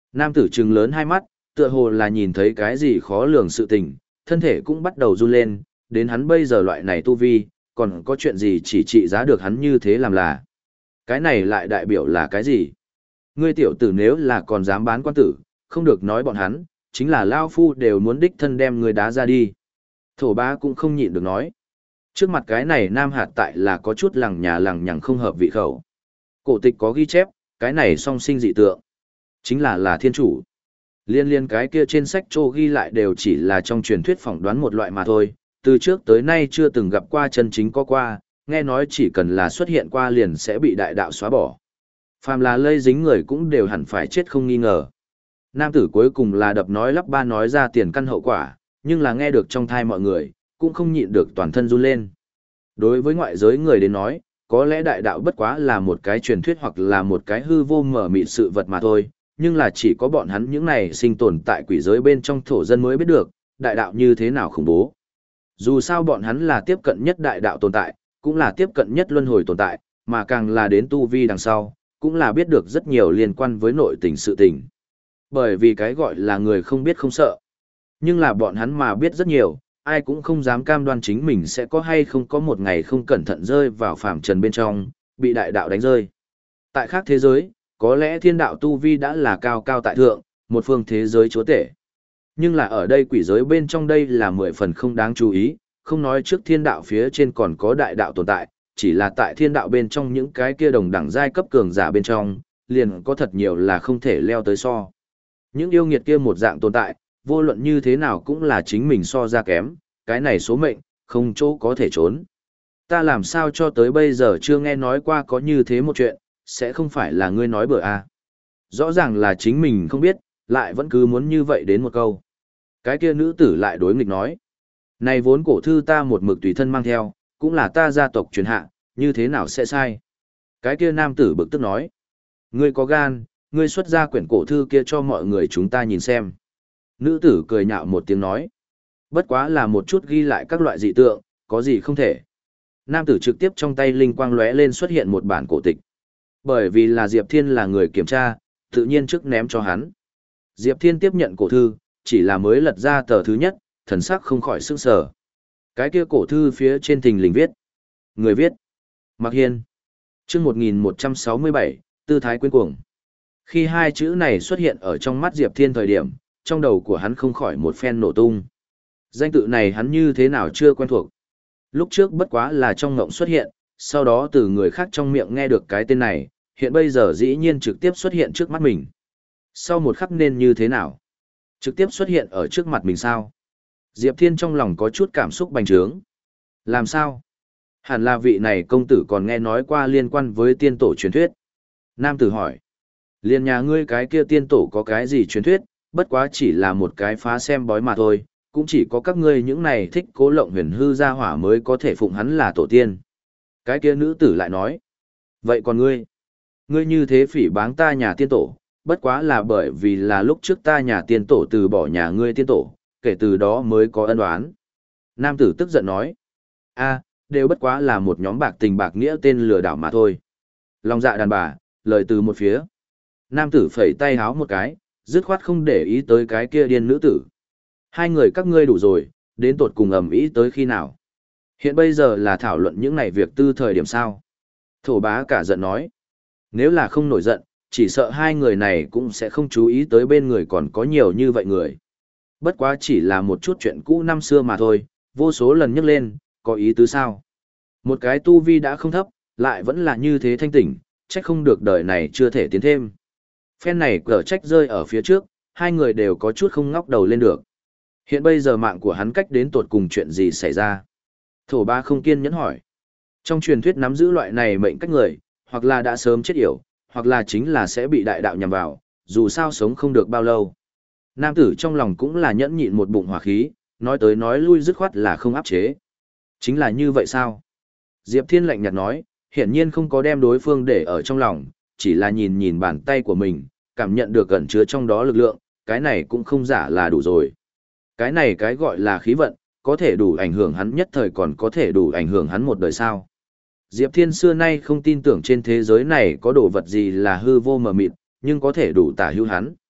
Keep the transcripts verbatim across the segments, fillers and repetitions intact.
Nam tử trừng lớn hai mắt, tựa hồ là nhìn thấy cái gì khó lường sự tình, thân thể cũng bắt đầu run lên, đến hắn bây giờ loại này tu vi, còn có chuyện gì chỉ trị giá được hắn như thế làm là. Cái này lại đại biểu là cái gì? Ngươi tiểu tử nếu là còn dám bán quan tử, không được nói bọn hắn, chính là Lao Phu đều muốn đích thân đem ngươi đá ra đi. Thổ bá cũng không nhịn được nói. Trước mặt cái này Nam Hạt tại là có chút lằng nhà lằng nhằng không hợp vị khẩu. Cổ tịch có ghi chép, cái này song sinh dị tượng. Chính là là thiên chủ. Liên liên cái kia trên sách trô ghi lại đều chỉ là trong truyền thuyết phỏng đoán một loại mà thôi, từ trước tới nay chưa từng gặp qua chân chính có qua, nghe nói chỉ cần là xuất hiện qua liền sẽ bị đại đạo xóa bỏ. Phàm là lây dính người cũng đều hẳn phải chết không nghi ngờ. Nam tử cuối cùng là đập nói lắp ba nói ra tiền căn hậu quả, nhưng là nghe được trong thai mọi người, cũng không nhịn được toàn thân run lên. Đối với ngoại giới người đến nói, có lẽ đại đạo bất quá là một cái truyền thuyết hoặc là một cái hư vô mở mịt sự vật mà thôi, nhưng là chỉ có bọn hắn những này sinh tồn tại quỷ giới bên trong thổ dân mới biết được, đại đạo như thế nào khủng bố. Dù sao bọn hắn là tiếp cận nhất đại đạo tồn tại, cũng là tiếp cận nhất luân hồi tồn tại, mà càng là đến tu vi đằng sau, cũng là biết được rất nhiều liên quan với nội tình sự tình. Bởi vì cái gọi là người không biết không sợ. Nhưng là bọn hắn mà biết rất nhiều, ai cũng không dám cam đoan chính mình sẽ có hay không có một ngày không cẩn thận rơi vào phàm trần bên trong, bị đại đạo đánh rơi. Tại khác thế giới, có lẽ thiên đạo tu vi đã là cao cao tại thượng, một phương thế giới chúa tể. Nhưng là ở đây quỷ giới bên trong đây là mười phần không đáng chú ý, không nói trước thiên đạo phía trên còn có đại đạo tồn tại, chỉ là tại thiên đạo bên trong những cái kia đồng đẳng giai cấp cường giả bên trong, liền có thật nhiều là không thể leo tới so. Những yêu nghiệt kia một dạng tồn tại, vô luận như thế nào cũng là chính mình so ra kém, cái này số mệnh, không chỗ có thể trốn. Ta làm sao cho tới bây giờ chưa nghe nói qua có như thế một chuyện, sẽ không phải là ngươi nói bừa à. Rõ ràng là chính mình không biết, lại vẫn cứ muốn như vậy đến một câu. Cái kia nữ tử lại đối nghịch nói. Này vốn cổ thư ta một mực tùy thân mang theo, cũng là ta gia tộc truyền hạ, như thế nào sẽ sai. Cái kia nam tử bực tức nói. Ngươi có gan, ngươi xuất ra quyển cổ thư kia cho mọi người chúng ta nhìn xem. Nữ tử cười nhạo một tiếng nói. Bất quá là một chút ghi lại các loại dị tượng, có gì không thể. Nam tử trực tiếp trong tay linh quang lóe lên xuất hiện một bản cổ tịch. Bởi vì là Diệp Thiên là người kiểm tra, tự nhiên trước ném cho hắn. Diệp Thiên tiếp nhận cổ thư, chỉ là mới lật ra tờ thứ nhất, thần sắc không khỏi sững sờ. Cái kia cổ thư phía trên thình lình viết. Người viết. Mạc Hiên. Chương một nghìn một trăm sáu mươi bảy, tư thái quyến cuồng. Khi hai chữ này xuất hiện ở trong mắt Diệp Thiên thời điểm, trong đầu của hắn không khỏi một phen nổ tung. Danh tự này hắn như thế nào chưa quen thuộc. Lúc trước bất quá là trong ngộng xuất hiện, sau đó từ người khác trong miệng nghe được cái tên này, hiện bây giờ dĩ nhiên trực tiếp xuất hiện trước mắt mình. Sau một khắc nên như thế nào? Trực tiếp xuất hiện ở trước mặt mình sao? Diệp Thiên trong lòng có chút cảm xúc bành trướng. Làm sao? Hẳn là vị này công tử còn nghe nói qua liên quan với tiên tổ truyền thuyết. Nam tử hỏi. Liên nhà ngươi cái kia tiên tổ có cái gì truyền thuyết, bất quá chỉ là một cái phá xem bói mà thôi, cũng chỉ có các ngươi những này thích cố lộng huyền hư gia hỏa mới có thể phụng hắn là tổ tiên. Cái kia nữ tử lại nói. Vậy còn ngươi? Ngươi như thế phỉ báng ta nhà tiên tổ, bất quá là bởi vì là lúc trước ta nhà tiên tổ từ bỏ nhà ngươi tiên tổ, kể từ đó mới có ân oán. Nam tử tức giận nói. A, đều bất quá là một nhóm bạc tình bạc nghĩa tên lừa đảo mà thôi. Lòng dạ đàn bà, lời từ một phía. Nam tử phẩy tay háo một cái, dứt khoát không để ý tới cái kia điên nữ tử. Hai người các ngươi đủ rồi, đến tột cùng ầm ĩ tới khi nào? Hiện bây giờ là thảo luận những này việc tư thời điểm sao? Thổ bá cả giận nói. Nếu là không nổi giận, chỉ sợ hai người này cũng sẽ không chú ý tới bên người còn có nhiều như vậy người. Bất quá chỉ là một chút chuyện cũ năm xưa mà thôi, vô số lần nhắc lên, có ý tứ sao? Một cái tu vi đã không thấp, lại vẫn là như thế thanh tỉnh, trách không được đời này chưa thể tiến thêm. Phen này cờ trách rơi ở phía trước, hai người đều có chút không ngóc đầu lên được. Hiện bây giờ mạng của hắn cách đến tột cùng chuyện gì xảy ra? Thổ ba không kiên nhẫn hỏi. Trong truyền thuyết nắm giữ loại này mệnh cách người, hoặc là đã sớm chết yểu, hoặc là chính là sẽ bị đại đạo nhằm vào, dù sao sống không được bao lâu. Nam tử trong lòng cũng là nhẫn nhịn một bụng hỏa khí, nói tới nói lui dứt khoát là không áp chế. Chính là như vậy sao? Diệp Thiên lạnh nhạt nói, hiển nhiên không có đem đối phương để ở trong lòng, chỉ là nhìn nhìn bàn tay của mình, cảm nhận được ẩn chứa trong đó lực lượng, cái này cũng không giả là đủ rồi. Cái này cái gọi là khí vận, có thể đủ ảnh hưởng hắn nhất thời còn có thể đủ ảnh hưởng hắn một đời sao. Diệp Thiên xưa nay không tin tưởng trên thế giới này có đồ vật gì là hư vô mờ mịt, nhưng có thể đủ tả hữu hắn.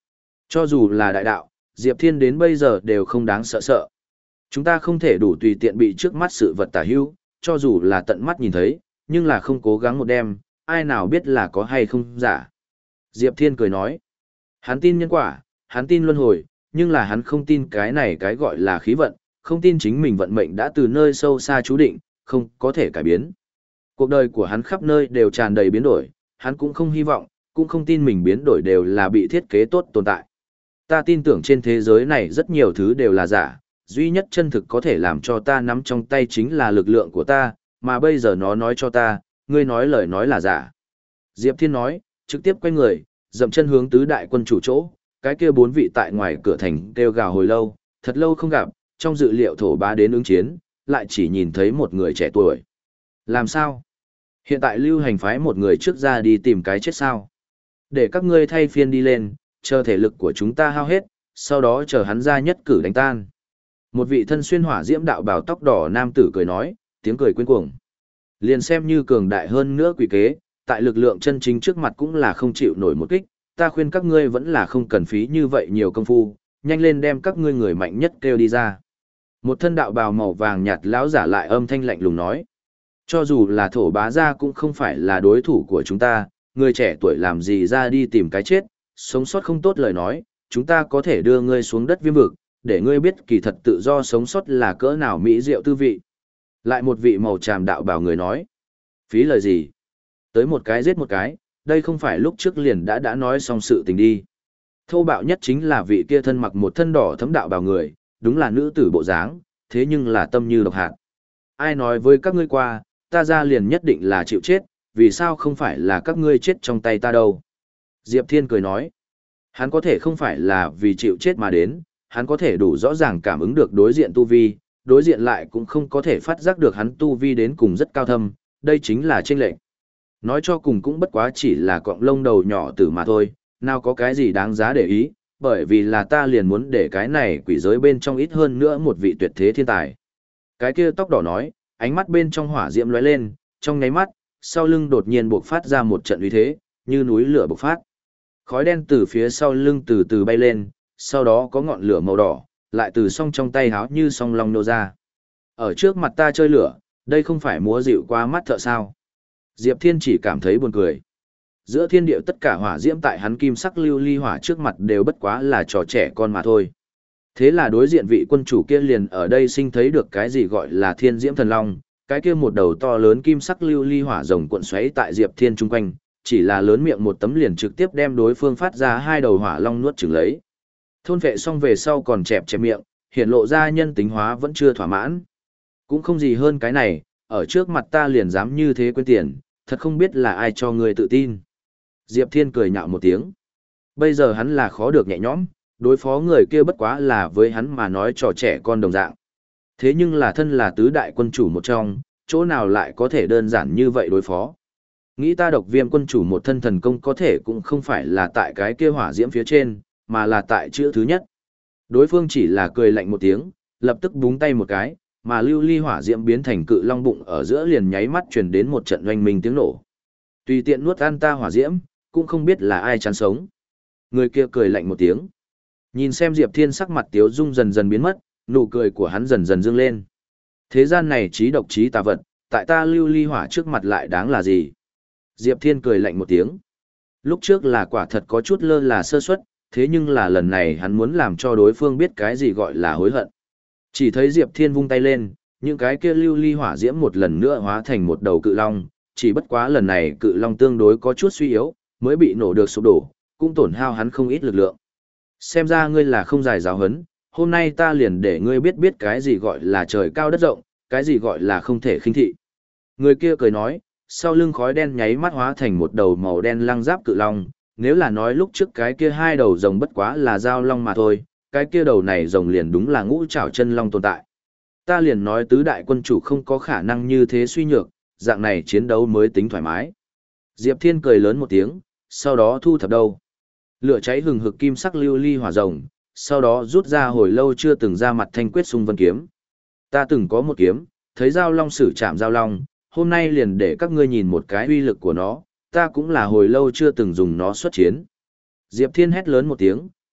Cho dù là đại đạo, Diệp Thiên đến bây giờ đều không đáng sợ sợ. Chúng ta không thể đủ tùy tiện bị trước mắt sự vật tả hữu, cho dù là tận mắt nhìn thấy, nhưng là không cố gắng một đêm, ai nào biết là có hay không giả. Diệp Thiên cười nói, hắn tin nhân quả, hắn tin luân hồi, nhưng là hắn không tin cái này cái gọi là khí vận, không tin chính mình vận mệnh đã từ nơi sâu xa chú định, không có thể cải biến. Cuộc đời của hắn khắp nơi đều tràn đầy biến đổi, hắn cũng không hy vọng, cũng không tin mình biến đổi đều là bị thiết kế tốt tồn tại. Ta tin tưởng trên thế giới này rất nhiều thứ đều là giả, duy nhất chân thực có thể làm cho ta nắm trong tay chính là lực lượng của ta, mà bây giờ nó nói cho ta, ngươi nói lời nói là giả. Diệp Thiên nói, trực tiếp quay người, dậm chân hướng tứ đại quân chủ chỗ, cái kia bốn vị tại ngoài cửa thành kêu gào hồi lâu, thật lâu không gặp, trong dự liệu thổ bá đến ứng chiến, lại chỉ nhìn thấy một người trẻ tuổi. Làm sao? Hiện tại lưu hành phái một người trước ra đi tìm cái chết sao? Để các ngươi thay phiên đi lên, chờ thể lực của chúng ta hao hết, sau đó chờ hắn ra nhất cử đánh tan. Một vị thân xuyên hỏa diễm đạo bào tóc đỏ nam tử cười nói, tiếng cười quyến cuồng. Liền xem như cường đại hơn nữa quỷ kế, tại lực lượng chân chính trước mặt cũng là không chịu nổi một kích, ta khuyên các ngươi vẫn là không cần phí như vậy nhiều công phu, nhanh lên đem các ngươi người mạnh nhất kêu đi ra. Một thân đạo bào màu vàng nhạt lão giả lại âm thanh lạnh lùng nói, cho dù là thổ bá gia cũng không phải là đối thủ của chúng ta, người trẻ tuổi làm gì ra đi tìm cái chết, sống sót không tốt lời nói, chúng ta có thể đưa ngươi xuống đất viêm vực, để ngươi biết kỳ thật tự do sống sót là cỡ nào mỹ diệu tư vị. Lại một vị màu tràm đạo bào người nói, phí lời gì? Tới một cái giết một cái, đây không phải lúc trước liền đã đã nói xong sự tình đi. Thô bạo nhất chính là vị kia thân mặc một thân đỏ thấm đạo bào người, đúng là nữ tử bộ dáng, thế nhưng là tâm như độc hạt. Ai nói với các ngươi qua, ta ra liền nhất định là chịu chết, vì sao không phải là các ngươi chết trong tay ta đâu? Diệp Thiên cười nói, hắn có thể không phải là vì chịu chết mà đến, hắn có thể đủ rõ ràng cảm ứng được đối diện tu vi, đối diện lại cũng không có thể phát giác được hắn tu vi đến cùng rất cao thâm, đây chính là chênh lệch. Nói cho cùng cũng bất quá chỉ là cọng lông đầu nhỏ tử mà thôi, nào có cái gì đáng giá để ý, bởi vì là ta liền muốn để cái này quỷ giới bên trong ít hơn nữa một vị tuyệt thế thiên tài. Cái kia tóc đỏ nói, ánh mắt bên trong hỏa diễm lóe lên, trong nháy mắt, sau lưng đột nhiên bộc phát ra một trận uy thế, như núi lửa bộc phát. Khói đen từ phía sau lưng từ từ bay lên, sau đó có ngọn lửa màu đỏ, lại từ song trong tay háo như song long nô ra. Ở trước mặt ta chơi lửa, đây không phải múa dịu qua mắt thợ sao. Diệp Thiên chỉ cảm thấy buồn cười. Giữa thiên địa tất cả hỏa diễm tại hắn kim sắc lưu ly hỏa trước mặt đều bất quá là trò trẻ con mà thôi. Thế là đối diện vị quân chủ kia liền ở đây sinh thấy được cái gì gọi là thiên diễm thần long, cái kia một đầu to lớn kim sắc lưu ly hỏa rồng cuộn xoáy tại Diệp Thiên chung quanh, chỉ là lớn miệng một tấm liền trực tiếp đem đối phương phát ra hai đầu hỏa long nuốt chửng lấy. Thôn vệ xong về sau còn chẹp chẹp miệng, hiện lộ ra nhân tính hóa vẫn chưa thỏa mãn. Cũng không gì hơn cái này, ở trước mặt ta liền dám như thế quên tiền, thật không biết là ai cho người tự tin. Diệp Thiên cười nhạo một tiếng. Bây giờ hắn là khó được nhẹ nhõm, đối phó người kia bất quá là với hắn mà nói trò trẻ con đồng dạng. Thế nhưng là thân là tứ đại quân chủ một trong, chỗ nào lại có thể đơn giản như vậy đối phó. Nghĩ ta độc viêm quân chủ một thân thần công có thể cũng không phải là tại cái kia hỏa diễm phía trên, mà là tại chữ thứ nhất. Đối phương chỉ là cười lạnh một tiếng, lập tức búng tay một cái, mà lưu ly hỏa diễm biến thành cự long bụng ở giữa liền nháy mắt truyền đến một trận oanh minh tiếng nổ. Tùy tiện nuốt ăn ta hỏa diễm, cũng không biết là ai chán sống. Người kia cười lạnh một tiếng. Nhìn xem Diệp Thiên sắc mặt tiếu dung dần dần biến mất, nụ cười của hắn dần dần dương lên. Thế gian này trí độc trí tà vật, tại ta lưu ly hỏa trước mặt lại đáng là gì? Diệp Thiên cười lạnh một tiếng. Lúc trước là quả thật có chút lơ là sơ suất, thế nhưng là lần này hắn muốn làm cho đối phương biết cái gì gọi là hối hận. Chỉ thấy Diệp Thiên vung tay lên, những cái kia lưu ly hỏa diễm một lần nữa hóa thành một đầu cự long, chỉ bất quá lần này cự long tương đối có chút suy yếu, mới bị nổ được sụp đổ, cũng tổn hao hắn không ít lực lượng. Xem ra ngươi là không giải giáo hấn, hôm nay ta liền để ngươi biết biết cái gì gọi là trời cao đất rộng, cái gì gọi là không thể khinh thị. Người kia cười nói, sau lưng khói đen nháy mắt hóa thành một đầu màu đen lăng giáp cự long, nếu là nói lúc trước cái kia hai đầu rồng bất quá là dao long mà thôi, cái kia đầu này rồng liền đúng là ngũ trảo chân long tồn tại. Ta liền nói tứ đại quân chủ không có khả năng như thế suy nhược, dạng này chiến đấu mới tính thoải mái. Diệp Thiên cười lớn một tiếng, sau đó thu thập đầu. Lửa cháy hừng hực kim sắc lưu ly hỏa rồng, sau đó rút ra hồi lâu chưa từng ra mặt thanh quyết xung vân kiếm. Ta từng có một kiếm, thấy dao long sử chạm dao long, hôm nay liền để các ngươi nhìn một cái uy lực của nó, ta cũng là hồi lâu chưa từng dùng nó xuất chiến. Diệp Thiên hét lớn một tiếng,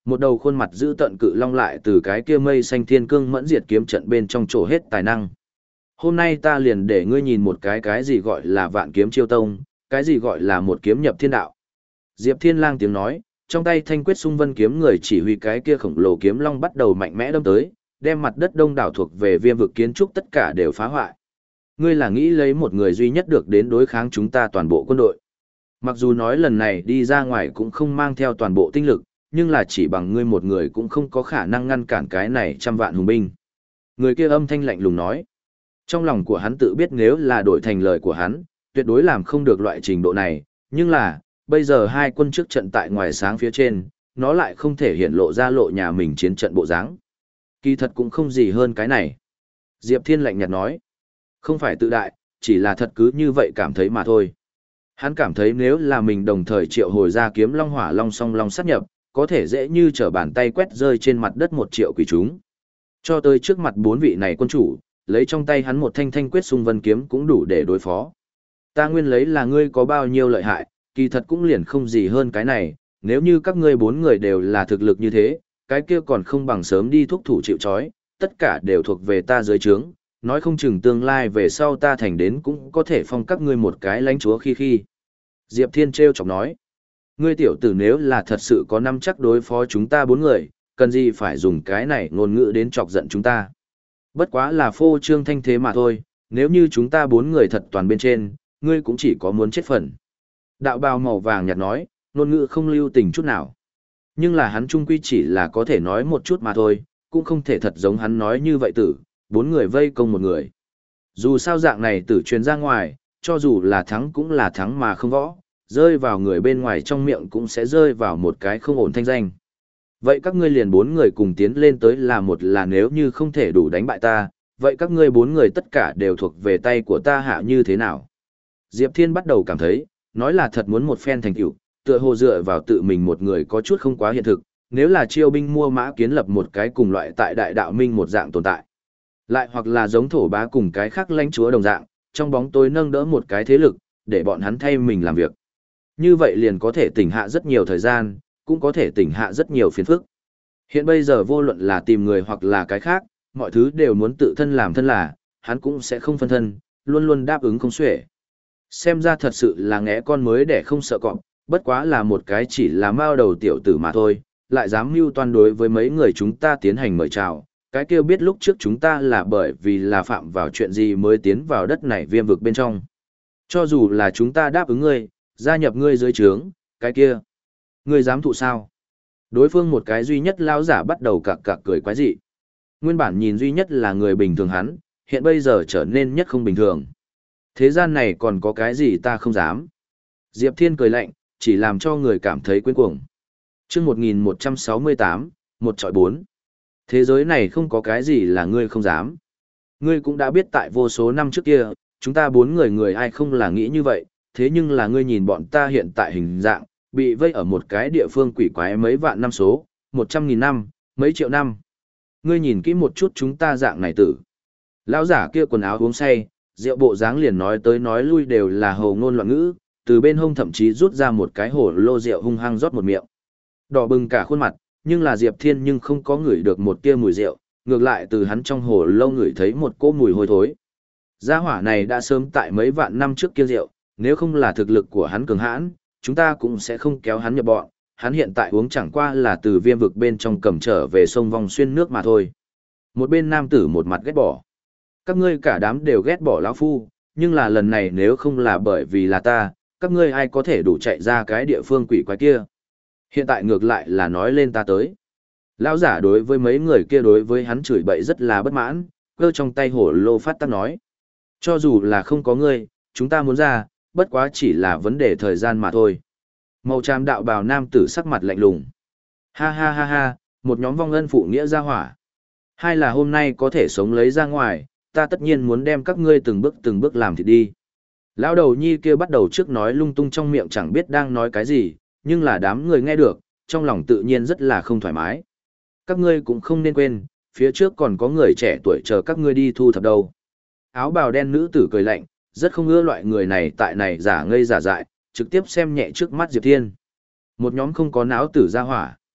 Một đầu khuôn mặt giữ tận cự long lại từ cái kia mây xanh thiên cương mẫn diệt kiếm trận bên trong trổ hết tài năng. Hôm nay ta liền để ngươi nhìn một cái cái gì gọi là vạn kiếm chiêu tông, cái gì gọi là một kiếm nhập thiên đạo. Diệp Thiên Lang tiếng nói, trong tay thanh quyết xung vân kiếm người chỉ huy cái kia khổng lồ kiếm long bắt đầu mạnh mẽ đâm tới, đem mặt đất đông đảo thuộc về viêm vực kiến trúc tất cả đều phá hoại. Ngươi là nghĩ lấy một người duy nhất được đến đối kháng chúng ta toàn bộ quân đội. Mặc dù nói lần này đi ra ngoài cũng không mang theo toàn bộ tinh lực, nhưng là chỉ bằng ngươi một người cũng không có khả năng ngăn cản cái này trăm vạn hùng binh. Người kia âm thanh lạnh lùng nói. Trong lòng của hắn tự biết nếu là đổi thành lời của hắn, tuyệt đối làm không được loại trình độ này, nhưng là, bây giờ hai quân trước trận tại ngoài sáng phía trên, nó lại không thể hiện lộ ra lộ nhà mình chiến trận bộ dáng. Kỳ thật cũng không gì hơn cái này. Diệp Thiên lạnh nhạt nói. Không phải tự đại, chỉ là thật cứ như vậy cảm thấy mà thôi. Hắn cảm thấy nếu là mình đồng thời triệu hồi ra kiếm long hỏa long song long sát nhập, có thể dễ như trở bàn tay quét rơi trên mặt đất một triệu quỷ chúng. Cho tới trước mặt bốn vị này quân chủ, lấy trong tay hắn một thanh thanh quyết xung vân kiếm cũng đủ để đối phó. Ta nguyên lấy là ngươi có bao nhiêu lợi hại, kỳ thật cũng liền không gì hơn cái này, nếu như các ngươi bốn người đều là thực lực như thế, cái kia còn không bằng sớm đi thúc thủ chịu trói, tất cả đều thuộc về ta dưới trướng, nói không chừng tương lai về sau ta thành đến cũng có thể phong các ngươi một cái lãnh chúa khi khi. Diệp Thiên trêu chọc nói, ngươi tiểu tử nếu là thật sự có năm chắc đối phó chúng ta bốn người, cần gì phải dùng cái này ngôn ngữ đến chọc giận chúng ta. Bất quá là phô trương thanh thế mà thôi, nếu như chúng ta bốn người thật toàn bên trên, ngươi cũng chỉ có muốn chết phần. Đạo bào màu vàng nhạt nói, ngôn ngữ không lưu tình chút nào. Nhưng là hắn trung quy chỉ là có thể nói một chút mà thôi, cũng không thể thật giống hắn nói như vậy tử, bốn người vây công một người. Dù sao dạng này tử truyền ra ngoài, cho dù là thắng cũng là thắng mà không võ, rơi vào người bên ngoài trong miệng cũng sẽ rơi vào một cái không ổn thanh danh. Vậy các ngươi liền bốn người cùng tiến lên tới là một là nếu như không thể đủ đánh bại ta, vậy các ngươi bốn người tất cả đều thuộc về tay của ta hạ như thế nào? Diệp Thiên bắt đầu cảm thấy, nói là thật muốn một phen thành tựu, tựa hồ dựa vào tự mình một người có chút không quá hiện thực, nếu là chiêu binh mua mã kiến lập một cái cùng loại tại đại đạo minh một dạng tồn tại. Lại hoặc là giống thổ bá cùng cái khác lãnh chúa đồng dạng, trong bóng tối nâng đỡ một cái thế lực, để bọn hắn thay mình làm việc. Như vậy liền có thể tỉnh hạ rất nhiều thời gian, cũng có thể tỉnh hạ rất nhiều phiền phức. Hiện bây giờ vô luận là tìm người hoặc là cái khác, mọi thứ đều muốn tự thân làm thân là, hắn cũng sẽ không phân thân, luôn luôn đáp ứng không xuể. Xem ra thật sự là ngẽ con mới để không sợ cọp, bất quá là một cái chỉ là mao đầu tiểu tử mà thôi, lại dám mưu toan đối với mấy người chúng ta tiến hành mời chào. Cái kêu biết lúc trước chúng ta là bởi vì là phạm vào chuyện gì mới tiến vào đất này viêm vực bên trong. Cho dù là chúng ta đáp ứng ngươi, gia nhập ngươi dưới trướng, cái kia. Ngươi dám thụ sao? Đối phương một cái duy nhất lão giả bắt đầu cạc cạc cười quái dị. Nguyên bản nhìn duy nhất là người bình thường hắn, hiện bây giờ trở nên nhất không bình thường. Thế gian này còn có cái gì ta không dám? Diệp Thiên cười lạnh, chỉ làm cho người cảm thấy quên cuồng. Chương một nghìn một trăm sáu mươi tám, một trọi bốn. Thế giới này không có cái gì là ngươi không dám. Ngươi cũng đã biết tại vô số năm trước kia, chúng ta bốn người người ai không là nghĩ như vậy, thế nhưng là ngươi nhìn bọn ta hiện tại hình dạng, bị vây ở một cái địa phương quỷ quái mấy vạn năm số, một trăm nghìn năm, mấy triệu năm. Ngươi nhìn kỹ một chút chúng ta dạng này tử. Lão giả kia quần áo uống say, rượu bộ dáng liền nói tới nói lui đều là hồ ngôn loạn ngữ, từ bên hông thậm chí rút ra một cái hồ lô rượu hung hăng rót một miệng. Đỏ bừng cả khuôn mặt, nhưng là Diệp Thiên nhưng không có ngửi được một tia mùi rượu, ngược lại từ hắn trong hồ lô ngửi thấy một cỗ mùi hôi thối. Gia hỏa này đã sớm tại mấy vạn năm trước kia rượu, nếu không là thực lực của hắn cường hãn, chúng ta cũng sẽ không kéo hắn nhập bọn, hắn hiện tại uống chẳng qua là từ viêm vực bên trong cầm trở về sông vòng xuyên nước mà thôi. Một bên nam tử một mặt ghét bỏ. Các ngươi cả đám đều ghét bỏ lão phu, nhưng là lần này nếu không là bởi vì là ta, các ngươi ai có thể đủ chạy ra cái địa phương quỷ quái kia. Hiện tại ngược lại là nói lên ta tới. Lão giả đối với mấy người kia đối với hắn chửi bậy rất là bất mãn, cơ trong tay hổ lô phát tắc nói. Cho dù là không có ngươi, chúng ta muốn ra, bất quá chỉ là vấn đề thời gian mà thôi. Màu tràm đạo bào nam tử sắc mặt lạnh lùng. Ha ha ha ha, một nhóm vong ân phụ nghĩa ra hỏa. Hai là hôm nay có thể sống lấy ra ngoài, ta tất nhiên muốn đem các ngươi từng bước từng bước làm thịt đi. Lão đầu nhi kia bắt đầu trước nói lung tung trong miệng chẳng biết đang nói cái gì, nhưng là đám người nghe được, trong lòng tự nhiên rất là không thoải mái. Các ngươi cũng không nên quên, phía trước còn có người trẻ tuổi chờ các ngươi đi thu thập đâu. Áo bào đen nữ tử cười lạnh, rất không ưa loại người này tại này giả ngây giả dại, trực tiếp xem nhẹ trước mắt Diệp Thiên. Một nhóm không có não tử ra hỏa.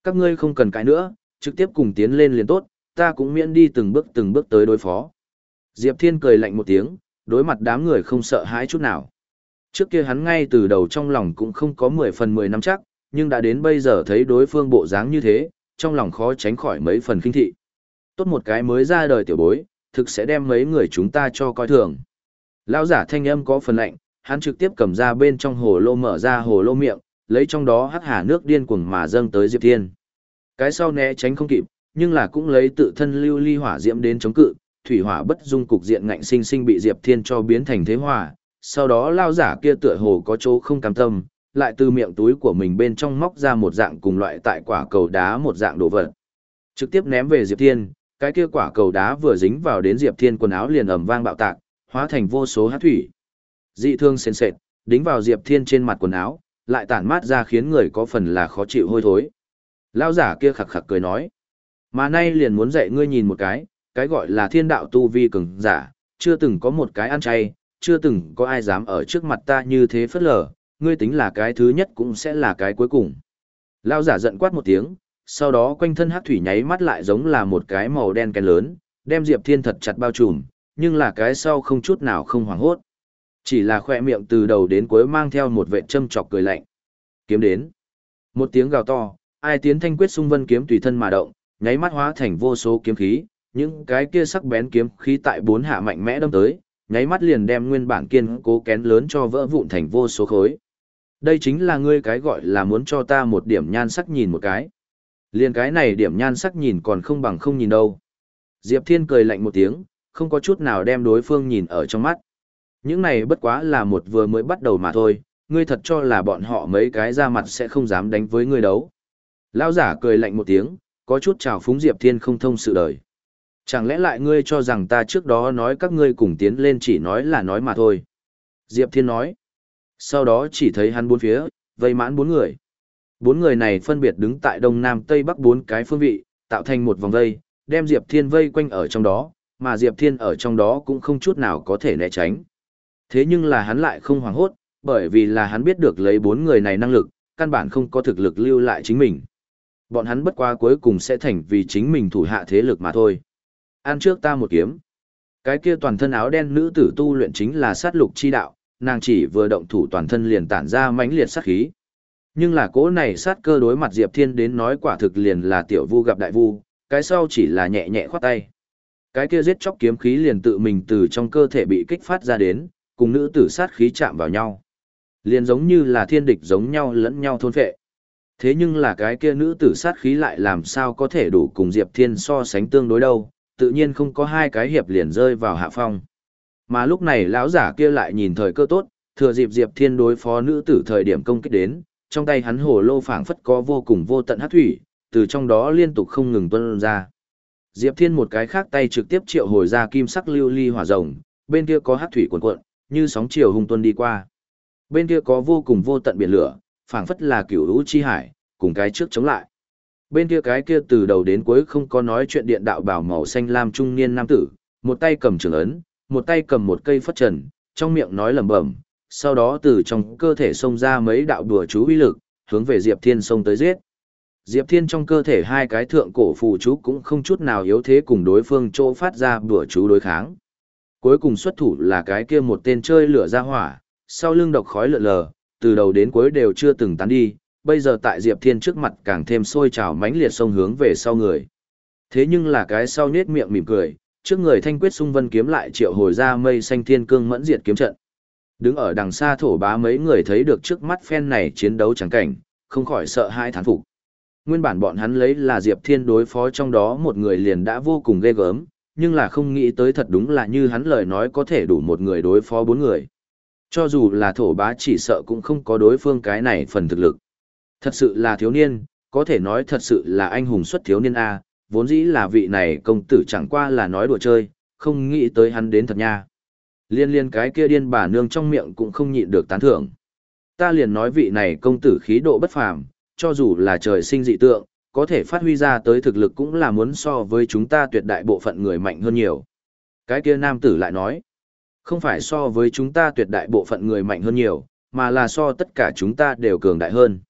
Các ngươi không cần cái nữa, trực tiếp cùng tiến lên liền tốt, ta cũng miễn đi từng bước từng bước tới đối phó. Diệp Thiên cười lạnh một tiếng, đối mặt đám người không sợ hãi chút nào. Trước kia hắn ngay từ đầu trong lòng cũng không có mười phần mười năm chắc, nhưng đã đến bây giờ thấy đối phương bộ dáng như thế, trong lòng khó tránh khỏi mấy phần kinh thị. Tốt một cái mới ra đời tiểu bối, thực sẽ đem mấy người chúng ta cho coi thường. Lão giả thanh âm có phần lạnh, hắn trực tiếp cầm ra bên trong hồ lô, mở ra hồ lô miệng, lấy trong đó hắc hà nước điên cuồng mà dâng tới Diệp Thiên. Cái sau né tránh không kịp, nhưng là cũng lấy tự thân lưu ly hỏa diễm đến chống cự, thủy hỏa bất dung cục diện ngạnh sinh sinh bị Diệp Thiên cho biến thành thế hỏa. Sau đó lão giả kia tựa hồ có chỗ không cam tâm, lại từ miệng túi của mình bên trong móc ra một dạng cùng loại tại quả cầu đá một dạng đồ vật, trực tiếp ném về Diệp Thiên. Cái kia quả cầu đá vừa dính vào đến Diệp Thiên quần áo liền ầm vang bạo tạc, hóa thành vô số hắc thủy. Dị thương sền sệt, đính vào Diệp Thiên trên mặt quần áo, lại tản mát ra khiến người có phần là khó chịu hôi thối. Lão giả kia khặc khặc cười nói, mà nay liền muốn dạy ngươi nhìn một cái, cái gọi là thiên đạo tu vi cường giả, chưa từng có một cái ăn chay, chưa từng có ai dám ở trước mặt ta như thế phất lờ, ngươi tính là cái thứ nhất cũng sẽ là cái cuối cùng. Lão giả giận quát một tiếng, sau đó quanh thân hắc thủy nháy mắt lại giống là một cái màu đen kén lớn, đem Diệp Thiên thật chặt bao trùm, nhưng là cái sau không chút nào không hoảng hốt. Chỉ là khoe miệng từ đầu đến cuối mang theo một vệ châm chọc cười lạnh. Kiếm đến. Một tiếng gào to, ai tiến thanh quyết xung vân kiếm tùy thân mà động, nháy mắt hóa thành vô số kiếm khí, những cái kia sắc bén kiếm khí tại bốn hạ mạnh mẽ đâm tới, nháy mắt liền đem nguyên bản kiên cố kén lớn cho vỡ vụn thành vô số khối. Đây chính là ngươi cái gọi là muốn cho ta một điểm nhan sắc nhìn một cái. Liền cái này điểm nhan sắc nhìn còn không bằng không nhìn đâu. Diệp Thiên cười lạnh một tiếng, không có chút nào đem đối phương nhìn ở trong mắt. Những này bất quá là một vừa mới bắt đầu mà thôi, ngươi thật cho là bọn họ mấy cái ra mặt sẽ không dám đánh với ngươi đấu. Lão giả cười lạnh một tiếng, có chút trào phúng Diệp Thiên không thông sự đời. Chẳng lẽ lại ngươi cho rằng ta trước đó nói các ngươi cùng tiến lên chỉ nói là nói mà thôi. Diệp Thiên nói. Sau đó chỉ thấy hắn bốn phía, vây mãn bốn người. Bốn người này phân biệt đứng tại đông nam tây bắc bốn cái phương vị, tạo thành một vòng vây, đem Diệp Thiên vây quanh ở trong đó, mà Diệp Thiên ở trong đó cũng không chút nào có thể né tránh. Thế nhưng là hắn lại không hoảng hốt, bởi vì là hắn biết được lấy bốn người này năng lực, căn bản không có thực lực lưu lại chính mình. Bọn hắn bất quá cuối cùng sẽ thành vì chính mình thủ hạ thế lực mà thôi. Ăn trước ta một kiếm. Cái kia toàn thân áo đen nữ tử tu luyện chính là sát lục chi đạo, nàng chỉ vừa động thủ toàn thân liền tản ra mãnh liệt sát khí. Nhưng là cỗ này sát cơ đối mặt Diệp Thiên đến nói quả thực liền là tiểu vu gặp đại vu, cái sau chỉ là nhẹ nhẹ khoát tay. Cái kia giết chóc kiếm khí liền tự mình từ trong cơ thể bị kích phát ra đến, cùng nữ tử sát khí chạm vào nhau. Liền giống như là thiên địch giống nhau lẫn nhau thôn phệ. Thế nhưng là cái kia nữ tử sát khí lại làm sao có thể đủ cùng Diệp Thiên so sánh tương đối đâu, tự nhiên không có hai cái hiệp liền rơi vào hạ phong. Mà lúc này lão giả kia lại nhìn thời cơ tốt, thừa dịp Diệp Thiên đối phó nữ tử thời điểm công kích đến, trong tay hắn hồ lô phảng phất có vô cùng vô tận hắc thủy, từ trong đó liên tục không ngừng tuôn ra. Diệp Thiên một cái khác tay trực tiếp triệu hồi ra kim sắc lưu ly hỏa rồng, bên kia có hắc thủy cuồn cuộn, như sóng chiều hung tuôn đi qua. Bên kia có vô cùng vô tận biển lửa, phảng phất là cửu lũ chi hải, cùng cái trước chống lại. Bên kia cái kia từ đầu đến cuối không có nói chuyện điện đạo bảo màu xanh lam trung niên nam tử, một tay cầm trường ấn, một tay cầm một cây phất trần, trong miệng nói lẩm bẩm, sau đó từ trong cơ thể xông ra mấy đạo đùa chú uy lực, hướng về Diệp Thiên xông tới giết. Diệp Thiên trong cơ thể hai cái thượng cổ phù chú cũng không chút nào yếu thế cùng đối phương chỗ phát ra đùa chú đối kháng. Cuối cùng xuất thủ là cái kia một tên chơi lửa ra hỏa, sau lưng độc khói lượn lờ, từ đầu đến cuối đều chưa từng tán đi, bây giờ tại Diệp Thiên trước mặt càng thêm sôi trào mãnh liệt xông hướng về sau người. Thế nhưng là cái sau nhếch miệng mỉm cười, trước người thanh quyết xung vân kiếm lại triệu hồi ra mây xanh thiên cương mẫn diệt kiếm trận. Đứng ở đằng xa thổ bá mấy người thấy được trước mắt phen này chiến đấu trắng cảnh, không khỏi sợ hãi thán phục. Nguyên bản bọn hắn lấy là Diệp Thiên đối phó trong đó một người liền đã vô cùng ghê gớm, nhưng là không nghĩ tới thật đúng là như hắn lời nói có thể đủ một người đối phó bốn người. Cho dù là thổ bá chỉ sợ cũng không có đối phương cái này phần thực lực. Thật sự là thiếu niên, có thể nói thật sự là anh hùng xuất thiếu niên A, vốn dĩ là vị này công tử chẳng qua là nói đùa chơi, không nghĩ tới hắn đến thật nha. Liên liên cái kia điên bà nương trong miệng cũng không nhịn được tán thưởng. Ta liền nói vị này công tử khí độ bất phàm, cho dù là trời sinh dị tượng, có thể phát huy ra tới thực lực cũng là muốn so với chúng ta tuyệt đại bộ phận người mạnh hơn nhiều. Cái kia nam tử lại nói, không phải so với chúng ta tuyệt đại bộ phận người mạnh hơn nhiều, mà là so tất cả chúng ta đều cường đại hơn.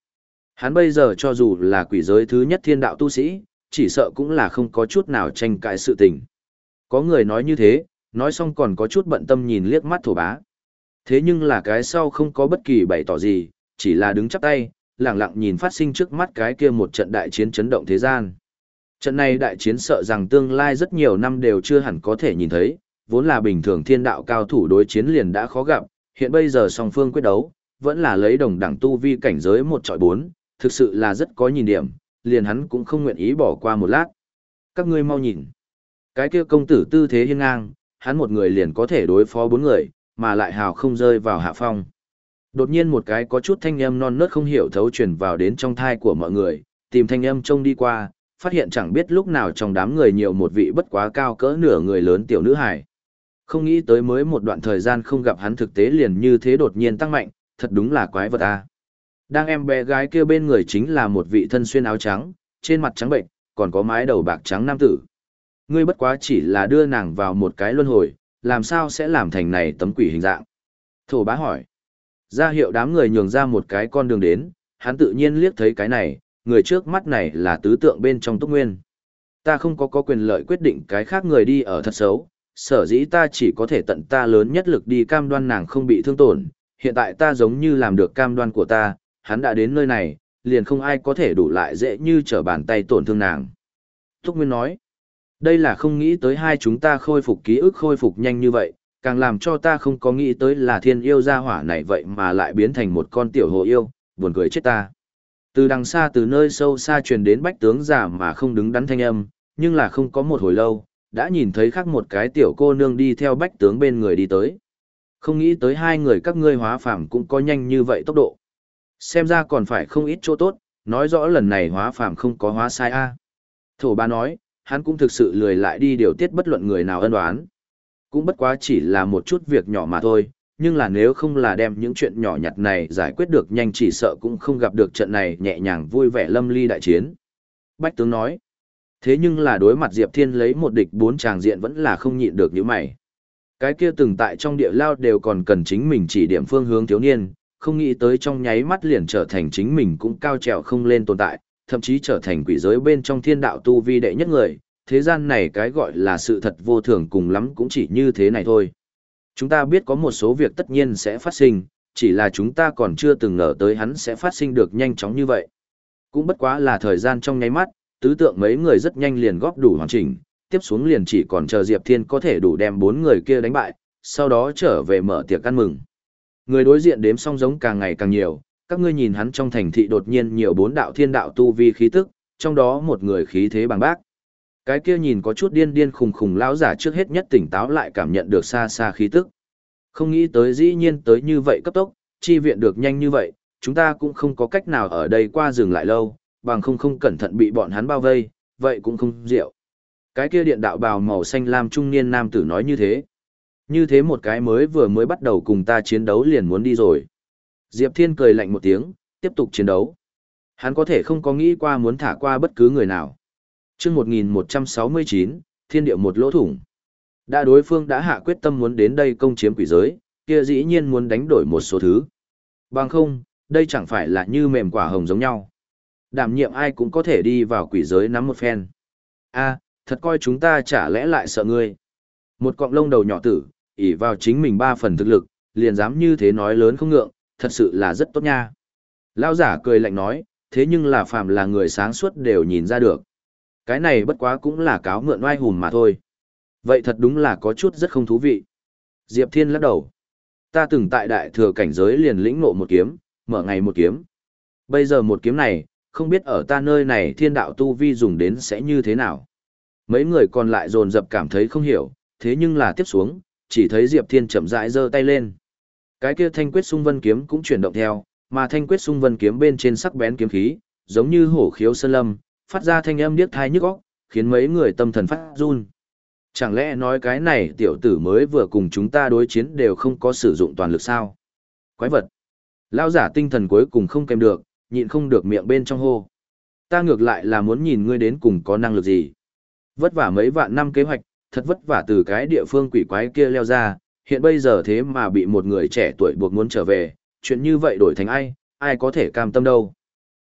Hắn bây giờ cho dù là quỷ giới thứ nhất thiên đạo tu sĩ, chỉ sợ cũng là không có chút nào tranh cãi sự tình. Có người nói như thế, nói xong còn có chút bận tâm nhìn liếc mắt thổ bá. Thế nhưng là cái sau không có bất kỳ bày tỏ gì, chỉ là đứng chắp tay, lặng lặng nhìn phát sinh trước mắt cái kia một trận đại chiến chấn động thế gian. Trận này đại chiến sợ rằng tương lai rất nhiều năm đều chưa hẳn có thể nhìn thấy, vốn là bình thường thiên đạo cao thủ đối chiến liền đã khó gặp, hiện bây giờ song phương quyết đấu, vẫn là lấy đồng đẳng tu vi cảnh giới một trọi bốn, thực sự là rất có nhìn điểm, liền hắn cũng không nguyện ý bỏ qua một lát. Các ngươi mau nhìn. Cái kia công tử tư thế hiên ngang, hắn một người liền có thể đối phó bốn người, mà lại hào không rơi vào hạ phong. Đột nhiên một cái có chút thanh âm non nớt không hiểu thấu truyền vào đến trong thai của mọi người, tìm thanh âm trông đi qua, phát hiện chẳng biết lúc nào trong đám người nhiều một vị bất quá cao cỡ nửa người lớn tiểu nữ hài. Không nghĩ tới mới một đoạn thời gian không gặp hắn thực tế liền như thế đột nhiên tăng mạnh, thật đúng là quái vật a. Đang em bé gái kia bên người chính là một vị thân xuyên áo trắng, trên mặt trắng bệnh, còn có mái đầu bạc trắng nam tử. Ngươi bất quá chỉ là đưa nàng vào một cái luân hồi, làm sao sẽ làm thành này tấm quỷ hình dạng? Thổ bá hỏi. Ra hiệu đám người nhường ra một cái con đường đến, hắn tự nhiên liếc thấy cái này, người trước mắt này là tứ tượng bên trong Túc Nguyên. Ta không có có quyền lợi quyết định cái khác người đi ở thật xấu, sở dĩ ta chỉ có thể tận ta lớn nhất lực đi cam đoan nàng không bị thương tổn, hiện tại ta giống như làm được cam đoan của ta, hắn đã đến nơi này, liền không ai có thể đủ lại dễ như trở bàn tay tổn thương nàng. Túc Nguyên nói, đây là không nghĩ tới hai chúng ta khôi phục ký ức khôi phục nhanh như vậy, càng làm cho ta không có nghĩ tới là thiên yêu gia hỏa này vậy mà lại biến thành một con tiểu hồ yêu, buồn cười chết ta. Từ đằng xa từ nơi sâu xa truyền đến bách tướng giả mà không đứng đắn thanh âm, nhưng là không có một hồi lâu, đã nhìn thấy khác một cái tiểu cô nương đi theo bách tướng bên người đi tới. Không nghĩ tới hai người các ngươi hóa phàm cũng có nhanh như vậy tốc độ. Xem ra còn phải không ít chỗ tốt, nói rõ lần này hóa phàm không có hóa sai a. Thổ ba nói, hắn cũng thực sự lười lại đi điều tiết bất luận người nào ân oán. Cũng bất quá chỉ là một chút việc nhỏ mà thôi, nhưng là nếu không là đem những chuyện nhỏ nhặt này giải quyết được nhanh chỉ sợ cũng không gặp được trận này nhẹ nhàng vui vẻ lâm ly đại chiến. Bách tướng nói, thế nhưng là đối mặt Diệp Thiên lấy một địch bốn tràng diện vẫn là không nhịn được những mày. Cái kia từng tại trong địa lao đều còn cần chính mình chỉ điểm phương hướng thiếu niên, không nghĩ tới trong nháy mắt liền trở thành chính mình cũng cao trèo không lên tồn tại, thậm chí trở thành quỷ giới bên trong thiên đạo tu vi đệ nhất người, thế gian này cái gọi là sự thật vô thường cùng lắm cũng chỉ như thế này thôi. Chúng ta biết có một số việc tất nhiên sẽ phát sinh, chỉ là chúng ta còn chưa từng ngờ tới hắn sẽ phát sinh được nhanh chóng như vậy. Cũng bất quá là thời gian trong nháy mắt, tứ tượng mấy người rất nhanh liền góp đủ hoàn chỉnh, tiếp xuống liền chỉ còn chờ Diệp Thiên có thể đủ đem bốn người kia đánh bại, sau đó trở về mở tiệc ăn mừng. Người đối diện đếm song giống càng ngày càng nhiều, các ngươi nhìn hắn trong thành thị đột nhiên nhiều bốn đạo thiên đạo tu vi khí tức, trong đó một người khí thế bằng bác. Cái kia nhìn có chút điên điên khùng khùng lão giả trước hết nhất tỉnh táo lại cảm nhận được xa xa khí tức. Không nghĩ tới dĩ nhiên tới như vậy cấp tốc, chi viện được nhanh như vậy, chúng ta cũng không có cách nào ở đây qua dừng lại lâu, bằng không không cẩn thận bị bọn hắn bao vây, vậy cũng không diệu. Cái kia điện đạo bào màu xanh lam trung niên nam tử nói như thế. Như thế một cái mới vừa mới bắt đầu cùng ta chiến đấu liền muốn đi rồi. Diệp Thiên cười lạnh một tiếng, tiếp tục chiến đấu. Hắn có thể không có nghĩ qua muốn thả qua bất cứ người nào. Chương một nghìn một trăm sáu mươi chín, thiên địa một lỗ thủng. Đã đối phương đã hạ quyết tâm muốn đến đây công chiếm quỷ giới, kia dĩ nhiên muốn đánh đổi một số thứ. Bằng không, đây chẳng phải là như mềm quả hồng giống nhau. Đảm nhiệm ai cũng có thể đi vào quỷ giới nắm một phen. A, thật coi chúng ta chả lẽ lại sợ ngươi. Một cọng lông đầu nhỏ tử, ỷ vào chính mình ba phần thực lực, liền dám như thế nói lớn không ngượng, thật sự là rất tốt nha. Lão giả cười lạnh nói, thế nhưng là phàm là người sáng suốt đều nhìn ra được. Cái này bất quá cũng là cáo mượn oai hùm mà thôi. Vậy thật đúng là có chút rất không thú vị. Diệp Thiên lắc đầu. Ta từng tại đại thừa cảnh giới liền lĩnh ngộ một kiếm, mở ngày một kiếm. Bây giờ một kiếm này, không biết ở ta nơi này thiên đạo tu vi dùng đến sẽ như thế nào. Mấy người còn lại dồn dập cảm thấy không hiểu, thế nhưng là tiếp xuống, chỉ thấy Diệp Thiên chậm rãi giơ tay lên. Cái kia thanh quyết xung vân kiếm cũng chuyển động theo, mà thanh quyết xung vân kiếm bên trên sắc bén kiếm khí, giống như hổ khiếu sơn lâm, phát ra thanh âm điếc tai nhức óc, khiến mấy người tâm thần phát run. Chẳng lẽ nói cái này tiểu tử mới vừa cùng chúng ta đối chiến đều không có sử dụng toàn lực sao? Quái vật. Lão giả tinh thần cuối cùng không kèm được, nhịn không được miệng bên trong hô. Ta ngược lại là muốn nhìn ngươi đến cùng có năng lực gì. Vất vả mấy vạn năm kế hoạch, thật vất vả từ cái địa phương quỷ quái kia leo ra, hiện bây giờ thế mà bị một người trẻ tuổi buộc muốn trở về, chuyện như vậy đổi thành ai, ai có thể cam tâm đâu.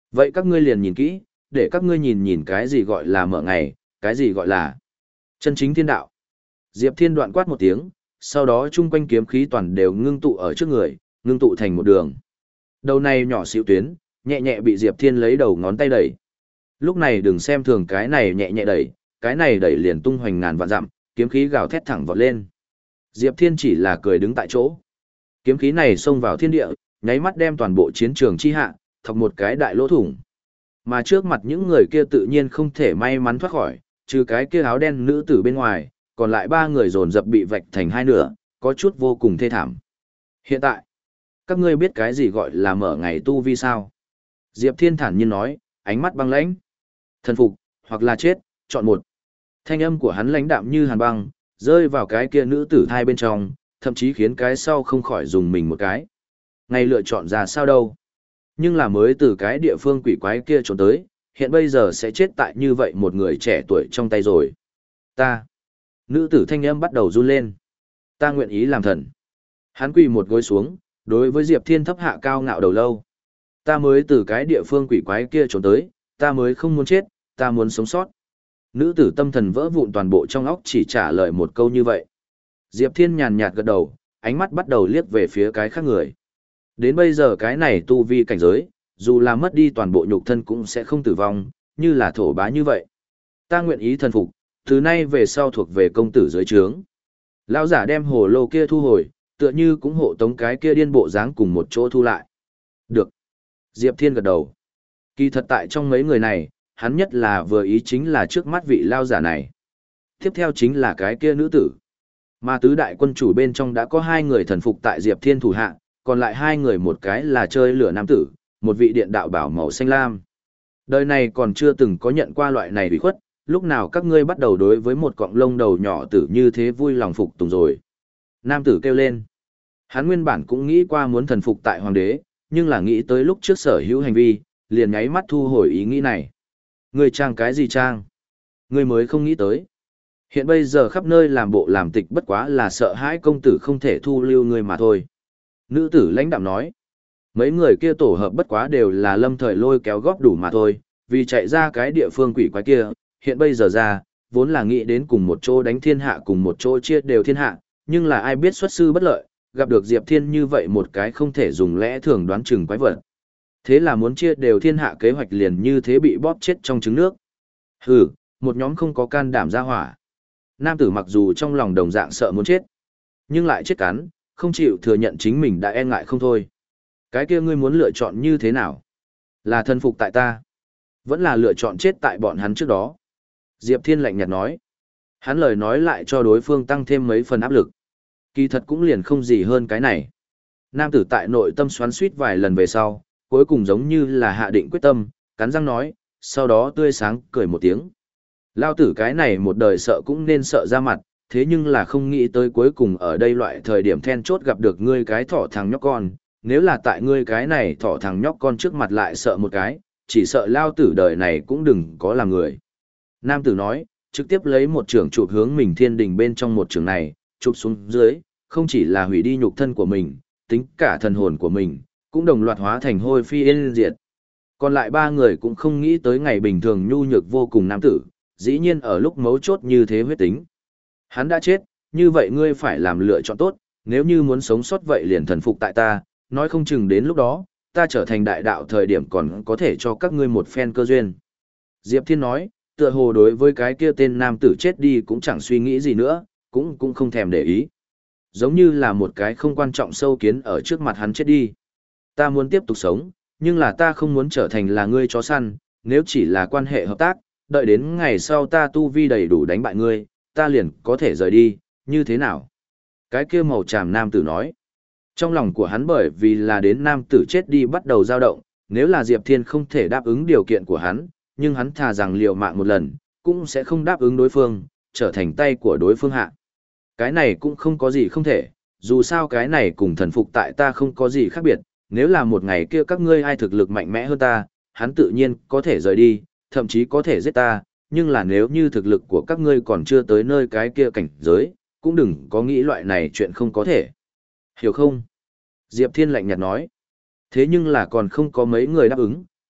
Vậy các ngươi liền nhìn kỹ, để các ngươi nhìn nhìn cái gì gọi là mở ngày, cái gì gọi là chân chính thiên đạo. Diệp Thiên đoạn quát một tiếng, sau đó chung quanh kiếm khí toàn đều ngưng tụ ở trước người, ngưng tụ thành một đường. Đầu này nhỏ xíu tuyến, nhẹ nhẹ bị Diệp Thiên lấy đầu ngón tay đẩy. Lúc này đừng xem thường cái này nhẹ nhẹ đẩy, cái này đẩy liền tung hoành ngàn vạn dặm, kiếm khí gào thét thẳng vọt lên. Diệp Thiên chỉ là cười đứng tại chỗ. Kiếm khí này xông vào thiên địa, nháy mắt đem toàn bộ chiến trường chi hạ, thọc một cái đại lỗ thủng. Mà trước mặt những người kia tự nhiên không thể may mắn thoát khỏi, trừ cái kia áo đen nữ tử bên ngoài, còn lại ba người dồn dập bị vạch thành hai nửa, có chút vô cùng thê thảm. Hiện tại, các ngươi biết cái gì gọi là mở ngày tu vi sao? Diệp Thiên thản nhiên nói, ánh mắt băng lãnh. Thần phục, hoặc là chết, chọn một. Thanh âm của hắn lãnh đạm như hàn băng, rơi vào cái kia nữ tử thai bên trong, thậm chí khiến cái sau không khỏi dùng mình một cái. Ngày lựa chọn ra sao đâu? Nhưng là mới từ cái địa phương quỷ quái kia trốn tới, hiện bây giờ sẽ chết tại như vậy một người trẻ tuổi trong tay rồi. Ta. Nữ tử thanh âm bắt đầu run lên. Ta nguyện ý làm thần. Hắn quỳ một gối xuống, đối với Diệp Thiên thấp hạ cao ngạo đầu lâu. Ta mới từ cái địa phương quỷ quái kia trốn tới, ta mới không muốn chết, ta muốn sống sót. Nữ tử tâm thần vỡ vụn toàn bộ trong óc chỉ trả lời một câu như vậy. Diệp Thiên nhàn nhạt gật đầu, ánh mắt bắt đầu liếc về phía cái khác người. Đến bây giờ cái này tu vi cảnh giới, dù là mất đi toàn bộ nhục thân cũng sẽ không tử vong, như là thổ bá như vậy. Ta nguyện ý thần phục, từ nay về sau thuộc về công tử dưới trướng. Lão giả đem hồ lô kia thu hồi, tựa như cũng hộ tống cái kia điên bộ dáng cùng một chỗ thu lại. Được. Diệp Thiên gật đầu. Kỳ thật tại trong mấy người này, hắn nhất là vừa ý chính là trước mắt vị lao giả này. Tiếp theo chính là cái kia nữ tử. Mà tứ đại quân chủ bên trong đã có hai người thần phục tại Diệp Thiên thủ hạ, còn lại hai người một cái là chơi lửa nam tử, một vị điện đạo bảo màu xanh lam. Đời này còn chưa từng có nhận qua loại này bị khuất, lúc nào các ngươi bắt đầu đối với một cọng lông đầu nhỏ tử như thế vui lòng phục tùng rồi. Nam tử kêu lên. Hắn nguyên bản cũng nghĩ qua muốn thần phục tại hoàng đế, nhưng là nghĩ tới lúc trước sở hữu hành vi, liền nháy mắt thu hồi ý nghĩ này. Ngươi trang cái gì trang? Ngươi mới không nghĩ tới. Hiện bây giờ khắp nơi làm bộ làm tịch bất quá là sợ hãi công tử không thể thu lưu ngươi mà thôi. Nữ tử lãnh đạm nói. Mấy người kia tổ hợp bất quá đều là lâm thời lôi kéo góp đủ mà thôi, vì chạy ra cái địa phương quỷ quái kia, hiện bây giờ ra, vốn là nghĩ đến cùng một chỗ đánh thiên hạ cùng một chỗ chia đều thiên hạ, nhưng là ai biết xuất sư bất lợi, gặp được Diệp Thiên như vậy một cái không thể dùng lẽ thường đoán chừng quái vật. Thế là muốn chia đều thiên hạ kế hoạch liền như thế bị bóp chết trong trứng nước. Hừ, một nhóm không có can đảm ra hỏa. Nam tử mặc dù trong lòng đồng dạng sợ muốn chết, nhưng lại chết cắn, không chịu thừa nhận chính mình đã e ngại không thôi. Cái kia ngươi muốn lựa chọn như thế nào? Là thân phục tại ta, vẫn là lựa chọn chết tại bọn hắn trước đó? Diệp Thiên lạnh nhạt nói. Hắn lời nói lại cho đối phương tăng thêm mấy phần áp lực. Kỳ thật cũng liền không gì hơn cái này. Nam tử tại nội tâm xoắn suýt vài lần về sau, cuối cùng giống như là hạ định quyết tâm, cắn răng nói, sau đó tươi sáng cười một tiếng. Lao tử cái này một đời sợ cũng nên sợ ra mặt, thế nhưng là không nghĩ tới cuối cùng ở đây loại thời điểm then chốt gặp được ngươi cái thỏ thằng nhóc con, nếu là tại ngươi cái này thỏ thằng nhóc con trước mặt lại sợ một cái, chỉ sợ lao tử đời này cũng đừng có làm người. Nam tử nói, trực tiếp lấy một trường chụp hướng mình thiên đình bên trong một trường này, chụp xuống dưới, không chỉ là hủy đi nhục thân của mình, tính cả thần hồn của mình, cũng đồng loạt hóa thành hôi phi yên diệt. Còn lại ba người cũng không nghĩ tới ngày bình thường nhu nhược vô cùng nam tử, dĩ nhiên ở lúc mấu chốt như thế huyết tính. Hắn đã chết, như vậy ngươi phải làm lựa chọn tốt, nếu như muốn sống sót vậy liền thần phục tại ta, nói không chừng đến lúc đó, ta trở thành đại đạo thời điểm còn có thể cho các ngươi một phen cơ duyên. Diệp Thiên nói, tựa hồ đối với cái kia tên nam tử chết đi cũng chẳng suy nghĩ gì nữa, cũng cũng không thèm để ý. Giống như là một cái không quan trọng sâu kiến ở trước mặt hắn chết đi. Ta muốn tiếp tục sống, nhưng là ta không muốn trở thành là ngươi chó săn, nếu chỉ là quan hệ hợp tác, đợi đến ngày sau ta tu vi đầy đủ đánh bại ngươi, ta liền có thể rời đi, như thế nào? Cái kia màu tràm nam tử nói. Trong lòng của hắn bởi vì là đến nam tử chết đi bắt đầu dao động, nếu là Diệp Thiên không thể đáp ứng điều kiện của hắn, nhưng hắn thà rằng liều mạng một lần, cũng sẽ không đáp ứng đối phương, trở thành tay của đối phương hạ. Cái này cũng không có gì không thể, dù sao cái này cùng thần phục tại ta không có gì khác biệt, nếu là một ngày kia các ngươi ai thực lực mạnh mẽ hơn ta, hắn tự nhiên có thể rời đi, thậm chí có thể giết ta, nhưng là nếu như thực lực của các ngươi còn chưa tới nơi cái kia cảnh giới, cũng đừng có nghĩ loại này chuyện không có thể. Hiểu không? Diệp Thiên lạnh nhạt nói. Thế nhưng là còn không có mấy người đáp ứng,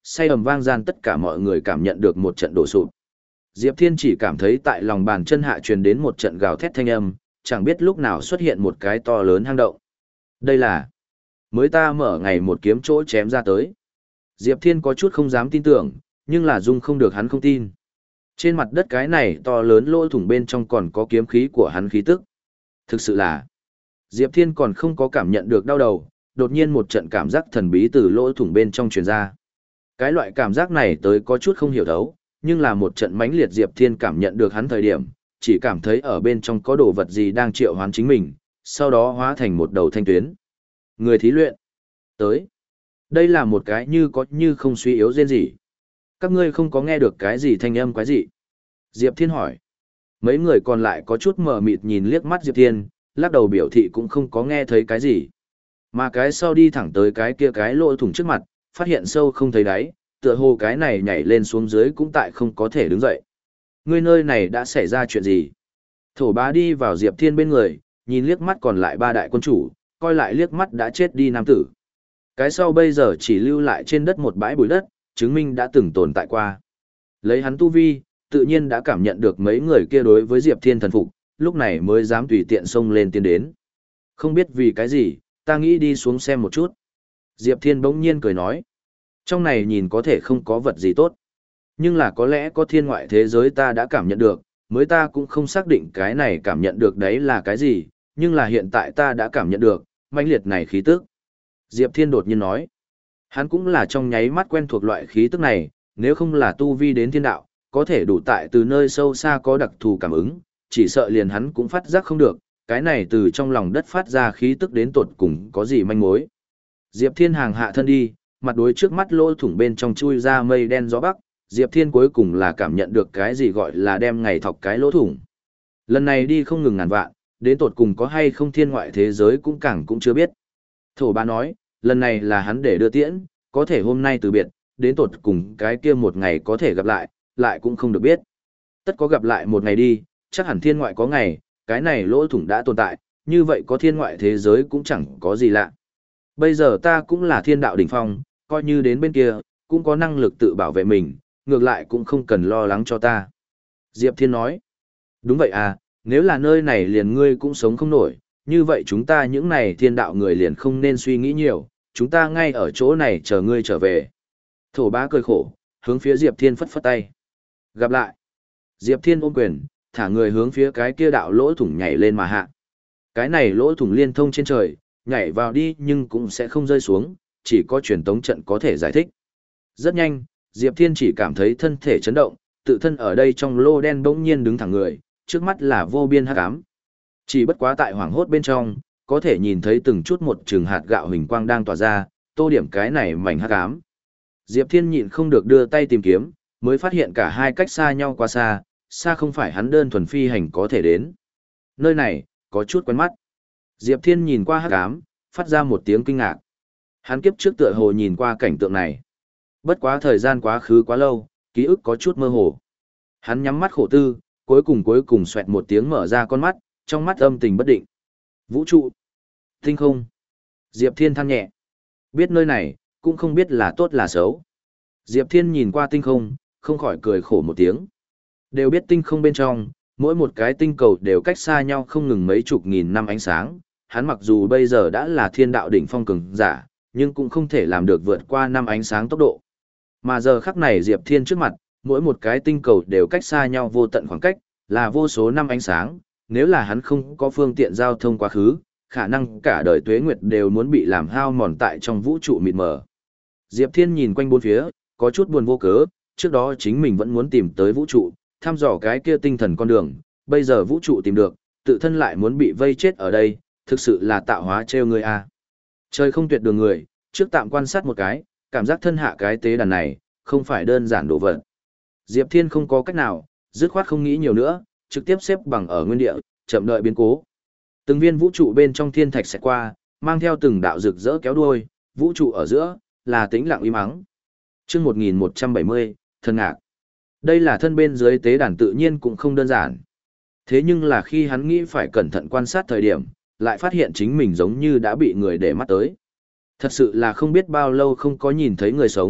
say ầm vang gian tất cả mọi người cảm nhận được một trận đổ sụp. Diệp Thiên chỉ cảm thấy tại lòng bàn chân hạ truyền đến một trận gào thét thanh âm, chẳng biết lúc nào xuất hiện một cái to lớn hang động. Đây là mới ta mở ngày một kiếm chỗ chém ra tới. Diệp Thiên có chút không dám tin tưởng, nhưng là dung không được hắn không tin. Trên mặt đất cái này to lớn lỗ thủng bên trong còn có kiếm khí của hắn khí tức. Thực sự là, Diệp Thiên còn không có cảm nhận được đau đầu, đột nhiên một trận cảm giác thần bí từ lỗ thủng bên trong truyền ra. Cái loại cảm giác này tới có chút không hiểu thấu, nhưng là một trận mãnh liệt Diệp Thiên cảm nhận được hắn thời điểm, chỉ cảm thấy ở bên trong có đồ vật gì đang triệu hoán chính mình, sau đó hóa thành một đầu thanh tuyến. Người thí luyện. Tới. Đây là một cái như có như không suy yếu rên gì. Các ngươi không có nghe được cái gì thanh âm quái gì? Diệp Thiên hỏi. Mấy người còn lại có chút mờ mịt nhìn liếc mắt Diệp Thiên, lắc đầu biểu thị cũng không có nghe thấy cái gì. Mà cái sau đi thẳng tới cái kia cái lỗ thủng trước mặt, phát hiện sâu không thấy đáy, tựa hồ cái này nhảy lên xuống dưới cũng tại không có thể đứng dậy. Ngươi nơi này đã xảy ra chuyện gì? Thổ bá đi vào Diệp Thiên bên người, nhìn liếc mắt còn lại ba đại quân chủ, coi lại liếc mắt đã chết đi nam tử. Cái sau bây giờ chỉ lưu lại trên đất một bãi bụi đất, chứng minh đã từng tồn tại qua. Lấy hắn tu vi, tự nhiên đã cảm nhận được mấy người kia đối với Diệp Thiên thần phục, lúc này mới dám tùy tiện xông lên tiến đến. Không biết vì cái gì, ta nghĩ đi xuống xem một chút. Diệp Thiên bỗng nhiên cười nói. Trong này nhìn có thể không có vật gì tốt. Nhưng là có lẽ có thiên ngoại thế giới ta đã cảm nhận được, mới ta cũng không xác định cái này cảm nhận được đấy là cái gì, nhưng là hiện tại ta đã cảm nhận được, mãnh liệt này khí tức. Diệp Thiên đột nhiên nói. Hắn cũng là trong nháy mắt quen thuộc loại khí tức này, nếu không là tu vi đến thiên đạo, có thể đủ tại từ nơi sâu xa có đặc thù cảm ứng, chỉ sợ liền hắn cũng phát giác không được, cái này từ trong lòng đất phát ra khí tức đến tột cùng có gì manh mối. Diệp Thiên hàng hạ thân đi, mặt đối trước mắt lỗ thủng bên trong chui ra mây đen gió bắc, Diệp Thiên cuối cùng là cảm nhận được cái gì gọi là đem ngày thọc cái lỗ thủng. Lần này đi không ngừng ngàn vạn, đến tột cùng có hay không thiên ngoại thế giới cũng càng cũng chưa biết. Thổ bá nói, lần này là hắn để đưa tiễn, có thể hôm nay từ biệt, đến tột cùng cái kia một ngày có thể gặp lại, lại cũng không được biết. Tất có gặp lại một ngày đi, chắc hẳn thiên ngoại có ngày, cái này lỗ thủng đã tồn tại, như vậy có thiên ngoại thế giới cũng chẳng có gì lạ. Bây giờ ta cũng là thiên đạo đỉnh phong, coi như đến bên kia, cũng có năng lực tự bảo vệ mình, ngược lại cũng không cần lo lắng cho ta. Diệp Thiên nói, đúng vậy à, nếu là nơi này liền ngươi cũng sống không nổi, như vậy chúng ta những này thiên đạo người liền không nên suy nghĩ nhiều, chúng ta ngay ở chỗ này chờ ngươi trở về. Thổ bá cười khổ, hướng phía Diệp Thiên phất phất tay. Gặp lại. Diệp Thiên ôm quyền, thả người hướng phía cái kia đạo lỗ thủng nhảy lên mà hạ. Cái này lỗ thủng liên thông trên trời, nhảy vào đi nhưng cũng sẽ không rơi xuống, chỉ có truyền tống trận có thể giải thích. Rất nhanh, Diệp Thiên chỉ cảm thấy thân thể chấn động, tự thân ở đây trong lô đen bỗng nhiên đứng thẳng người, trước mắt là vô biên hắc ám. Chỉ bất quá tại hoàng hốt bên trong, có thể nhìn thấy từng chút một chừng hạt gạo huỳnh quang đang tỏa ra, tô điểm cái này mảnh hắc ám. Diệp Thiên nhịn không được đưa tay tìm kiếm, mới phát hiện cả hai cách xa nhau quá xa, xa không phải hắn đơn thuần phi hành có thể đến. Nơi này, có chút quen mắt. Diệp Thiên nhìn qua hắc ám, phát ra một tiếng kinh ngạc. Hắn kiếp trước tựa hồ nhìn qua cảnh tượng này. Bất quá thời gian quá khứ quá lâu, ký ức có chút mơ hồ. Hắn nhắm mắt khổ tư, cuối cùng cuối cùng xoẹt một tiếng mở ra con mắt, trong mắt âm tình bất định. Vũ trụ, tinh không. Diệp Thiên than nhẹ. Biết nơi này, cũng không biết là tốt là xấu. Diệp Thiên nhìn qua tinh không, không khỏi cười khổ một tiếng. Đều biết tinh không bên trong, mỗi một cái tinh cầu đều cách xa nhau không ngừng mấy chục nghìn năm ánh sáng. Hắn mặc dù bây giờ đã là thiên đạo đỉnh phong cường giả, nhưng cũng không thể làm được vượt qua năm ánh sáng tốc độ. Mà giờ khắc này Diệp Thiên trước mặt, mỗi một cái tinh cầu đều cách xa nhau vô tận khoảng cách, là vô số năm ánh sáng. Nếu là hắn không có phương tiện giao thông quá khứ, khả năng cả đời tuế nguyệt đều muốn bị làm hao mòn tại trong vũ trụ mịt mờ. Diệp Thiên nhìn quanh bốn phía, có chút buồn vô cớ, trước đó chính mình vẫn muốn tìm tới vũ trụ, thăm dò cái kia tinh thần con đường, bây giờ vũ trụ tìm được, tự thân lại muốn bị vây chết ở đây, thực sự là tạo hóa trêu người a. À. Trời không tuyệt đường người, trước tạm quan sát một cái, cảm giác thân hạ cái tế đàn này, không phải đơn giản đồ vật. Diệp Thiên không có cách nào, dứt khoát không nghĩ nhiều nữa, trực tiếp xếp bằng ở nguyên địa, chậm đợi biến cố. Từng viên vũ trụ bên trong thiên thạch sẽ qua, mang theo từng đạo rực rỡ kéo đuôi, vũ trụ ở giữa là tĩnh lặng im ắng. Chương một nghìn một trăm bảy mươi, thân ngạc. Đây là thân bên dưới tế đàn tự nhiên cũng không đơn giản. Thế nhưng là khi hắn nghĩ phải cẩn thận quan sát thời điểm, lại phát hiện chính mình giống như đã bị người để mắt tới. Thật sự là không biết bao lâu không có nhìn thấy người sống,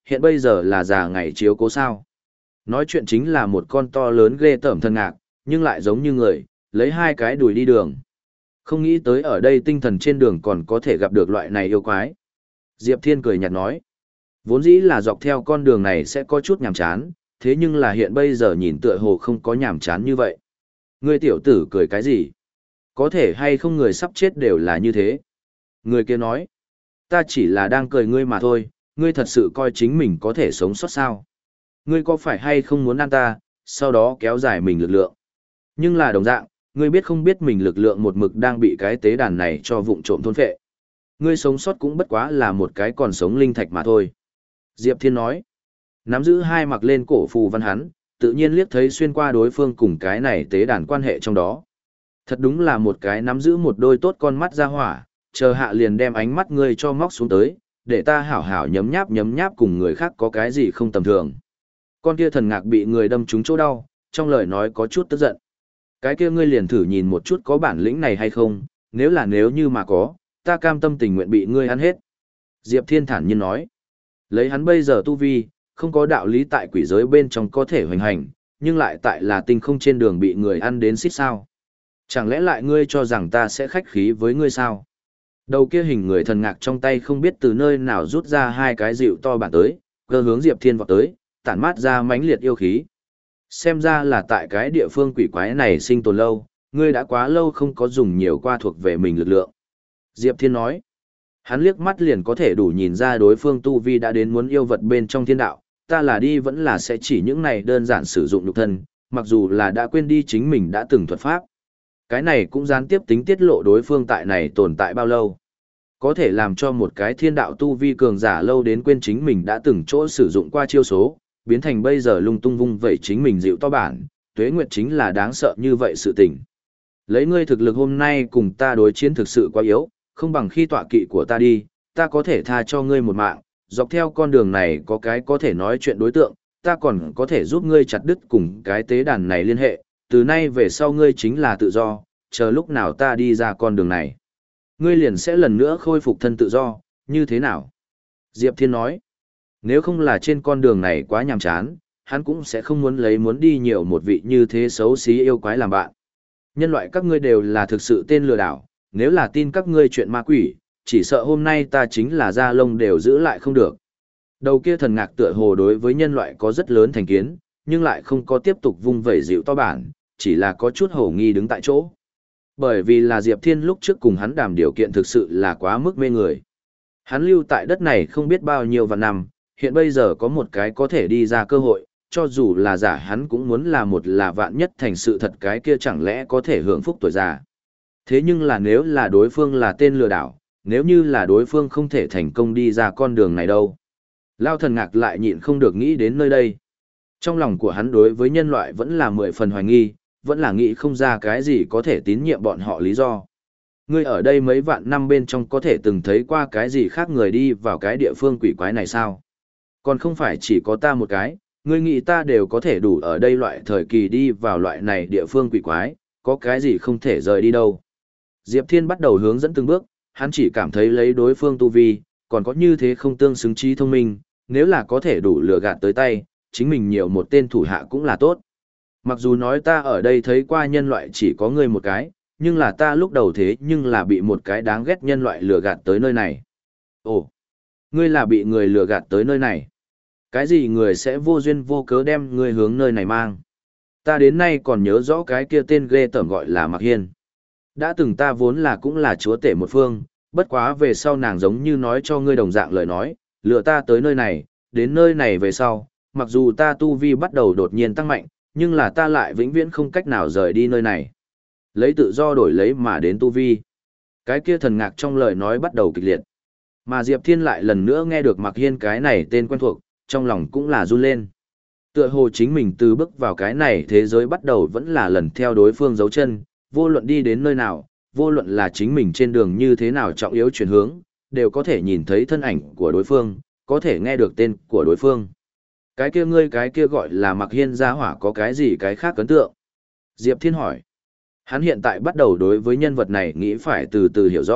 hiện bây giờ là già ngày chiếu cố sao. Nói chuyện chính là một con to lớn ghê tởm thân ngạc, nhưng lại giống như người, lấy hai cái đùi đi đường. Không nghĩ tới ở đây tinh thần trên đường còn có thể gặp được loại này yêu quái. Diệp Thiên cười nhạt nói, vốn dĩ là dọc theo con đường này sẽ có chút nhàm chán, thế nhưng là hiện bây giờ nhìn tựa hồ không có nhàm chán như vậy. Ngươi tiểu tử cười cái gì? Có thể hay không người sắp chết đều là như thế. Người kia nói, ta chỉ là đang cười ngươi mà thôi, ngươi thật sự coi chính mình có thể sống sót sao? Ngươi có phải hay không muốn ăn ta, sau đó kéo dài mình lực lượng? Nhưng là đồng dạng, ngươi biết không biết mình lực lượng một mực đang bị cái tế đàn này cho vụng trộm thôn phệ. Ngươi sống sót cũng bất quá là một cái còn sống linh thạch mà thôi. Diệp Thiên nói, nắm giữ hai mặc lên cổ phù văn hắn, tự nhiên liếc thấy xuyên qua đối phương cùng cái này tế đàn quan hệ trong đó. Thật đúng là một cái nắm giữ một đôi tốt con mắt ra hỏa, chờ hạ liền đem ánh mắt ngươi cho móc xuống tới, để ta hảo hảo nhấm nháp nhấm nháp cùng người khác có cái gì không tầm thường. Con kia thần ngạc bị người đâm trúng chỗ đau, trong lời nói có chút tức giận. Cái kia ngươi liền thử nhìn một chút có bản lĩnh này hay không, nếu là nếu như mà có, ta cam tâm tình nguyện bị ngươi ăn hết. Diệp Thiên thản nhiên nói, lấy hắn bây giờ tu vi, không có đạo lý tại quỷ giới bên trong có thể hoành hành, nhưng lại tại là tinh không trên đường bị người ăn đến xít sao. Chẳng lẽ lại ngươi cho rằng ta sẽ khách khí với ngươi sao? Đầu kia hình người thần ngạc trong tay không biết từ nơi nào rút ra hai cái dịu to bản tới, cơ hướng Diệp Thiên vọt tới, tản mát ra mãnh liệt yêu khí. Xem ra là tại cái địa phương quỷ quái này sinh tồn lâu, ngươi đã quá lâu không có dùng nhiều qua thuộc về mình lực lượng. Diệp Thiên nói, hắn liếc mắt liền có thể đủ nhìn ra đối phương tu vi đã đến muốn yêu vật bên trong thiên đạo, ta là đi vẫn là sẽ chỉ những này đơn giản sử dụng nhục thân, mặc dù là đã quên đi chính mình đã từng thuật pháp. Cái này cũng gián tiếp tính tiết lộ đối phương tại này tồn tại bao lâu. Có thể làm cho một cái thiên đạo tu vi cường giả lâu đến quên chính mình đã từng chỗ sử dụng qua chiêu số, biến thành bây giờ lung tung vung vẩy chính mình dịu to bản, tuế nguyệt chính là đáng sợ như vậy sự tình. Lấy ngươi thực lực hôm nay cùng ta đối chiến thực sự quá yếu, không bằng khi tọa kỵ của ta đi, ta có thể tha cho ngươi một mạng, dọc theo con đường này có cái có thể nói chuyện đối tượng, ta còn có thể giúp ngươi chặt đứt cùng cái tế đàn này liên hệ, từ nay về sau ngươi chính là tự do, chờ lúc nào ta đi ra con đường này. Ngươi liền sẽ lần nữa khôi phục thân tự do, như thế nào? Diệp Thiên nói, nếu không là trên con đường này quá nhàm chán, hắn cũng sẽ không muốn lấy muốn đi nhiều một vị như thế xấu xí yêu quái làm bạn. Nhân loại các ngươi đều là thực sự tên lừa đảo, nếu là tin các ngươi chuyện ma quỷ, chỉ sợ hôm nay ta chính là da lông đều giữ lại không được. Đầu kia thần ngạc tựa hồ đối với nhân loại có rất lớn thành kiến, nhưng lại không có tiếp tục vung vẩy dịu to bản, chỉ là có chút hổ nghi đứng tại chỗ. Bởi vì là Diệp Thiên lúc trước cùng hắn đàm điều kiện thực sự là quá mức mê người. Hắn lưu tại đất này không biết bao nhiêu vạn năm, hiện bây giờ có một cái có thể đi ra cơ hội, cho dù là giả hắn cũng muốn là một là vạn nhất thành sự thật, cái kia chẳng lẽ có thể hưởng phúc tuổi già. Thế nhưng là nếu là đối phương là tên lừa đảo, nếu như là đối phương không thể thành công đi ra con đường này đâu. Lao thần ngạc lại nhịn không được nghĩ đến nơi đây. Trong lòng của hắn đối với nhân loại vẫn là mười phần hoài nghi, vẫn là nghĩ không ra cái gì có thể tín nhiệm bọn họ lý do. Ngươi ở đây mấy vạn năm bên trong có thể từng thấy qua cái gì khác người đi vào cái địa phương quỷ quái này sao? Còn không phải chỉ có ta một cái, ngươi nghĩ ta đều có thể đủ ở đây loại thời kỳ đi vào loại này địa phương quỷ quái, có cái gì không thể rời đi đâu. Diệp Thiên bắt đầu hướng dẫn từng bước, hắn chỉ cảm thấy lấy đối phương tu vi, còn có như thế không tương xứng trí thông minh, nếu là có thể đủ lừa gạt tới tay, chính mình nhiều một tên thủ hạ cũng là tốt. Mặc dù nói ta ở đây thấy qua nhân loại chỉ có ngươi một cái, nhưng là ta lúc đầu thế nhưng là bị một cái đáng ghét nhân loại lừa gạt tới nơi này. Ồ, ngươi là bị người lừa gạt tới nơi này. Cái gì người sẽ vô duyên vô cớ đem ngươi hướng nơi này mang? Ta đến nay còn nhớ rõ cái kia tên ghê tởm gọi là Mạc Hiên. Đã từng ta vốn là cũng là chúa tể một phương, bất quá về sau nàng giống như nói cho ngươi đồng dạng lời nói, lừa ta tới nơi này, đến nơi này về sau, mặc dù ta tu vi bắt đầu đột nhiên tăng mạnh, nhưng là ta lại vĩnh viễn không cách nào rời đi nơi này. Lấy tự do đổi lấy mà đến tu vi. Cái kia thần ngạc trong lời nói bắt đầu kịch liệt. Mà Diệp Thiên lại lần nữa nghe được Mạc Hiên cái này tên quen thuộc, trong lòng cũng là run lên. Tựa hồ chính mình từ bước vào cái này thế giới bắt đầu vẫn là lần theo đối phương dấu chân, vô luận đi đến nơi nào, vô luận là chính mình trên đường như thế nào trọng yếu chuyển hướng, đều có thể nhìn thấy thân ảnh của đối phương, có thể nghe được tên của đối phương. Cái kia ngươi cái kia gọi là Mạc Hiên gia hỏa có cái gì cái khác ấn tượng? Diệp Thiên hỏi. Hắn hiện tại bắt đầu đối với nhân vật này nghĩ phải từ từ hiểu rõ,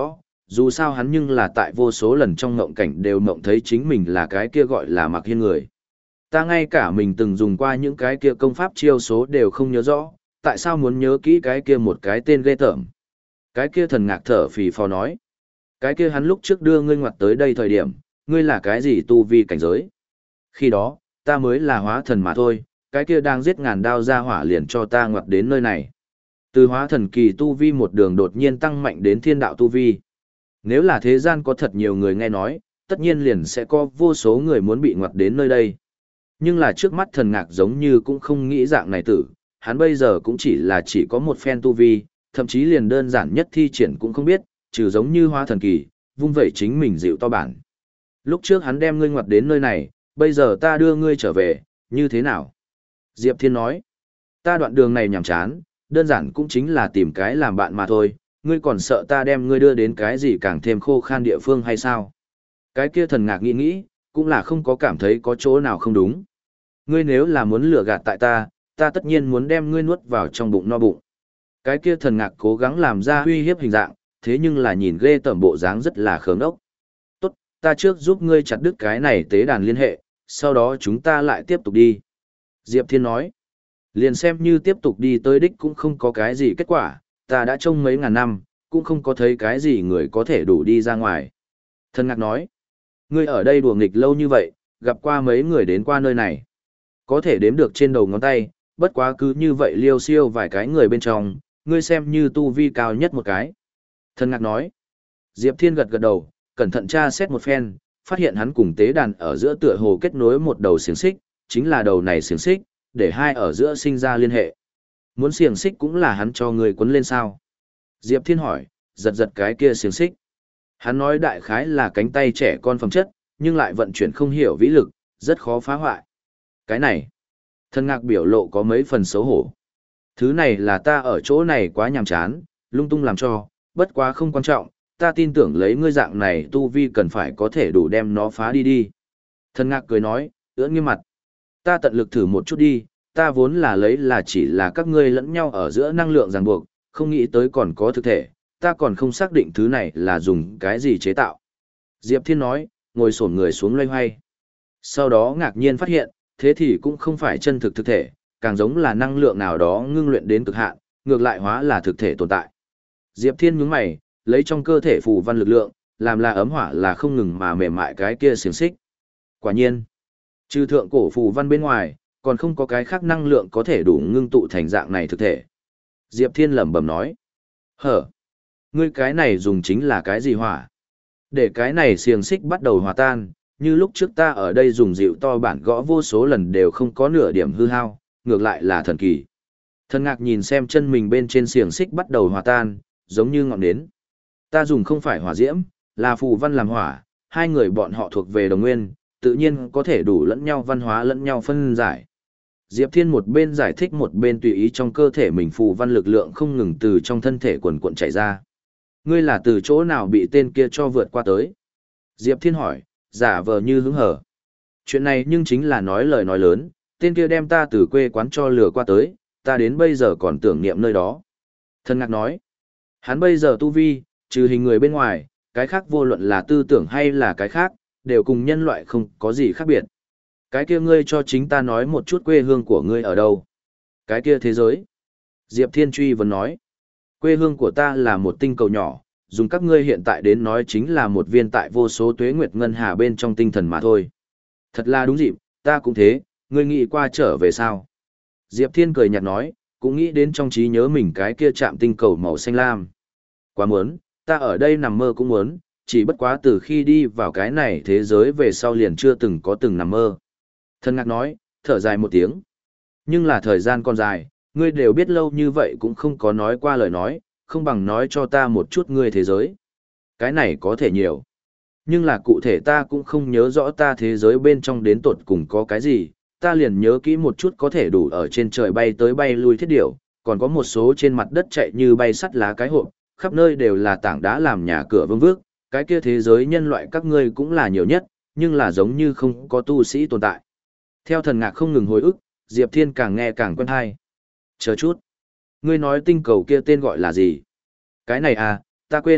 dù sao hắn nhưng là tại vô số lần trong ngộng cảnh đều mộng thấy chính mình là cái kia gọi là Mạc Hiên người. Ta ngay cả mình từng dùng qua những cái kia công pháp chiêu số đều không nhớ rõ, tại sao muốn nhớ kỹ cái kia một cái tên ghê tởm. Cái kia thần ngạc thở phì phò nói. Cái kia hắn lúc trước đưa ngươi ngoặt tới đây thời điểm, ngươi là cái gì tu vi cảnh giới? Khi đó, ta mới là hóa thần mà thôi, cái kia đang giết ngàn đao ra hỏa liền cho ta ngoặt đến nơi này. Từ hóa thần kỳ tu vi một đường đột nhiên tăng mạnh đến thiên đạo tu vi. Nếu là thế gian có thật nhiều người nghe nói, tất nhiên liền sẽ có vô số người muốn bị ngoặt đến nơi đây. Nhưng là trước mắt thần ngạc giống như cũng không nghĩ dạng này tử, hắn bây giờ cũng chỉ là chỉ có một phen tu vi, thậm chí liền đơn giản nhất thi triển cũng không biết, trừ giống như hóa thần kỳ, vung vẩy chính mình dịu to bản. Lúc trước hắn đem ngươi ngoặt đến nơi này, bây giờ ta đưa ngươi trở về, như thế nào? Diệp Thiên nói, ta đoạn đường này nhàm chán, đơn giản cũng chính là tìm cái làm bạn mà thôi, ngươi còn sợ ta đem ngươi đưa đến cái gì càng thêm khô khan địa phương hay sao? Cái kia thần ngạc nghĩ nghĩ, cũng là không có cảm thấy có chỗ nào không đúng. Ngươi nếu là muốn lừa gạt tại ta, ta tất nhiên muốn đem ngươi nuốt vào trong bụng no bụng. Cái kia thần ngạc cố gắng làm ra uy hiếp hình dạng, thế nhưng là nhìn ghê tởm bộ dáng rất là khớm ốc. Tốt, ta trước giúp ngươi chặt đứt cái này tế đàn liên hệ, sau đó chúng ta lại tiếp tục đi. Diệp Thiên nói, liền xem như tiếp tục đi tới đích cũng không có cái gì kết quả, ta đã trông mấy ngàn năm, cũng không có thấy cái gì người có thể đủ đi ra ngoài. Thần ngạc nói, ngươi ở đây đùa nghịch lâu như vậy, gặp qua mấy người đến qua nơi này. Có thể đếm được trên đầu ngón tay, bất quá cứ như vậy liêu siêu vài cái người bên trong, ngươi xem như tu vi cao nhất một cái. Thần ngạc nói, Diệp Thiên gật gật đầu, cẩn thận tra xét một phen, phát hiện hắn cùng tế đàn ở giữa tựa hồ kết nối một đầu xiềng xích, chính là đầu này xiềng xích, để hai ở giữa sinh ra liên hệ. Muốn xiềng xích cũng là hắn cho người quấn lên sao? Diệp Thiên hỏi, giật giật cái kia xiềng xích. Hắn nói đại khái là cánh tay trẻ con phẩm chất, nhưng lại vận chuyển không hiểu vĩ lực, rất khó phá hoại. Cái này, thần ngạc biểu lộ có mấy phần xấu hổ. Thứ này là ta ở chỗ này quá nhàm chán, lung tung làm cho, bất quá không quan trọng, ta tin tưởng lấy ngươi dạng này tu vi cần phải có thể đủ đem nó phá đi đi. Thần ngạc cười nói, ưỡn nghiêm mặt. Ta tận lực thử một chút đi, ta vốn là lấy là chỉ là các ngươi lẫn nhau ở giữa năng lượng ràng buộc, không nghĩ tới còn có thực thể, ta còn không xác định thứ này là dùng cái gì chế tạo. Diệp Thiên nói, ngồi xổm người xuống loay hoay. Sau đó ngạc nhiên phát hiện, thế thì cũng không phải chân thực thực thể, càng giống là năng lượng nào đó ngưng luyện đến cực hạn, ngược lại hóa là thực thể tồn tại. Diệp Thiên nhướng mày, lấy trong cơ thể phù văn lực lượng, làm là ấm hỏa là không ngừng mà mềm mại cái kia xiềng xích. Quả nhiên, trừ thượng cổ phù văn bên ngoài, còn không có cái khác năng lượng có thể đủ ngưng tụ thành dạng này thực thể. Diệp Thiên lẩm bẩm nói, hở, ngươi cái này dùng chính là cái gì hỏa? Để cái này xiềng xích bắt đầu hòa tan, như lúc trước ta ở đây dùng dịu to bản gõ vô số lần đều không có nửa điểm hư hao, ngược lại là thần kỳ. Thần ngạc nhìn xem chân mình bên trên xiềng xích bắt đầu hòa tan, giống như ngọn nến. Ta dùng không phải hỏa diễm, là phù văn làm hỏa, hai người bọn họ thuộc về đồng nguyên, tự nhiên có thể đủ lẫn nhau văn hóa lẫn nhau phân giải. Diệp Thiên một bên giải thích một bên tùy ý trong cơ thể mình phù văn lực lượng không ngừng từ trong thân thể quần cuộn chảy ra. Ngươi là từ chỗ nào bị tên kia cho vượt qua tới? Diệp Thiên hỏi, giả vờ như hứng hở. Chuyện này nhưng chính là nói lời nói lớn, tên kia đem ta từ quê quán cho lừa qua tới, ta đến bây giờ còn tưởng niệm nơi đó. Thần ngạc nói, hắn bây giờ tu vi, trừ hình người bên ngoài, cái khác vô luận là tư tưởng hay là cái khác, đều cùng nhân loại không có gì khác biệt. Cái kia ngươi cho chính ta nói một chút quê hương của ngươi ở đâu? Cái kia thế giới. Diệp Thiên truy vấn nói, quê hương của ta là một tinh cầu nhỏ, dùng các ngươi hiện tại đến nói chính là một viên tại vô số tuế nguyệt ngân hà bên trong tinh thần mà thôi. Thật là đúng dịp, ta cũng thế, ngươi nghĩ qua trở về sao? Diệp Thiên cười nhạt nói, cũng nghĩ đến trong trí nhớ mình cái kia chạm tinh cầu màu xanh lam. Quá muốn, ta ở đây nằm mơ cũng muốn, chỉ bất quá từ khi đi vào cái này thế giới về sau liền chưa từng có từng nằm mơ. Thần ngạc nói, thở dài một tiếng. Nhưng là thời gian còn dài, ngươi đều biết lâu như vậy cũng không có nói qua lời nói, không bằng nói cho ta một chút ngươi thế giới. Cái này có thể nhiều. Nhưng là cụ thể ta cũng không nhớ rõ ta thế giới bên trong đến tột cùng có cái gì, ta liền nhớ kỹ một chút có thể đủ ở trên trời bay tới bay lui thiết điểu, còn có một số trên mặt đất chạy như bay sắt lá cái hộp, khắp nơi đều là tảng đá làm nhà cửa vương vước, cái kia thế giới nhân loại các ngươi cũng là nhiều nhất, nhưng là giống như không có tu sĩ tồn tại. Theo thần ngạc không ngừng hồi ức, Diệp Thiên càng nghe càng quen hay. Chờ chút. Ngươi nói tinh cầu kia tên gọi là gì? Cái này à, ta quên,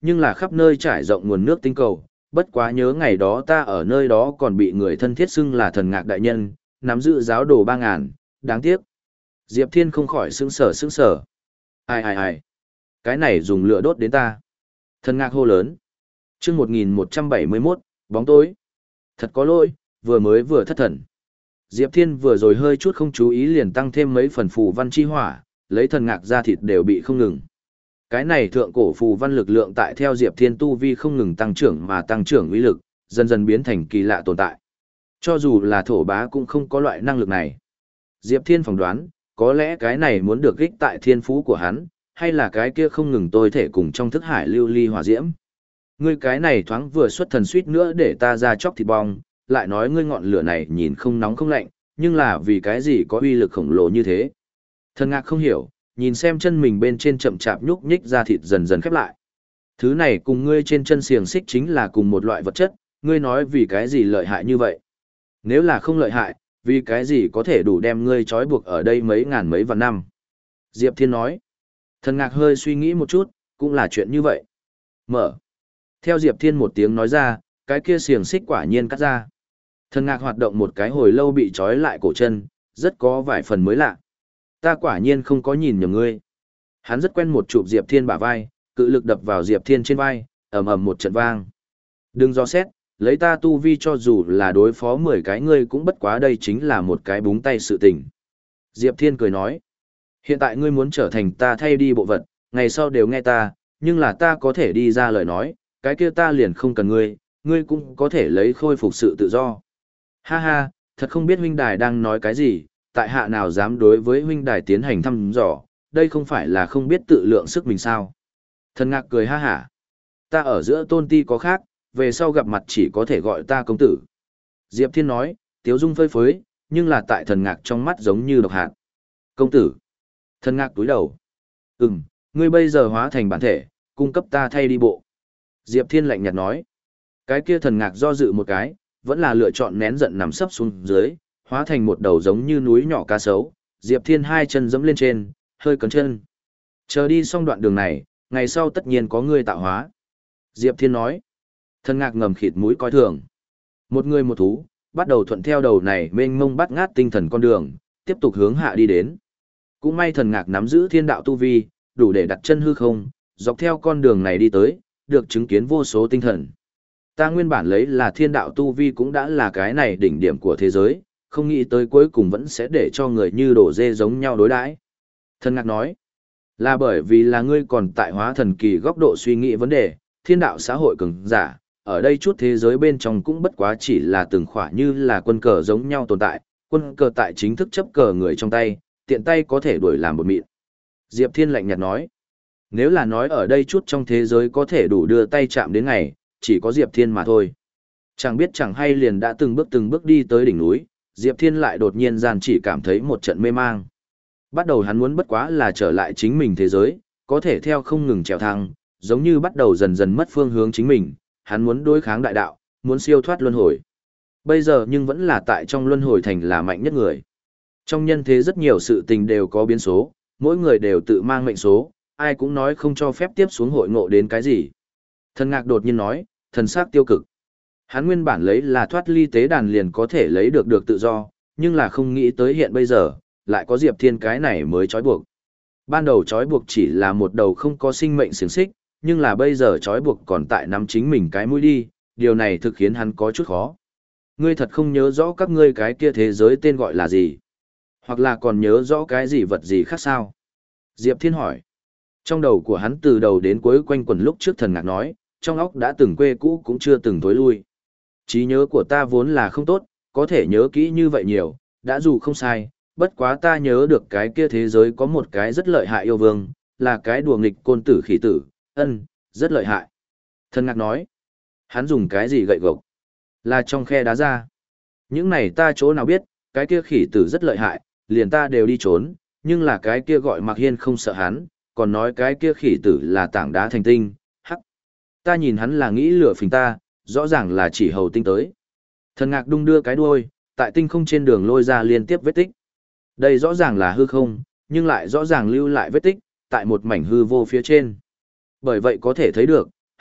nhưng là khắp nơi trải rộng nguồn nước tinh cầu, bất quá nhớ ngày đó ta ở nơi đó còn bị người thân thiết xưng là thần ngạc đại nhân, nắm giữ giáo đồ ba ngàn, đáng tiếc. Diệp Thiên không khỏi sững sờ sững sờ. Ai ai ai, cái này dùng lửa đốt đến ta. Thần ngạc hô lớn. Chương một nghìn một trăm bảy mươi mốt, bóng tối. Thật có lỗi, vừa mới vừa thất thần. Diệp Thiên vừa rồi hơi chút không chú ý liền tăng thêm mấy phần phù văn chi hỏa, lấy thần ngạc ra thịt đều bị không ngừng. Cái này thượng cổ phù văn lực lượng tại theo Diệp Thiên tu vi không ngừng tăng trưởng mà tăng trưởng uy lực, dần dần biến thành kỳ lạ tồn tại. Cho dù là thổ bá cũng không có loại năng lực này. Diệp Thiên phỏng đoán, có lẽ cái này muốn được ích tại thiên phú của hắn, hay là cái kia không ngừng tôi thể cùng trong thức hải lưu ly hỏa diễm. Ngươi cái này thoáng vừa xuất thần suýt nữa để ta ra chóc thịt bong, lại nói ngươi ngọn lửa này nhìn không nóng không lạnh, nhưng là vì cái gì có uy lực khổng lồ như thế. Thần ngạc không hiểu, nhìn xem chân mình bên trên chậm chạp nhúc nhích ra thịt dần dần khép lại. Thứ này cùng ngươi trên chân xiềng xích chính là cùng một loại vật chất, ngươi nói vì cái gì lợi hại như vậy. Nếu là không lợi hại, vì cái gì có thể đủ đem ngươi trói buộc ở đây mấy ngàn mấy vạn năm. Diệp Thiên nói. Thần ngạc hơi suy nghĩ một chút, cũng là chuyện như vậy. Mở. Theo Diệp Thiên một tiếng nói ra, cái kia xiềng xích quả nhiên cắt ra. Thần ngạc hoạt động một cái hồi lâu bị trói lại cổ chân, rất có vài phần mới lạ. Ta quả nhiên không có nhìn nhầm ngươi. Hắn rất quen một chụp Diệp Thiên bả vai, cự lực đập vào Diệp Thiên trên vai, ầm ầm một trận vang. Đừng do xét, lấy ta tu vi cho dù là đối phó mười cái ngươi cũng bất quá, đây chính là một cái búng tay sự tình. Diệp Thiên cười nói, hiện tại ngươi muốn trở thành ta thay đi bộ vật, ngày sau đều nghe ta, nhưng là ta có thể đi ra lời nói, cái kia ta liền không cần ngươi, ngươi cũng có thể lấy khôi phục sự tự do. Ha ha, thật không biết huynh đài đang nói cái gì, tại hạ nào dám đối với huynh đài tiến hành thăm dò, đây không phải là không biết tự lượng sức mình sao. Thần ngạc cười ha hả. Ta ở giữa tôn ti có khác, về sau gặp mặt chỉ có thể gọi ta công tử. Diệp Thiên nói, tiếu dung phơi phới, nhưng là tại thần ngạc trong mắt giống như độc hạt. Công tử. Thần ngạc túi đầu. Ừm, ngươi bây giờ hóa thành bản thể, cung cấp ta thay đi bộ. Diệp Thiên lạnh nhạt nói. Cái kia thần ngạc do dự một cái, vẫn là lựa chọn nén giận nằm sấp xuống dưới, hóa thành một đầu giống như núi nhỏ cá sấu. Diệp Thiên hai chân giẫm lên trên, hơi cấn chân. Chờ đi xong đoạn đường này, ngày sau tất nhiên có ngươi tạo hóa. Diệp Thiên nói. Thần ngạc ngầm khịt mũi coi thường. Một người một thú, bắt đầu thuận theo đầu này mênh mông bắt ngát tinh thần con đường, tiếp tục hướng hạ đi đến. Cũng may thần ngạc nắm giữ thiên đạo tu vi, đủ để đặt chân hư không, dọc theo con đường này đi tới, được chứng kiến vô số tinh thần. Ta nguyên bản lấy là thiên đạo tu vi cũng đã là cái này đỉnh điểm của thế giới, không nghĩ tới cuối cùng vẫn sẽ để cho người như đổ dê giống nhau đối đãi. Thần ngạc nói, là bởi vì là ngươi còn tại hóa thần kỳ góc độ suy nghĩ vấn đề, thiên đạo xã hội cường giả, ở đây chút thế giới bên trong cũng bất quá chỉ là từng khỏa như là quân cờ giống nhau tồn tại, quân cờ tại chính thức chấp cờ người trong tay, tiện tay có thể đuổi làm một mịn. Diệp Thiên lạnh nhạt nói, nếu là nói ở đây chút trong thế giới có thể đủ đưa tay chạm đến ngày, chỉ có Diệp Thiên mà thôi. Chẳng biết chẳng hay liền đã từng bước từng bước đi tới đỉnh núi, Diệp Thiên lại đột nhiên gian chỉ cảm thấy một trận mê mang. Bắt đầu hắn muốn bất quá là trở lại chính mình thế giới, có thể theo không ngừng trèo thang, giống như bắt đầu dần dần mất phương hướng chính mình, hắn muốn đối kháng đại đạo, muốn siêu thoát luân hồi. Bây giờ nhưng vẫn là tại trong luân hồi thành là mạnh nhất người. Trong nhân thế rất nhiều sự tình đều có biến số, mỗi người đều tự mang mệnh số, ai cũng nói không cho phép tiếp xuống hội ngộ đến cái gì. Thần ngạc đột nhiên nói, thần sắc tiêu cực. Hắn nguyên bản lấy là thoát ly tế đàn liền có thể lấy được được tự do, nhưng là không nghĩ tới hiện bây giờ, lại có Diệp Thiên cái này mới trói buộc. Ban đầu trói buộc chỉ là một đầu không có sinh mệnh xiềng xích, nhưng là bây giờ trói buộc còn tại nắm chính mình cái mũi đi, điều này thực khiến hắn có chút khó. Ngươi thật không nhớ rõ các ngươi cái kia thế giới tên gọi là gì? Hoặc là còn nhớ rõ cái gì vật gì khác sao? Diệp Thiên hỏi. Trong đầu của hắn từ đầu đến cuối quanh quẩn lúc trước thần ngạc nói, trong óc đã từng quê cũ cũng chưa từng tối lui. Trí nhớ của ta vốn là không tốt, có thể nhớ kỹ như vậy nhiều, đã dù không sai, bất quá ta nhớ được cái kia thế giới có một cái rất lợi hại yêu vương, là cái đùa nghịch côn tử khỉ tử, ân, rất lợi hại. Thần ngạc nói, hắn dùng cái gì gậy gộc? Là trong khe đá ra. Những này ta chỗ nào biết, cái kia khỉ tử rất lợi hại, liền ta đều đi trốn, nhưng là cái kia gọi Mạc Hiên không sợ hắn, còn nói cái kia khỉ tử là tảng đá thành tinh, hắc. Ta nhìn hắn là nghĩ lửa phình ta, rõ ràng là chỉ hầu tinh tới. Thần ngạc đung đưa cái đuôi, tại tinh không trên đường lôi ra liên tiếp vết tích. Đây rõ ràng là hư không, nhưng lại rõ ràng lưu lại vết tích, tại một mảnh hư vô phía trên. Bởi vậy có thể thấy được,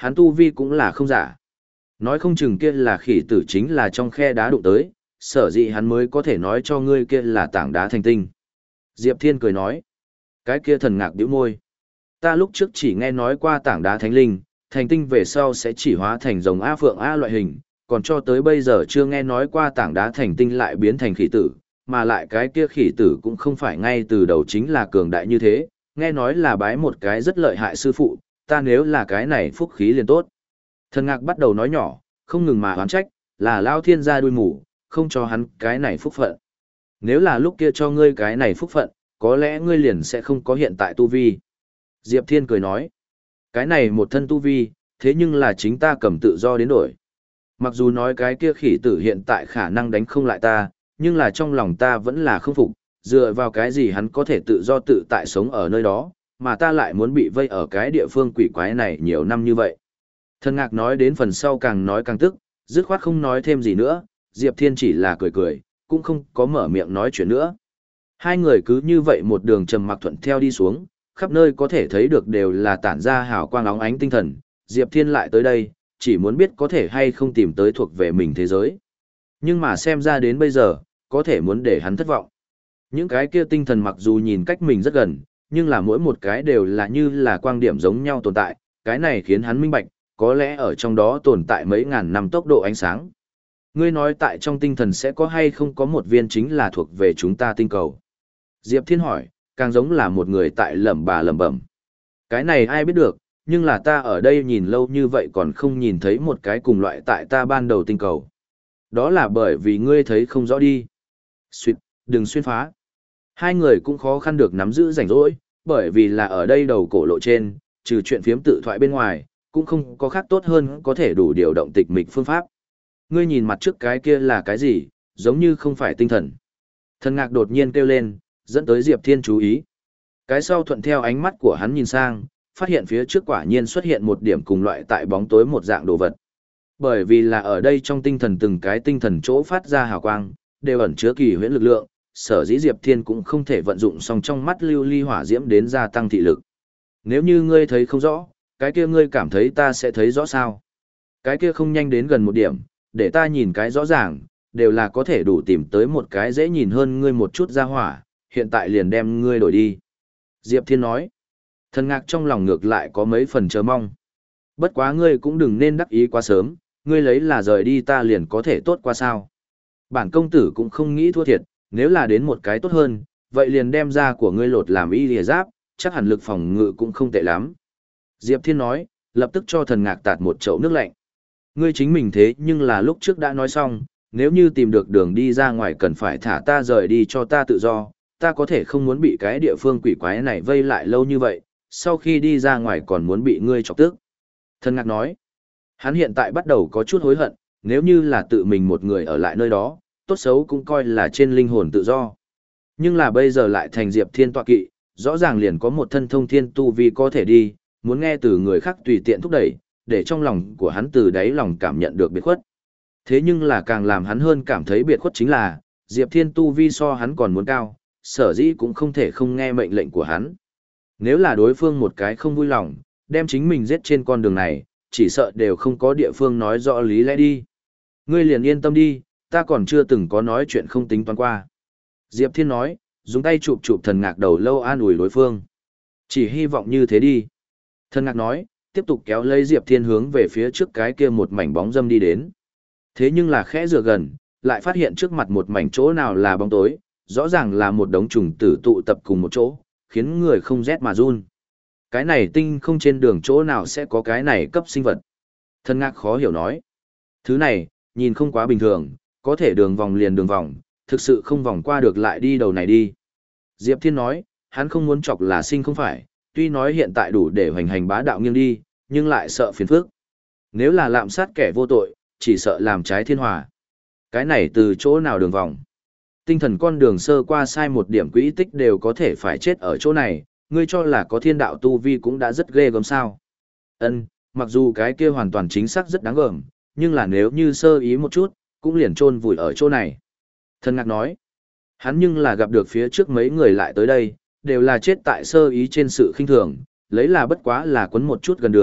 hắn tu vi cũng là không giả. Nói không chừng kia là khỉ tử chính là trong khe đá đụng tới, sở dĩ hắn mới có thể nói cho ngươi kia là tảng đá thành tinh. Diệp Thiên cười nói, cái kia thần ngạc bĩu môi. Ta lúc trước chỉ nghe nói qua tảng đá thánh linh, thành tinh về sau sẽ chỉ hóa thành rồng A Phượng A loại hình, còn cho tới bây giờ chưa nghe nói qua tảng đá thành tinh lại biến thành khỉ tử, mà lại cái kia khỉ tử cũng không phải ngay từ đầu chính là cường đại như thế, nghe nói là bái một cái rất lợi hại sư phụ, ta nếu là cái này phúc khí liền tốt. Thần ngạc bắt đầu nói nhỏ, không ngừng mà oán trách, là Lao Thiên gia đuôi mù, không cho hắn cái này phúc phận. Nếu là lúc kia cho ngươi cái này phúc phận, có lẽ ngươi liền sẽ không có hiện tại tu vi. Diệp Thiên cười nói, cái này một thân tu vi, thế nhưng là chính ta cầm tự do đến đổi. Mặc dù nói cái kia khỉ tử hiện tại khả năng đánh không lại ta, nhưng là trong lòng ta vẫn là không phục, dựa vào cái gì hắn có thể tự do tự tại sống ở nơi đó, mà ta lại muốn bị vây ở cái địa phương quỷ quái này nhiều năm như vậy. Thần ngạc nói đến phần sau càng nói càng tức, dứt khoát không nói thêm gì nữa, Diệp Thiên chỉ là cười cười, cũng không có mở miệng nói chuyện nữa. Hai người cứ như vậy một đường trầm mặc thuận theo đi xuống, khắp nơi có thể thấy được đều là tản ra hào quang óng ánh tinh thần, Diệp Thiên lại tới đây, chỉ muốn biết có thể hay không tìm tới thuộc về mình thế giới. Nhưng mà xem ra đến bây giờ, có thể muốn để hắn thất vọng. Những cái kia tinh thần mặc dù nhìn cách mình rất gần, nhưng là mỗi một cái đều là như là quang điểm giống nhau tồn tại, cái này khiến hắn minh bạch, có lẽ ở trong đó tồn tại mấy ngàn năm tốc độ ánh sáng. Ngươi nói tại trong tinh thần sẽ có hay không có một viên chính là thuộc về chúng ta tinh cầu? Diệp Thiên hỏi, càng giống là một người tại lẩm bà lẩm bẩm. Cái này ai biết được, nhưng là ta ở đây nhìn lâu như vậy còn không nhìn thấy một cái cùng loại tại ta ban đầu tinh cầu. Đó là bởi vì ngươi thấy không rõ đi. Xuyệt, đừng xuyên phá. Hai người cũng khó khăn được nắm giữ rảnh rỗi, bởi vì là ở đây đầu cổ lộ trên, trừ chuyện phiếm tự thoại bên ngoài, cũng không có khác tốt hơn có thể đủ điều động tịch mịch phương pháp. Ngươi nhìn mặt trước cái kia là cái gì, giống như không phải tinh thần. Thần ngạc đột nhiên kêu lên, dẫn tới Diệp Thiên chú ý. Cái sau thuận theo ánh mắt của hắn nhìn sang, phát hiện phía trước quả nhiên xuất hiện một điểm cùng loại tại bóng tối một dạng đồ vật. Bởi vì là ở đây trong tinh thần từng cái tinh thần chỗ phát ra hào quang, đều ẩn chứa kỳ huyễn lực lượng, sở dĩ Diệp Thiên cũng không thể vận dụng song trong mắt lưu ly hỏa diễm đến gia tăng thị lực. Nếu như ngươi thấy không rõ, cái kia ngươi cảm thấy ta sẽ thấy rõ sao? Cái kia không nhanh đến gần một điểm, để ta nhìn cái rõ ràng, đều là có thể đủ tìm tới một cái dễ nhìn hơn ngươi một chút ra hỏa, hiện tại liền đem ngươi đổi đi. Diệp Thiên nói, thần ngạc trong lòng ngược lại có mấy phần chờ mong. Bất quá ngươi cũng đừng nên đắc ý quá sớm, ngươi lấy là rời đi ta liền có thể tốt qua sao. Bản công tử cũng không nghĩ thua thiệt, nếu là đến một cái tốt hơn, vậy liền đem ra của ngươi lột làm y lìa giáp, chắc hẳn lực phòng ngự cũng không tệ lắm. Diệp Thiên nói, lập tức cho thần ngạc tạt một chậu nước lạnh. Ngươi chính mình thế nhưng là lúc trước đã nói xong, nếu như tìm được đường đi ra ngoài cần phải thả ta rời đi cho ta tự do, ta có thể không muốn bị cái địa phương quỷ quái này vây lại lâu như vậy, sau khi đi ra ngoài còn muốn bị ngươi chọc tức. Thần ngạc nói, hắn hiện tại bắt đầu có chút hối hận, nếu như là tự mình một người ở lại nơi đó, tốt xấu cũng coi là trên linh hồn tự do. Nhưng là bây giờ lại thành Diệp Thiên tọa kỵ, rõ ràng liền có một thân thông thiên tu vi có thể đi, muốn nghe từ người khác tùy tiện thúc đẩy, để trong lòng của hắn từ đáy lòng cảm nhận được biệt khuất. Thế nhưng là càng làm hắn hơn cảm thấy biệt khuất chính là, Diệp Thiên tu vi so hắn còn muốn cao, sở dĩ cũng không thể không nghe mệnh lệnh của hắn. Nếu là đối phương một cái không vui lòng, đem chính mình giết trên con đường này, chỉ sợ đều không có địa phương nói rõ lý lẽ đi. Ngươi liền yên tâm đi, ta còn chưa từng có nói chuyện không tính toán qua. Diệp Thiên nói, dùng tay chụp chụp thần ngạc đầu lâu an ủi đối phương. Chỉ hy vọng như thế đi. Thần ngạc nói, tiếp tục kéo lấy Diệp Thiên hướng về phía trước cái kia một mảnh bóng dâm đi đến. Thế nhưng là khẽ dựa gần, lại phát hiện trước mặt một mảnh chỗ nào là bóng tối, rõ ràng là một đống trùng tử tụ tập cùng một chỗ, khiến người không rét mà run. Cái này tinh không trên đường chỗ nào sẽ có cái này cấp sinh vật. Thần ngạc khó hiểu nói. Thứ này, nhìn không quá bình thường, có thể đường vòng liền đường vòng, thực sự không vòng qua được lại đi đầu này đi. Diệp Thiên nói, hắn không muốn chọc là sinh không phải, tuy nói hiện tại đủ để hoành hành bá đạo nghiêng đi, nhưng lại sợ phiền phức. Nếu là lạm sát kẻ vô tội, chỉ sợ làm trái thiên hòa. Cái này từ chỗ nào đường vòng. Tinh thần con đường sơ qua sai một điểm quỹ tích đều có thể phải chết ở chỗ này, ngươi cho là có thiên đạo tu vi cũng đã rất ghê gớm sao. Ân, mặc dù cái kia hoàn toàn chính xác rất đáng gờm, nhưng là nếu như sơ ý một chút, cũng liền chôn vùi ở chỗ này. Thần ngạc nói, hắn nhưng là gặp được phía trước mấy người lại tới đây, đều là chết tại sơ ý trên sự khinh thường, lấy là bất quá là quấn một chút gần đường,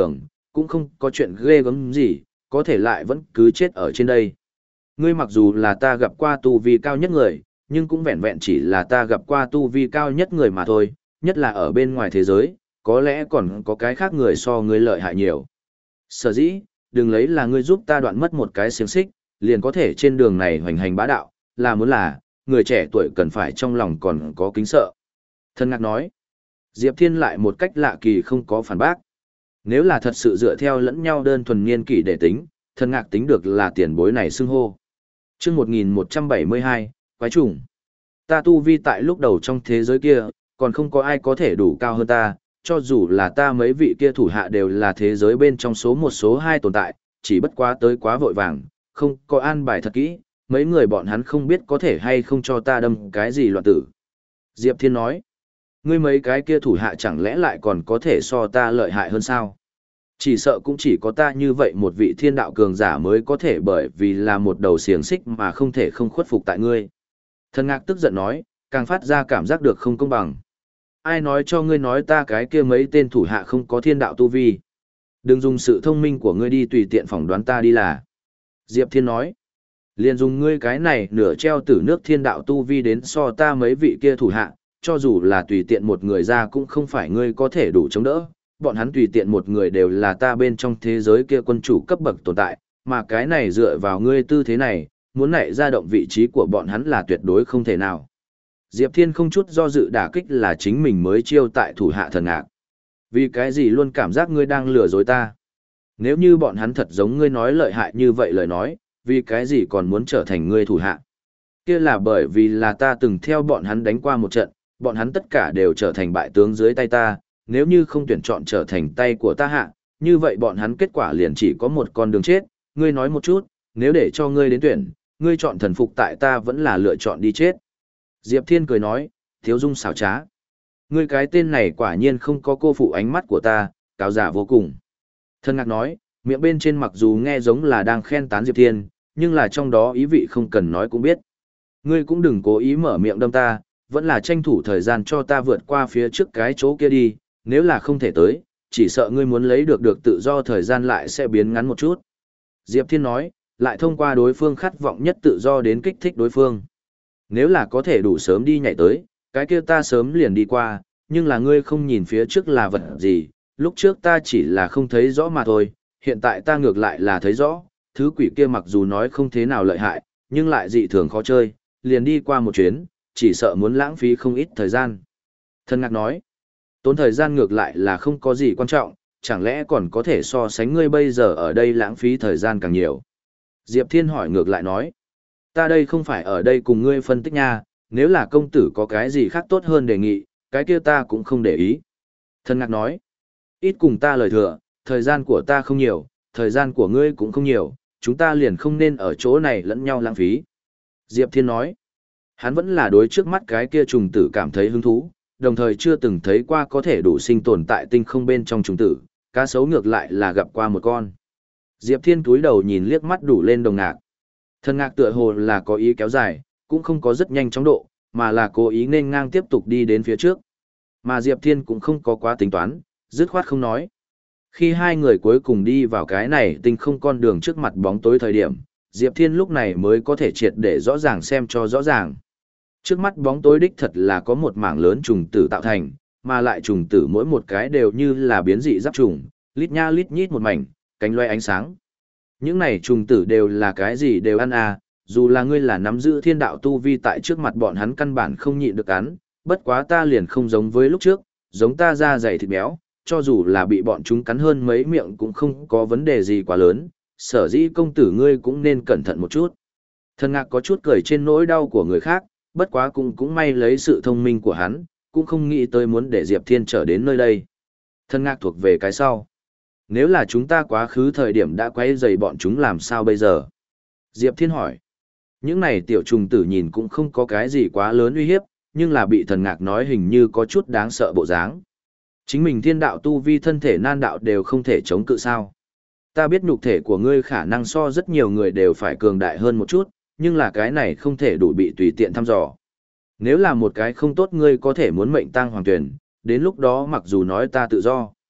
cũng không có chuyện ghê gớm gì, có thể lại vẫn cứ chết ở trên đây. Ngươi mặc dù là ta gặp qua tu vi cao nhất người, nhưng cũng vẹn vẹn chỉ là ta gặp qua tu vi cao nhất người mà thôi, nhất là ở bên ngoài thế giới, có lẽ còn có cái khác người so ngươi lợi hại nhiều. Sở dĩ, đừng lấy là ngươi giúp ta đoạn mất một cái xiềng xích, liền có thể trên đường này hoành hành bá đạo, là muốn là, người trẻ tuổi cần phải trong lòng còn có kính sợ. Thần Ngạc nói, Diệp Thiên lại một cách lạ kỳ không có phản bác. Nếu là thật sự dựa theo lẫn nhau đơn thuần niên kỷ để tính, Thần Ngạc tính được là tiền bối này xưng hô. Trước một nghìn một trăm bảy mươi hai, quái trùng. Ta tu vi tại lúc đầu trong thế giới kia, còn không có ai có thể đủ cao hơn ta, cho dù là ta mấy vị kia thủ hạ đều là thế giới bên trong số một số hai tồn tại, chỉ bất quá tới quá vội vàng, không có an bài thật kỹ, mấy người bọn hắn không biết có thể hay không cho ta đâm cái gì loạn tử. Diệp Thiên nói, ngươi mấy cái kia thủ hạ chẳng lẽ lại còn có thể so ta lợi hại hơn sao? Chỉ sợ cũng chỉ có ta như vậy một vị thiên đạo cường giả mới có thể bởi vì là một đầu xiềng xích mà không thể không khuất phục tại ngươi. Thần Ngạc tức giận nói, càng phát ra cảm giác được không công bằng. Ai nói cho ngươi nói ta cái kia mấy tên thủ hạ không có thiên đạo tu vi? Đừng dùng sự thông minh của ngươi đi tùy tiện phỏng đoán ta đi là. Diệp Thiên nói, liền dùng ngươi cái này nửa treo tử nước thiên đạo tu vi đến so ta mấy vị kia thủ hạ, cho dù là tùy tiện một người ra cũng không phải ngươi có thể đủ chống đỡ, bọn hắn tùy tiện một người đều là ta bên trong thế giới kia quân chủ cấp bậc tồn tại, mà cái này dựa vào ngươi tư thế này, muốn nảy ra động vị trí của bọn hắn là tuyệt đối không thể nào. Diệp Thiên không chút do dự đả kích là chính mình mới chiêu tại thủ hạ Thần Ngạc. Vì cái gì luôn cảm giác ngươi đang lừa dối ta? Nếu như bọn hắn thật giống ngươi nói lợi hại như vậy lời nói, vì cái gì còn muốn trở thành ngươi thủ hạ? Kia là bởi vì là ta từng theo bọn hắn đánh qua một trận, bọn hắn tất cả đều trở thành bại tướng dưới tay ta, nếu như không tuyển chọn trở thành tay của ta hạ, như vậy bọn hắn kết quả liền chỉ có một con đường chết, ngươi nói một chút, nếu để cho ngươi đến tuyển, ngươi chọn thần phục tại ta vẫn là lựa chọn đi chết. Diệp Thiên cười nói, thiếu dung xảo trá. Ngươi cái tên này quả nhiên không có cô phụ ánh mắt của ta, cáo giả vô cùng. Thần Ngạc nói, miệng bên trên mặc dù nghe giống là đang khen tán Diệp Thiên, nhưng là trong đó ý vị không cần nói cũng biết. Ngươi cũng đừng cố ý mở miệng đâm ta, vẫn là tranh thủ thời gian cho ta vượt qua phía trước cái chỗ kia đi, nếu là không thể tới, chỉ sợ ngươi muốn lấy được được tự do thời gian lại sẽ biến ngắn một chút. Diệp Thiên nói, lại thông qua đối phương khát vọng nhất tự do đến kích thích đối phương. Nếu là có thể đủ sớm đi nhảy tới, cái kia ta sớm liền đi qua, nhưng là ngươi không nhìn phía trước là vật gì, lúc trước ta chỉ là không thấy rõ mà thôi, hiện tại ta ngược lại là thấy rõ, thứ quỷ kia mặc dù nói không thế nào lợi hại, nhưng lại dị thường khó chơi, liền đi qua một chuyến, chỉ sợ muốn lãng phí không ít thời gian. Thần Ngạc nói, tốn thời gian ngược lại là không có gì quan trọng, chẳng lẽ còn có thể so sánh ngươi bây giờ ở đây lãng phí thời gian càng nhiều. Diệp Thiên hỏi ngược lại nói, ta đây không phải ở đây cùng ngươi phân tích nha, nếu là công tử có cái gì khác tốt hơn đề nghị, cái kia ta cũng không để ý. Thần Ngạc nói, ít cùng ta lời thừa, thời gian của ta không nhiều, thời gian của ngươi cũng không nhiều, chúng ta liền không nên ở chỗ này lẫn nhau lãng phí. Diệp Thiên nói, hắn vẫn là đối trước mắt cái kia trùng tử cảm thấy hứng thú, đồng thời chưa từng thấy qua có thể đủ sinh tồn tại tinh không bên trong trùng tử, cá sấu ngược lại là gặp qua một con. Diệp Thiên túi đầu nhìn liếc mắt đủ lên Đồng Ngạc. Thần Ngạc tựa hồ là có ý kéo dài, cũng không có rất nhanh chóng độ, mà là cố ý nên ngang tiếp tục đi đến phía trước. Mà Diệp Thiên cũng không có quá tính toán, dứt khoát không nói. Khi hai người cuối cùng đi vào cái này tinh không con đường trước mặt bóng tối thời điểm, Diệp Thiên lúc này mới có thể triệt để rõ ràng xem cho rõ ràng. Trước mắt bóng tối đích thật là có một mảng lớn trùng tử tạo thành, mà lại trùng tử mỗi một cái đều như là biến dị giáp trùng, lít nha lít nhít một mảnh, cánh loe ánh sáng. Những này trùng tử đều là cái gì đều ăn à, dù là ngươi là nắm giữ thiên đạo tu vi tại trước mặt bọn hắn căn bản không nhịn được ăn, bất quá ta liền không giống với lúc trước, giống ta da dày thịt béo, cho dù là bị bọn chúng cắn hơn mấy miệng cũng không có vấn đề gì quá lớn, sở dĩ công tử ngươi cũng nên cẩn thận một chút. Thần Ngạc có chút cười trên nỗi đau của người khác, bất quá cũng cũng may lấy sự thông minh của hắn, cũng không nghĩ tới muốn để Diệp Thiên trở đến nơi đây. Thần Ngạc thuộc về cái sau. Nếu là chúng ta quá khứ thời điểm đã quấy rầy bọn chúng làm sao bây giờ? Diệp Thiên hỏi. Những này tiểu trùng tử nhìn cũng không có cái gì quá lớn uy hiếp, nhưng là bị Thần Ngạc nói hình như có chút đáng sợ bộ dáng. Chính mình thiên đạo tu vi thân thể nan đạo đều không thể chống cự sao. Ta biết nhục thể của ngươi khả năng so rất nhiều người đều phải cường đại hơn một chút, nhưng là cái này không thể đủ bị tùy tiện thăm dò. Nếu là một cái không tốt ngươi có thể muốn mệnh tang hoàng tuyển, đến lúc đó mặc dù nói ta tự do.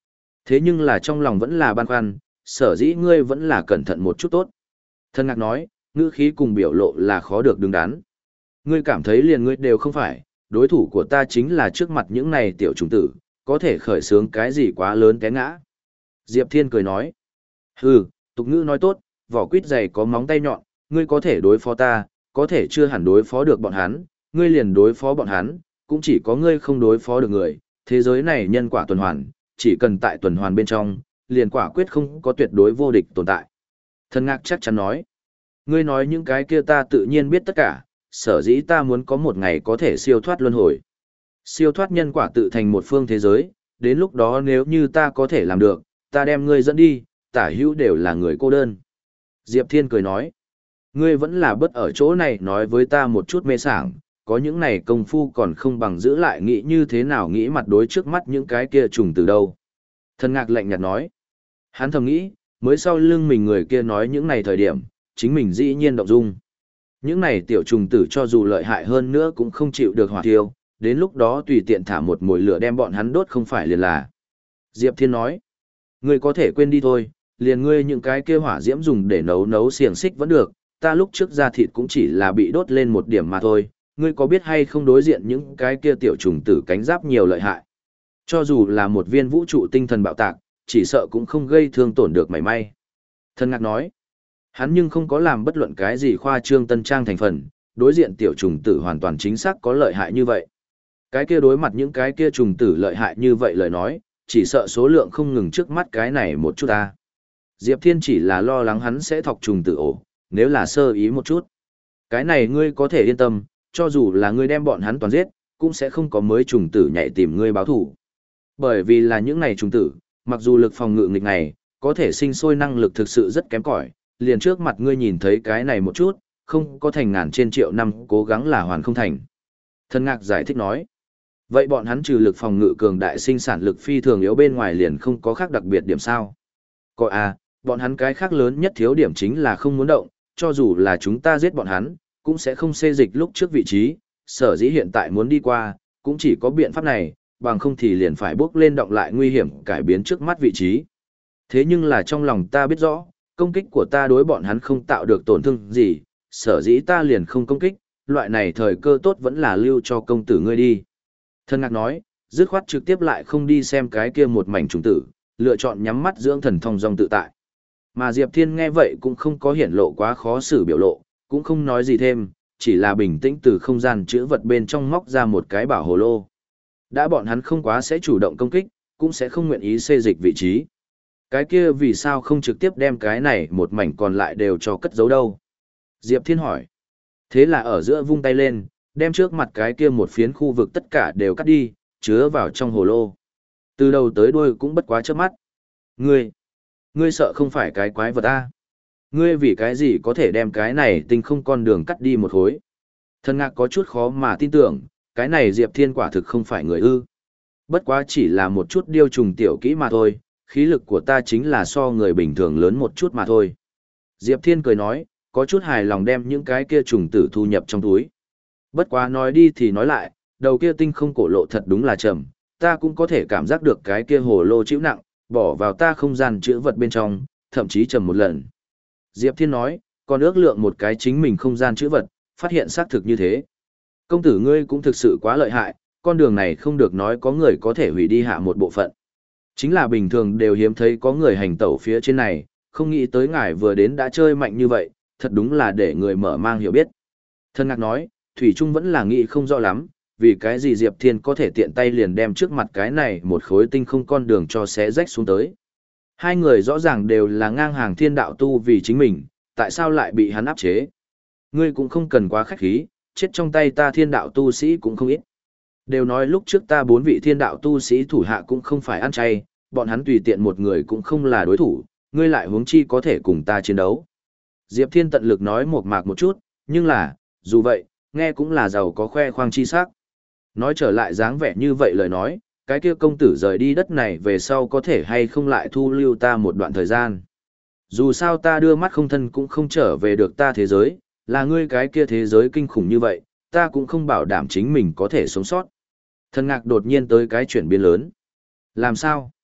Thế nhưng là trong lòng vẫn là băn khoăn, sở dĩ ngươi vẫn là cẩn thận một chút tốt. Thần ngạc nói, ngữ khí cùng biểu lộ là khó được đứng đắn. Ngươi cảm thấy liền ngươi đều không phải, đối thủ của ta chính là trước mặt những này tiểu trùng tử, có thể khởi xướng cái gì quá lớn té ngã. Diệp Thiên cười nói, hừ, tục ngữ nói tốt, vỏ quýt dày có móng tay nhọn, ngươi có thể đối phó ta, có thể chưa hẳn đối phó được bọn hắn, ngươi liền đối phó bọn hắn, cũng chỉ có ngươi không đối phó được người, thế giới này nhân quả tuần hoàn, chỉ cần tại tuần hoàn bên trong, liền quả quyết không có tuyệt đối vô địch tồn tại. Thần ngạc chắc chắn nói, ngươi nói những cái kia ta tự nhiên biết tất cả, sở dĩ ta muốn có một ngày có thể siêu thoát luân hồi. Siêu thoát nhân quả tự thành một phương thế giới, đến lúc đó nếu như ta có thể làm được, ta đem ngươi dẫn đi, tả hữu đều là người cô đơn. Diệp Thiên cười nói, ngươi vẫn là bất ở chỗ này nói với ta một chút mê sảng, có những này công phu còn không bằng giữ lại nghĩ như thế nào nghĩ mặt đối trước mắt những cái kia trùng từ đâu. Thần ngạc lạnh nhạt nói, hắn thầm nghĩ, mới sau lưng mình người kia nói những này thời điểm, chính mình dĩ nhiên động dung. Những này tiểu trùng tử cho dù lợi hại hơn nữa cũng không chịu được hỏa thiêu, đến lúc đó tùy tiện thả một mồi lửa đem bọn hắn đốt không phải liền là. Diệp Thiên nói, ngươi có thể quên đi thôi, liền ngươi những cái kia hỏa diễm dùng để nấu nấu xiềng xích vẫn được, ta lúc trước ra thịt cũng chỉ là bị đốt lên một điểm mà thôi, ngươi có biết hay không đối diện những cái kia tiểu trùng tử cánh giáp nhiều lợi hại. Cho dù là một viên vũ trụ tinh thần bạo tạc, chỉ sợ cũng không gây thương tổn được mảy may. Thần ngạc nói, hắn nhưng không có làm bất luận cái gì khoa trương tân trang thành phần, đối diện tiểu trùng tử hoàn toàn chính xác có lợi hại như vậy. Cái kia đối mặt những cái kia trùng tử lợi hại như vậy lời nói, chỉ sợ số lượng không ngừng trước mắt cái này một chút ta. Diệp Thiên chỉ là lo lắng hắn sẽ thọc trùng tử ổ, nếu là sơ ý một chút. Cái này ngươi có thể yên tâm, cho dù là ngươi đem bọn hắn toàn giết, cũng sẽ không có mới trùng tử nhảy tìm ngươi báo thủ. Bởi vì là những này trùng tử, mặc dù lực phòng ngự nghịch này, có thể sinh sôi năng lực thực sự rất kém cỏi, liền trước mặt ngươi nhìn thấy cái này một chút, không có thành ngàn trên triệu năm cố gắng là hoàn không thành. Thần ngạc giải thích nói, vậy bọn hắn trừ lực phòng ngự cường đại sinh sản lực phi thường yếu bên ngoài liền không có khác đặc biệt điểm sao? Có à, bọn hắn cái khác lớn nhất thiếu điểm chính là không muốn động, cho dù là chúng ta giết bọn hắn, cũng sẽ không xê dịch lúc trước vị trí, sở dĩ hiện tại muốn đi qua, cũng chỉ có biện pháp này, bằng không thì liền phải bước lên động lại nguy hiểm cải biến trước mắt vị trí. Thế nhưng là trong lòng ta biết rõ, công kích của ta đối bọn hắn không tạo được tổn thương gì, sở dĩ ta liền không công kích, loại này thời cơ tốt vẫn là lưu cho công tử ngươi đi. Thần ngạc nói, dứt khoát trực tiếp lại không đi xem cái kia một mảnh trùng tử, lựa chọn nhắm mắt dưỡng thần thông dong tự tại. Mà Diệp Thiên nghe vậy cũng không có hiển lộ quá khó xử biểu lộ, cũng không nói gì thêm, chỉ là bình tĩnh từ không gian chữ vật bên trong móc ra một cái bảo hồ lô. Đã bọn hắn không quá sẽ chủ động công kích, cũng sẽ không nguyện ý xê dịch vị trí. Cái kia vì sao không trực tiếp đem cái này một mảnh còn lại đều cho cất giấu đâu? Diệp Thiên hỏi. Thế là ở giữa vung tay lên, đem trước mặt cái kia một phiến khu vực tất cả đều cắt đi, chứa vào trong hồ lô. Từ đầu tới đuôi cũng bất quá trước mắt. Ngươi, ngươi sợ không phải cái quái vật a? Ngươi vì cái gì có thể đem cái này tinh không con đường cắt đi một khối? Thần ngạc có chút khó mà tin tưởng, cái này Diệp Thiên quả thực không phải người ư. Bất quá chỉ là một chút điêu trùng tiểu kỹ mà thôi, khí lực của ta chính là so người bình thường lớn một chút mà thôi. Diệp Thiên cười nói, có chút hài lòng đem những cái kia trùng tử thu nhập trong túi. Bất quá nói đi thì nói lại, đầu kia tinh không cổ lộ thật đúng là trầm, ta cũng có thể cảm giác được cái kia hồ lô chịu nặng, bỏ vào ta không gian chữ vật bên trong, thậm chí trầm một lần. Diệp Thiên nói, còn ước lượng một cái chính mình không gian chữ vật, phát hiện xác thực như thế. Công tử ngươi cũng thực sự quá lợi hại, con đường này không được nói có người có thể hủy đi hạ một bộ phận. Chính là bình thường đều hiếm thấy có người hành tẩu phía trên này, không nghĩ tới ngài vừa đến đã chơi mạnh như vậy, thật đúng là để người mở mang hiểu biết. Thần ngạc nói, Thủy Trung vẫn là nghĩ không rõ lắm, vì cái gì Diệp Thiên có thể tiện tay liền đem trước mặt cái này một khối tinh không con đường cho xé rách xuống tới. Hai người rõ ràng đều là ngang hàng thiên đạo tu vì chính mình, tại sao lại bị hắn áp chế? Ngươi cũng không cần quá khách khí, chết trong tay ta thiên đạo tu sĩ cũng không ít. Đều nói lúc trước ta bốn vị thiên đạo tu sĩ thủ hạ cũng không phải ăn chay, bọn hắn tùy tiện một người cũng không là đối thủ, ngươi lại huống chi có thể cùng ta chiến đấu. Diệp Thiên tận lực nói một mạc một chút, nhưng là, dù vậy, nghe cũng là giàu có khoe khoang chi sắc. Nói trở lại dáng vẻ như vậy lời nói, cái kia công tử rời đi đất này về sau có thể hay không lại thu lưu ta một đoạn thời gian. Dù sao ta đưa mắt không thân cũng không trở về được ta thế giới, là ngươi cái kia thế giới kinh khủng như vậy, ta cũng không bảo đảm chính mình có thể sống sót. Thần ngạc đột nhiên tới cái chuyển biến lớn. Làm sao?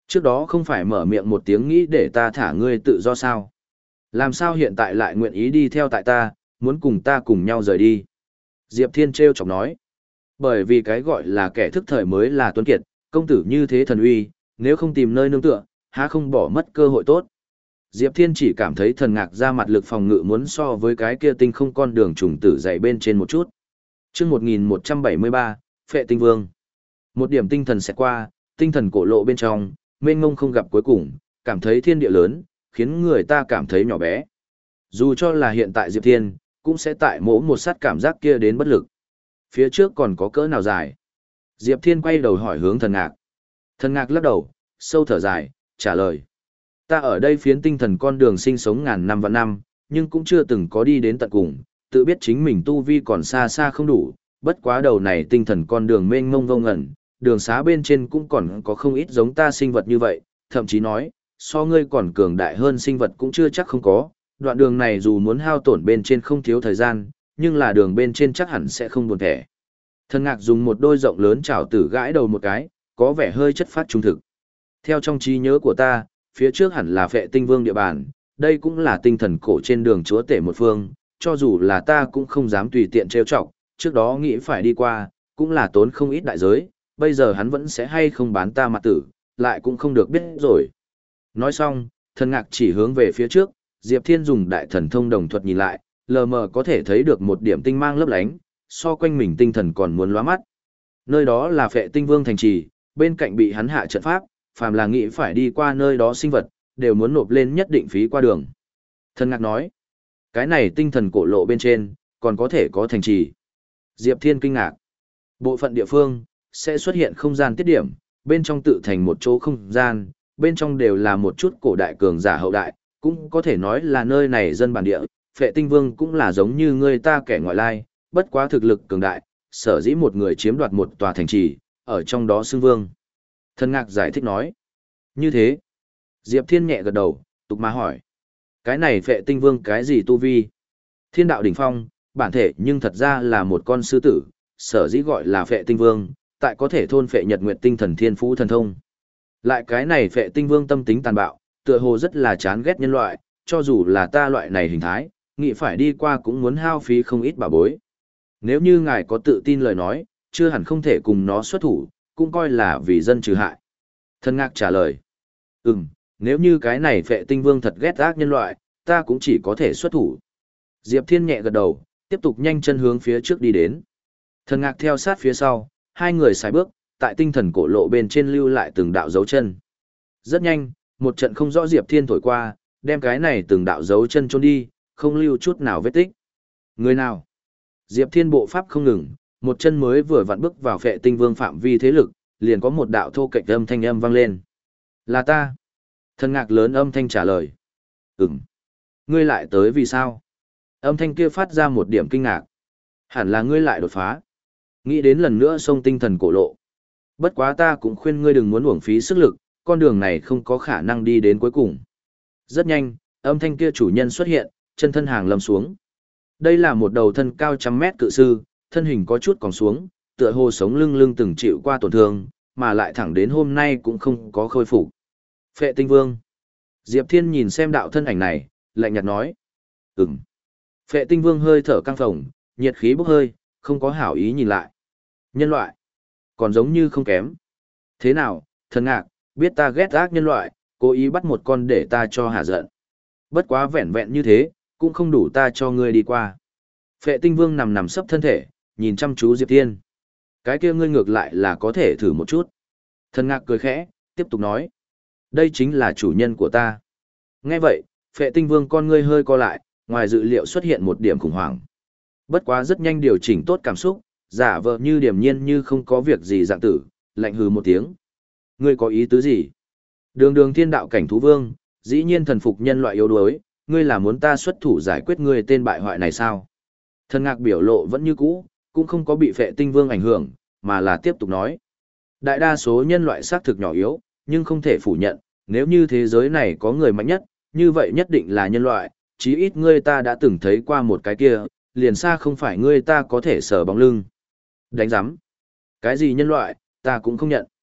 Trước đó không phải mở miệng một tiếng nghĩ để ta thả ngươi tự do sao? Làm sao hiện tại lại nguyện ý đi theo tại ta, muốn cùng ta cùng nhau rời đi? Diệp Thiên trêu chọc nói. Bởi vì cái gọi là kẻ thức thời mới là tuấn kiệt, công tử như thế thần uy, nếu không tìm nơi nương tựa, há không bỏ mất cơ hội tốt. Diệp Thiên chỉ cảm thấy thần ngạc ra mặt lực phòng ngự muốn so với cái kia tinh không con đường trùng tử dậy bên trên một chút. Trước một nghìn một trăm bảy mươi ba, Phệ Tinh Vương. Một điểm tinh thần sẽ qua, tinh thần cổ lộ bên trong, mênh mông không gặp cuối cùng, cảm thấy thiên địa lớn, khiến người ta cảm thấy nhỏ bé. Dù cho là hiện tại Diệp Thiên, cũng sẽ tại mỗi một sát cảm giác kia đến bất lực. Phía trước còn có cỡ nào dài? Diệp Thiên quay đầu hỏi hướng thần ngạc. Thần ngạc lắc đầu, sâu thở dài, trả lời. Ta ở đây phiến tinh thần con đường sinh sống ngàn năm vạn năm, nhưng cũng chưa từng có đi đến tận cùng, tự biết chính mình tu vi còn xa xa không đủ, bất quá đầu này tinh thần con đường mênh mông vô ngẩn, đường xá bên trên cũng còn có không ít giống ta sinh vật như vậy, thậm chí nói, so ngươi còn cường đại hơn sinh vật cũng chưa chắc không có, đoạn đường này dù muốn hao tổn bên trên không thiếu thời gian, nhưng là đường bên trên chắc hẳn sẽ không buồn thẻ. Thần ngạc dùng một đôi rộng lớn chảo tử gãi đầu một cái, có vẻ hơi chất phát trung thực. Theo trong trí nhớ của ta, phía trước hẳn là Phệ Tinh Vương địa bàn, đây cũng là tinh thần cổ trên đường chúa tể một phương, cho dù là ta cũng không dám tùy tiện trêu chọc, trước đó nghĩ phải đi qua, cũng là tốn không ít đại giới, bây giờ hắn vẫn sẽ hay không bán ta mặt tử, lại cũng không được biết rồi. Nói xong, thần ngạc chỉ hướng về phía trước, Diệp Thiên dùng đại thần thông đồng thuật nhìn lại, lờ mờ có thể thấy được một điểm tinh mang lấp lánh, so quanh mình tinh thần còn muốn lóa mắt. Nơi đó là Phệ Tinh Vương thành trì, bên cạnh bị hắn hạ trận pháp, phàm là nghĩ phải đi qua nơi đó sinh vật, đều muốn nộp lên nhất định phí qua đường. Thần ngạc nói, cái này tinh thần cổ lộ bên trên, còn có thể có thành trì. Diệp Thiên kinh ngạc. Bộ phận địa phương, sẽ xuất hiện không gian tiết điểm, bên trong tự thành một chỗ không gian, bên trong đều là một chút cổ đại cường giả hậu đại, cũng có thể nói là nơi này dân bản địa, Phệ Tinh Vương cũng là giống như người ta kẻ ngoại lai, bất quá thực lực cường đại, sở dĩ một người chiếm đoạt một tòa thành trì, ở trong đó xưng vương. Thần ngạc giải thích nói. Như thế, Diệp Thiên nhẹ gật đầu, tục mà hỏi. Cái này Phệ Tinh Vương cái gì tu vi? Thiên đạo đỉnh phong, bản thể nhưng thật ra là một con sư tử, sở dĩ gọi là Phệ Tinh Vương, tại có thể thôn phệ nhật nguyệt tinh thần thiên phú thần thông. Lại cái này Phệ Tinh Vương tâm tính tàn bạo, tựa hồ rất là chán ghét nhân loại, cho dù là ta loại này hình thái, nghĩ phải đi qua cũng muốn hao phí không ít bảo bối. Nếu như ngài có tự tin lời nói, chưa hẳn không thể cùng nó xuất thủ, cũng coi là vì dân trừ hại. Thần ngạc trả lời. Ừm, nếu như cái này Phệ Tinh Vương thật ghét ác nhân loại, ta cũng chỉ có thể xuất thủ. Diệp Thiên nhẹ gật đầu, tiếp tục nhanh chân hướng phía trước đi đến. Thần ngạc theo sát phía sau, hai người xài bước, tại tinh thần cổ lộ bên trên lưu lại từng đạo dấu chân. Rất nhanh, một trận không rõ Diệp Thiên thổi qua, đem cái này từng đạo dấu chân trốn đi, không lưu chút nào vết tích. Người nào? Diệp Thiên bộ pháp không ngừng, một chân mới vừa vặn bước vào Phệ Tinh Vương phạm vi thế lực, liền có một đạo thô kệch âm thanh âm vang lên. Là ta. Thần ngạc lớn âm thanh trả lời. Ừm. Ngươi lại tới vì sao? Âm thanh kia phát ra một điểm kinh ngạc. Hẳn là ngươi lại đột phá. Nghĩ đến lần nữa xông tinh thần cổ lộ. Bất quá ta cũng khuyên ngươi đừng muốn uổng phí sức lực, con đường này không có khả năng đi đến cuối cùng. Rất nhanh, âm thanh kia chủ nhân xuất hiện, chân thân hàng lâm xuống. Đây là một đầu thân cao trăm mét cự sư, thân hình có chút còn xuống, tựa hồ sống lưng lưng từng chịu qua tổn thương, mà lại thẳng đến hôm nay cũng không có khôi phục. Phệ Tinh Vương. Diệp Thiên nhìn xem đạo thân ảnh này, lạnh nhạt nói. Ừm. Phệ Tinh Vương hơi thở căng phồng, nhiệt khí bốc hơi, không có hảo ý nhìn lại. Nhân loại. Còn giống như không kém. Thế nào, thần ngạc, biết ta ghét ác nhân loại, cố ý bắt một con để ta cho hả giận. Bất quá vẹn vẹn như thế, cũng không đủ ta cho ngươi đi qua. Phệ Tinh Vương nằm nằm sấp thân thể, nhìn chăm chú Diệp Thiên. Cái kia ngươi ngược lại là có thể thử một chút. Thần ngạc cười khẽ, tiếp tục nói. Đây chính là chủ nhân của ta. Nghe vậy, Phệ Tinh Vương con ngươi hơi co lại, ngoài dự liệu xuất hiện một điểm khủng hoảng. Bất quá rất nhanh điều chỉnh tốt cảm xúc, giả vờ như điềm nhiên như không có việc gì dạng tử, lạnh hừ một tiếng. Ngươi có ý tứ gì? Đường đường thiên đạo cảnh thú vương, dĩ nhiên thần phục nhân loại yếu đuối, ngươi là muốn ta xuất thủ giải quyết ngươi tên bại hoại này sao? Thần ngạc biểu lộ vẫn như cũ, cũng không có bị Phệ Tinh Vương ảnh hưởng, mà là tiếp tục nói. Đại đa số nhân loại xác thực nhỏ yếu, nhưng không thể phủ nhận, nếu như thế giới này có người mạnh nhất, như vậy nhất định là nhân loại, chí ít ngươi ta đã từng thấy qua một cái kia, liền xa không phải ngươi ta có thể sờ bóng lưng. Đánh giám. Cái gì nhân loại, ta cũng không nhận.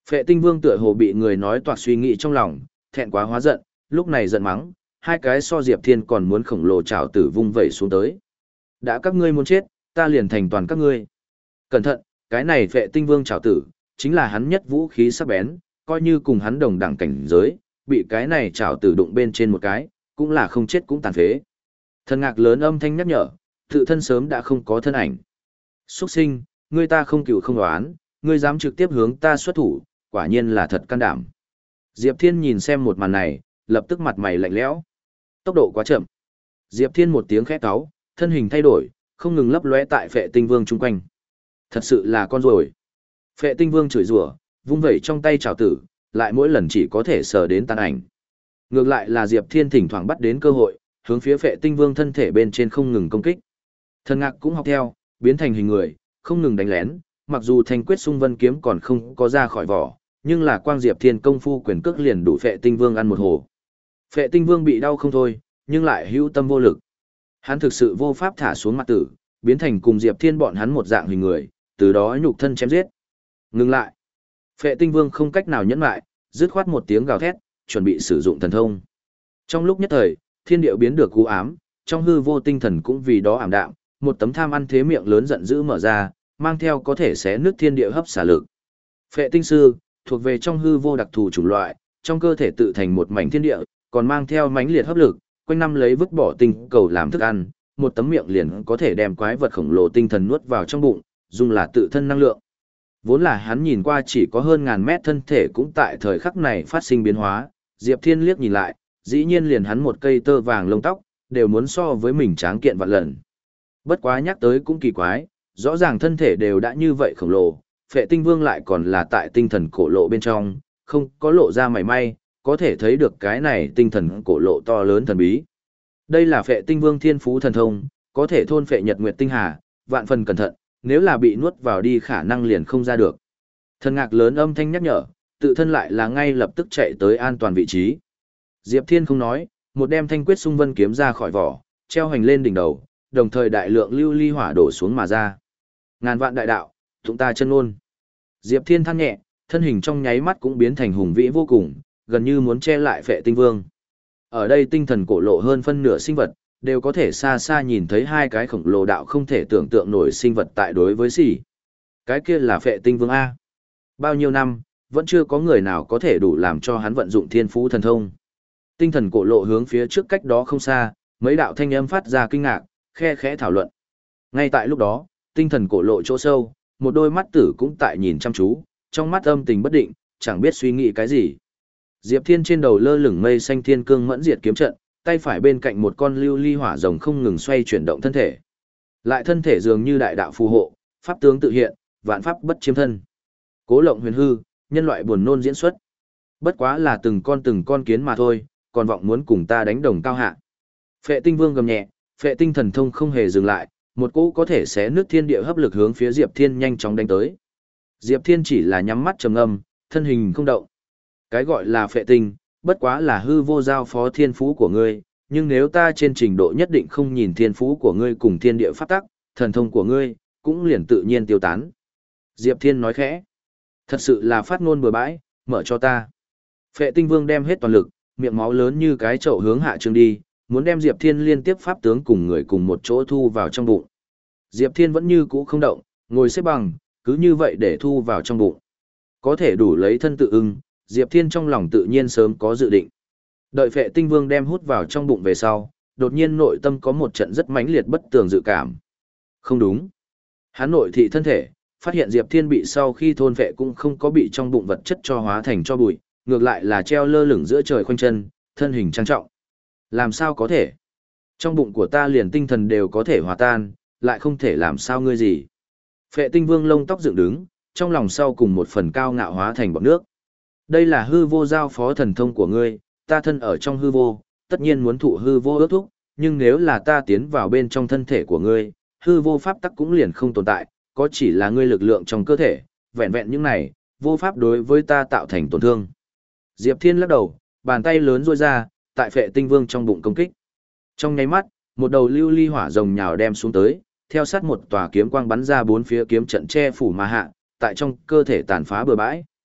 Phệ Tinh Vương tựa hồ bị người nói toạc suy nghĩ trong lòng, thẹn quá hóa giận, lúc này giận mắng, hai cái so Diệp Thiên còn muốn khổng lồ trảo tử vung vẩy xuống tới. Đã các ngươi muốn chết, ta liền thành toàn các ngươi. Cẩn thận, cái này Phệ Tinh Vương trảo tử, chính là hắn nhất vũ khí sắc bén, coi như cùng hắn đồng đẳng cảnh giới, bị cái này trảo tử đụng bên trên một cái, cũng là không chết cũng tàn phế. Thần Ngạc lớn âm thanh nhắc nhở, tự thân sớm đã không có thân ảnh. Xuất sinh, ngươi ta không cựu không đoán, ngươi dám trực tiếp hướng ta xuất thủ, quả nhiên là thật can đảm. Diệp Thiên nhìn xem một màn này, lập tức mặt mày lạnh lẽo. Tốc độ quá chậm. Diệp Thiên một tiếng khẽ cáu, thân hình thay đổi, không ngừng lấp lóe tại Phệ Tinh Vương chung quanh. Thật sự là con rồi. Phệ Tinh Vương chửi rủa, vung vẩy trong tay trảo tử, lại mỗi lần chỉ có thể sờ đến tàn ảnh. Ngược lại là Diệp Thiên thỉnh thoảng bắt đến cơ hội, hướng phía Phệ Tinh Vương thân thể bên trên không ngừng công kích. Thần Ngạc cũng học theo, biến thành hình người, không ngừng đánh lén, mặc dù Thanh Quyết Xung Vân kiếm còn không có ra khỏi vỏ, nhưng là quang Diệp Thiên công phu quyền cước liền đủ Phệ Tinh Vương ăn một hồ. Phệ Tinh Vương bị đau không thôi, nhưng lại hữu tâm vô lực. Hắn thực sự vô pháp thả xuống mặt tử, biến thành cùng Diệp Thiên bọn hắn một dạng hình người, từ đó nhục thân chém giết. Ngừng lại. Phệ Tinh Vương không cách nào nhẫn lại, dứt khoát một tiếng gào thét, chuẩn bị sử dụng thần thông. Trong lúc nhất thời, thiên địa biến được u ám, trong hư vô tinh thần cũng vì đó ảm đạm, một tấm tham ăn thế miệng lớn giận dữ mở ra, mang theo có thể xé nước thiên địa hấp xả lực. Phệ tinh sư, thuộc về trong hư vô đặc thù chủng loại, trong cơ thể tự thành một mảnh thiên địa, còn mang theo mãnh liệt hấp lực, quanh năm lấy vứt bỏ tinh cầu làm thức ăn, một tấm miệng liền có thể đem quái vật khổng lồ tinh thần nuốt vào trong bụng, dùng là tự thân năng lượng. Vốn là hắn nhìn qua chỉ có hơn ngàn mét thân thể cũng tại thời khắc này phát sinh biến hóa, Diệp Thiên liếc nhìn lại, dĩ nhiên liền hắn một cây tơ vàng lông tóc, đều muốn so với mình tráng kiện vạn lần. Bất quá nhắc tới cũng kỳ quái, rõ ràng thân thể đều đã như vậy khổng lồ, Phệ Tinh Vương lại còn là tại tinh thần cổ lộ bên trong, không có lộ ra mảy may, có thể thấy được cái này tinh thần cổ lộ to lớn thần bí. Đây là Phệ Tinh Vương thiên phú thần thông, có thể thôn phệ nhật nguyệt tinh hà, vạn phần cẩn thận, nếu là bị nuốt vào đi khả năng liền không ra được. Thần Ngạc lớn âm thanh nhắc nhở, tự thân lại là ngay lập tức chạy tới an toàn vị trí. Diệp Thiên không nói, một đem Thanh Quyết Xung Vân kiếm ra khỏi vỏ, treo hành lên đỉnh đầu, đồng thời đại lượng lưu ly hỏa đổ xuống mà ra. Ngàn vạn đại đạo, tụng ta chân ngôn. Diệp Thiên than nhẹ, thân hình trong nháy mắt cũng biến thành hùng vĩ vô cùng, gần như muốn che lại Phệ Tinh Vương. Ở đây tinh thần cổ lộ hơn phân nửa sinh vật, đều có thể xa xa nhìn thấy hai cái khổng lồ đạo không thể tưởng tượng nổi sinh vật tại đối với xỉ. Cái kia là Phệ Tinh Vương A. Bao nhiêu năm, vẫn chưa có người nào có thể đủ làm cho hắn vận dụng thiên phú thần thông. Tinh thần cổ lộ hướng phía trước cách đó không xa, mấy đạo thanh âm phát ra kinh ngạc, khe khẽ thảo luận. Ngay tại lúc đó, tinh thần cổ lộ chỗ sâu, một đôi mắt tử cũng tại nhìn chăm chú, trong mắt âm tình bất định, chẳng biết suy nghĩ cái gì. Diệp Thiên trên đầu lơ lửng mây xanh thiên cương mẫn diệt kiếm trận, tay phải bên cạnh một con lưu ly hỏa rồng không ngừng xoay chuyển động thân thể. Lại thân thể dường như đại đạo phù hộ, pháp tướng tự hiện, vạn pháp bất chiếm thân. Cố lộng huyền hư, nhân loại buồn nôn diễn xuất. Bất quá là từng con từng con kiến mà thôi, còn vọng muốn cùng ta đánh đồng cao hạ. Phệ Tinh Vương gầm nhẹ, Phệ Tinh thần thông không hề dừng lại, một cỗ có thể xé nước thiên địa hấp lực hướng phía Diệp Thiên nhanh chóng đánh tới. Diệp Thiên chỉ là nhắm mắt trầm ngâm, thân hình không động. Cái gọi là Phệ Tinh, bất quá là hư vô giao phó thiên phú của ngươi, nhưng nếu ta trên trình độ nhất định không nhìn thiên phú của ngươi cùng thiên địa pháp tắc, thần thông của ngươi cũng liền tự nhiên tiêu tán. Diệp Thiên nói khẽ, thật sự là phát ngôn bừa bãi, mở cho ta. Phệ Tinh Vương đem hết toàn lực, miệng máu lớn như cái chậu hướng hạ trương đi, muốn đem Diệp Thiên liên tiếp pháp tướng cùng người cùng một chỗ thu vào trong bụng. Diệp Thiên vẫn như cũ không động, ngồi xếp bằng, cứ như vậy để thu vào trong bụng. Có thể đủ lấy thân tự ưng, Diệp Thiên trong lòng tự nhiên sớm có dự định. Đợi Phệ Tinh Vương đem hút vào trong bụng về sau, đột nhiên nội tâm có một trận rất mãnh liệt bất tường dự cảm. Không đúng. Hắn nội thị thân thể, phát hiện Diệp Thiên bị sau khi thôn phệ cũng không có bị trong bụng vật chất cho hóa thành cho bụi, ngược lại là treo lơ lửng giữa trời khoanh chân, thân hình trang trọng. Làm sao có thể? Trong bụng của ta liền tinh thần đều có thể hòa tan, lại không thể làm sao ngươi gì. Phệ Tinh Vương lông tóc dựng đứng, trong lòng sau cùng một phần cao ngạo hóa thành bọt nước. Đây là hư vô giao phó thần thông của ngươi, ta thân ở trong hư vô, tất nhiên muốn thụ hư vô ước thúc, nhưng nếu là ta tiến vào bên trong thân thể của ngươi, hư vô pháp tắc cũng liền không tồn tại, có chỉ là ngươi lực lượng trong cơ thể, vẹn vẹn những này, vô pháp đối với ta tạo thành tổn thương. Diệp Thiên lắc đầu, bàn tay lớn duỗi ra, tại Phệ Tinh Vương trong bụng công kích. Trong nháy mắt, một đầu lưu ly hỏa rồng nhào đem xuống tới, theo sát một tòa kiếm quang bắn ra bốn phía kiếm trận che phủ mà hạ, tại trong cơ thể tàn phá bừa bãi.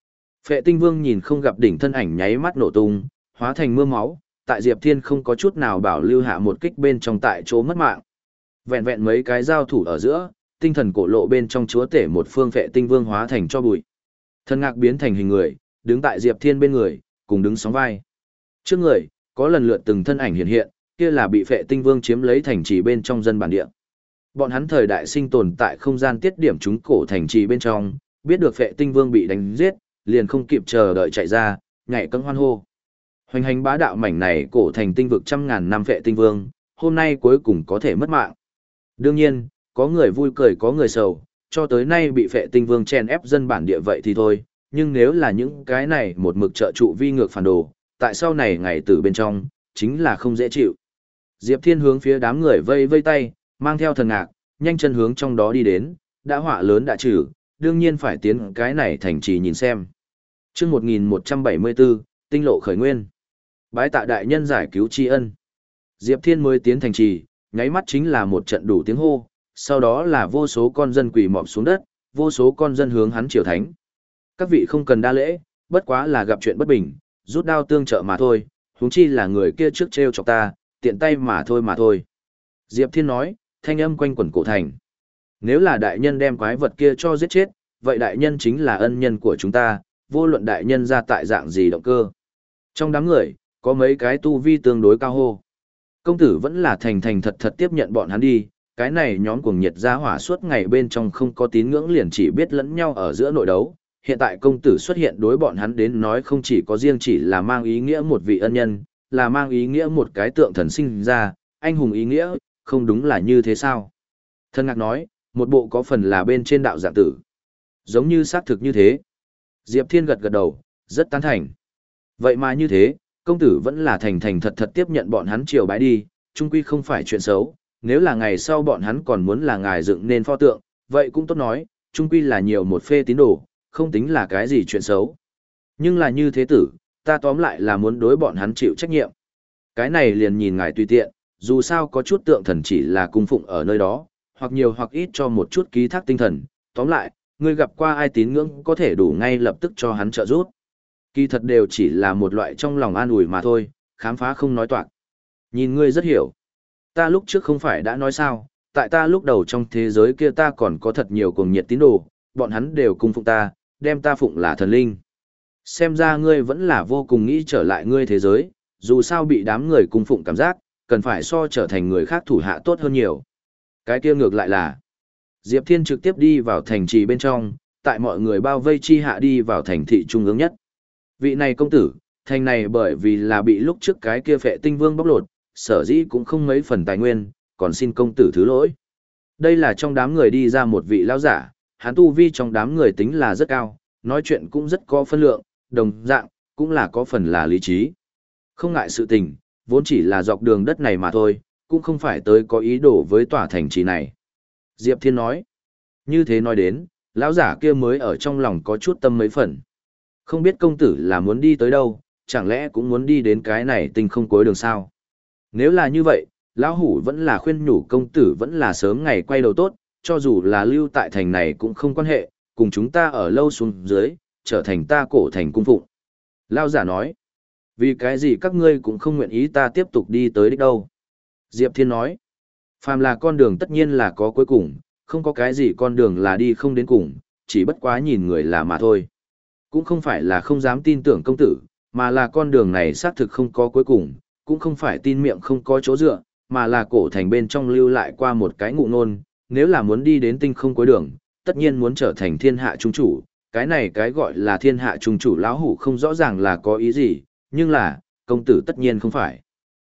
Phệ Tinh Vương nhìn không gặp đỉnh thân ảnh nháy mắt nổ tung, hóa thành mưa máu, tại Diệp Thiên không có chút nào bảo lưu hạ một kích bên trong tại chỗ mất mạng. Vẹn vẹn mấy cái giao thủ ở giữa, tinh thần cổ lộ bên trong chúa tể một phương Phệ Tinh Vương hóa thành cho bụi. Thân ngạc biến thành hình người, đứng tại Diệp Thiên bên người, cùng đứng sóng vai. Trước người, có lần lượt từng thân ảnh hiện hiện, kia là bị Phệ Tinh Vương chiếm lấy thành trì bên trong dân bản địa. Bọn hắn thời đại sinh tồn tại không gian tiết điểm chúng cổ thành trì bên trong, biết được Phệ Tinh Vương bị đánh giết, liền không kịp chờ đợi chạy ra, nhảy cẫng hoan hô. Hoành hành bá đạo mảnh này cổ thành tinh vực trăm ngàn năm Phệ Tinh Vương, hôm nay cuối cùng có thể mất mạng. Đương nhiên, có người vui cười có người sầu, cho tới nay bị Phệ Tinh Vương chen ép dân bản địa vậy thì thôi, nhưng nếu là những cái này một mực trợ trụ vi ngược phản đồ, tại sau này ngày từ bên trong, chính là không dễ chịu. Diệp Thiên hướng phía đám người vây vây tay, mang theo thần ngạc, nhanh chân hướng trong đó đi đến, đã họa lớn đã trừ, đương nhiên phải tiến cái này thành trì nhìn xem. Chương một nghìn một trăm bảy mươi bốn, tinh lộ khởi nguyên. Bái tạ đại nhân giải cứu tri ân. Diệp Thiên mới tiến thành trì, nháy mắt chính là một trận đủ tiếng hô, sau đó là vô số con dân quỳ mọp xuống đất, vô số con dân hướng hắn triều thánh. Các vị không cần đa lễ, bất quá là gặp chuyện bất bình, rút đao tương trợ mà thôi, huống chi là người kia trước trêu chọc ta, tiện tay mà thôi mà thôi. Diệp Thiên nói, thanh âm quanh quẩn cổ thành. Nếu là đại nhân đem quái vật kia cho giết chết, vậy đại nhân chính là ân nhân của chúng ta, vô luận đại nhân ra tại dạng gì động cơ. Trong đám người, có mấy cái tu vi tương đối cao hô. Công tử vẫn là thành thành thật thật tiếp nhận bọn hắn đi, cái này nhóm cuồng nhiệt ra hỏa suốt ngày bên trong không có tín ngưỡng liền chỉ biết lẫn nhau ở giữa nội đấu. Hiện tại công tử xuất hiện đối bọn hắn đến nói không chỉ có riêng chỉ là mang ý nghĩa một vị ân nhân, là mang ý nghĩa một cái tượng thần sinh ra, anh hùng ý nghĩa, không đúng là như thế sao? Thân ngạc nói, một bộ có phần là bên trên đạo dạng tử. Giống như xác thực như thế. Diệp Thiên gật gật đầu, rất tán thành. Vậy mà như thế, công tử vẫn là thành thành thật thật tiếp nhận bọn hắn triều bái đi, chung quy không phải chuyện xấu. Nếu là ngày sau bọn hắn còn muốn là ngài dựng nên pho tượng, vậy cũng tốt nói, chung quy là nhiều một phê tín đồ, không tính là cái gì chuyện xấu. Nhưng là như thế tử, ta tóm lại là muốn đối bọn hắn chịu trách nhiệm. Cái này liền nhìn ngài tùy tiện, dù sao có chút tượng thần chỉ là cung phụng ở nơi đó, hoặc nhiều hoặc ít cho một chút ký thác tinh thần, tóm lại, ngươi gặp qua ai tín ngưỡng có thể đủ ngay lập tức cho hắn trợ giúp. Kỳ thật đều chỉ là một loại trong lòng an ủi mà thôi, khám phá không nói toạc. Nhìn ngươi rất hiểu. Ta lúc trước không phải đã nói sao, tại ta lúc đầu trong thế giới kia ta còn có thật nhiều cuồng nhiệt tín đồ, bọn hắn đều cung phụng ta, đem ta phụng là thần linh. Xem ra ngươi vẫn là vô cùng nghĩ trở lại ngươi thế giới, dù sao bị đám người cung phụng cảm giác, cần phải so trở thành người khác thủ hạ tốt hơn nhiều. Cái kia ngược lại là, Diệp Thiên trực tiếp đi vào thành trì bên trong, tại mọi người bao vây chi hạ đi vào thành thị trung ương nhất. Vị này công tử, thành này bởi vì là bị lúc trước cái kia Phệ Tinh Vương bóc lột, sở dĩ cũng không mấy phần tài nguyên, còn xin công tử thứ lỗi. Đây là trong đám người đi ra một vị lão giả, hắn tu vi trong đám người tính là rất cao, nói chuyện cũng rất có phân lượng, đồng dạng, cũng là có phần là lý trí. Không ngại sự tình, vốn chỉ là dọc đường đất này mà thôi, cũng không phải tới có ý đồ với tòa thành trì này. Diệp Thiên nói, như thế nói đến, lão giả kia mới ở trong lòng có chút tâm mấy phần. Không biết công tử là muốn đi tới đâu, chẳng lẽ cũng muốn đi đến cái này tinh không cuối đường sao? Nếu là như vậy, lão hủ vẫn là khuyên nhủ công tử vẫn là sớm ngày quay đầu tốt, cho dù là lưu tại thành này cũng không quan hệ, cùng chúng ta ở lâu xuống dưới, trở thành ta cổ thành cung phụng. Lão giả nói, vì cái gì các ngươi cũng không nguyện ý ta tiếp tục đi tới đích đâu. Diệp Thiên nói, phàm là con đường tất nhiên là có cuối cùng, không có cái gì con đường là đi không đến cùng, chỉ bất quá nhìn người là mà thôi. Cũng không phải là không dám tin tưởng công tử, mà là con đường này xác thực không có cuối cùng, cũng không phải tin miệng không có chỗ dựa, mà là cổ thành bên trong lưu lại qua một cái ngụ nôn, nếu là muốn đi đến tinh không cuối đường, tất nhiên muốn trở thành thiên hạ trung chủ, cái này cái gọi là thiên hạ trung chủ lão hủ không rõ ràng là có ý gì, nhưng là, công tử tất nhiên không phải.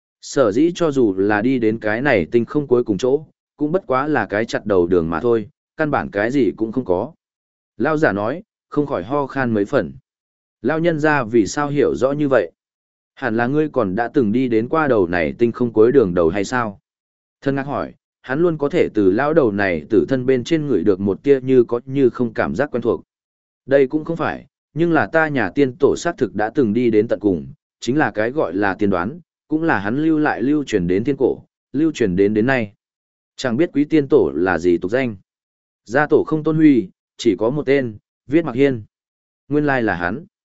Sở dĩ cho dù là đi đến cái này tinh không cuối cùng chỗ, cũng bất quá là cái chặt đầu đường mà thôi, căn bản cái gì cũng không có. Lao giả nói, không khỏi ho khan mấy phần. Lao nhân ra vì sao hiểu rõ như vậy? Hẳn là ngươi còn đã từng đi đến qua đầu này tinh không cuối đường đầu hay sao? Thân ngạc hỏi, hắn luôn có thể từ lão đầu này từ thân bên trên người được một tia như có như không cảm giác quen thuộc. Đây cũng không phải, nhưng là ta nhà tiên tổ xác thực đã từng đi đến tận cùng, chính là cái gọi là tiên đoán, cũng là hắn lưu lại lưu truyền đến thiên cổ, lưu truyền đến đến nay. Chẳng biết quý tiên tổ là gì tục danh. Gia tổ không tôn huy, chỉ có một tên, viết Mặc Hiên. Nguyên lai là hắn.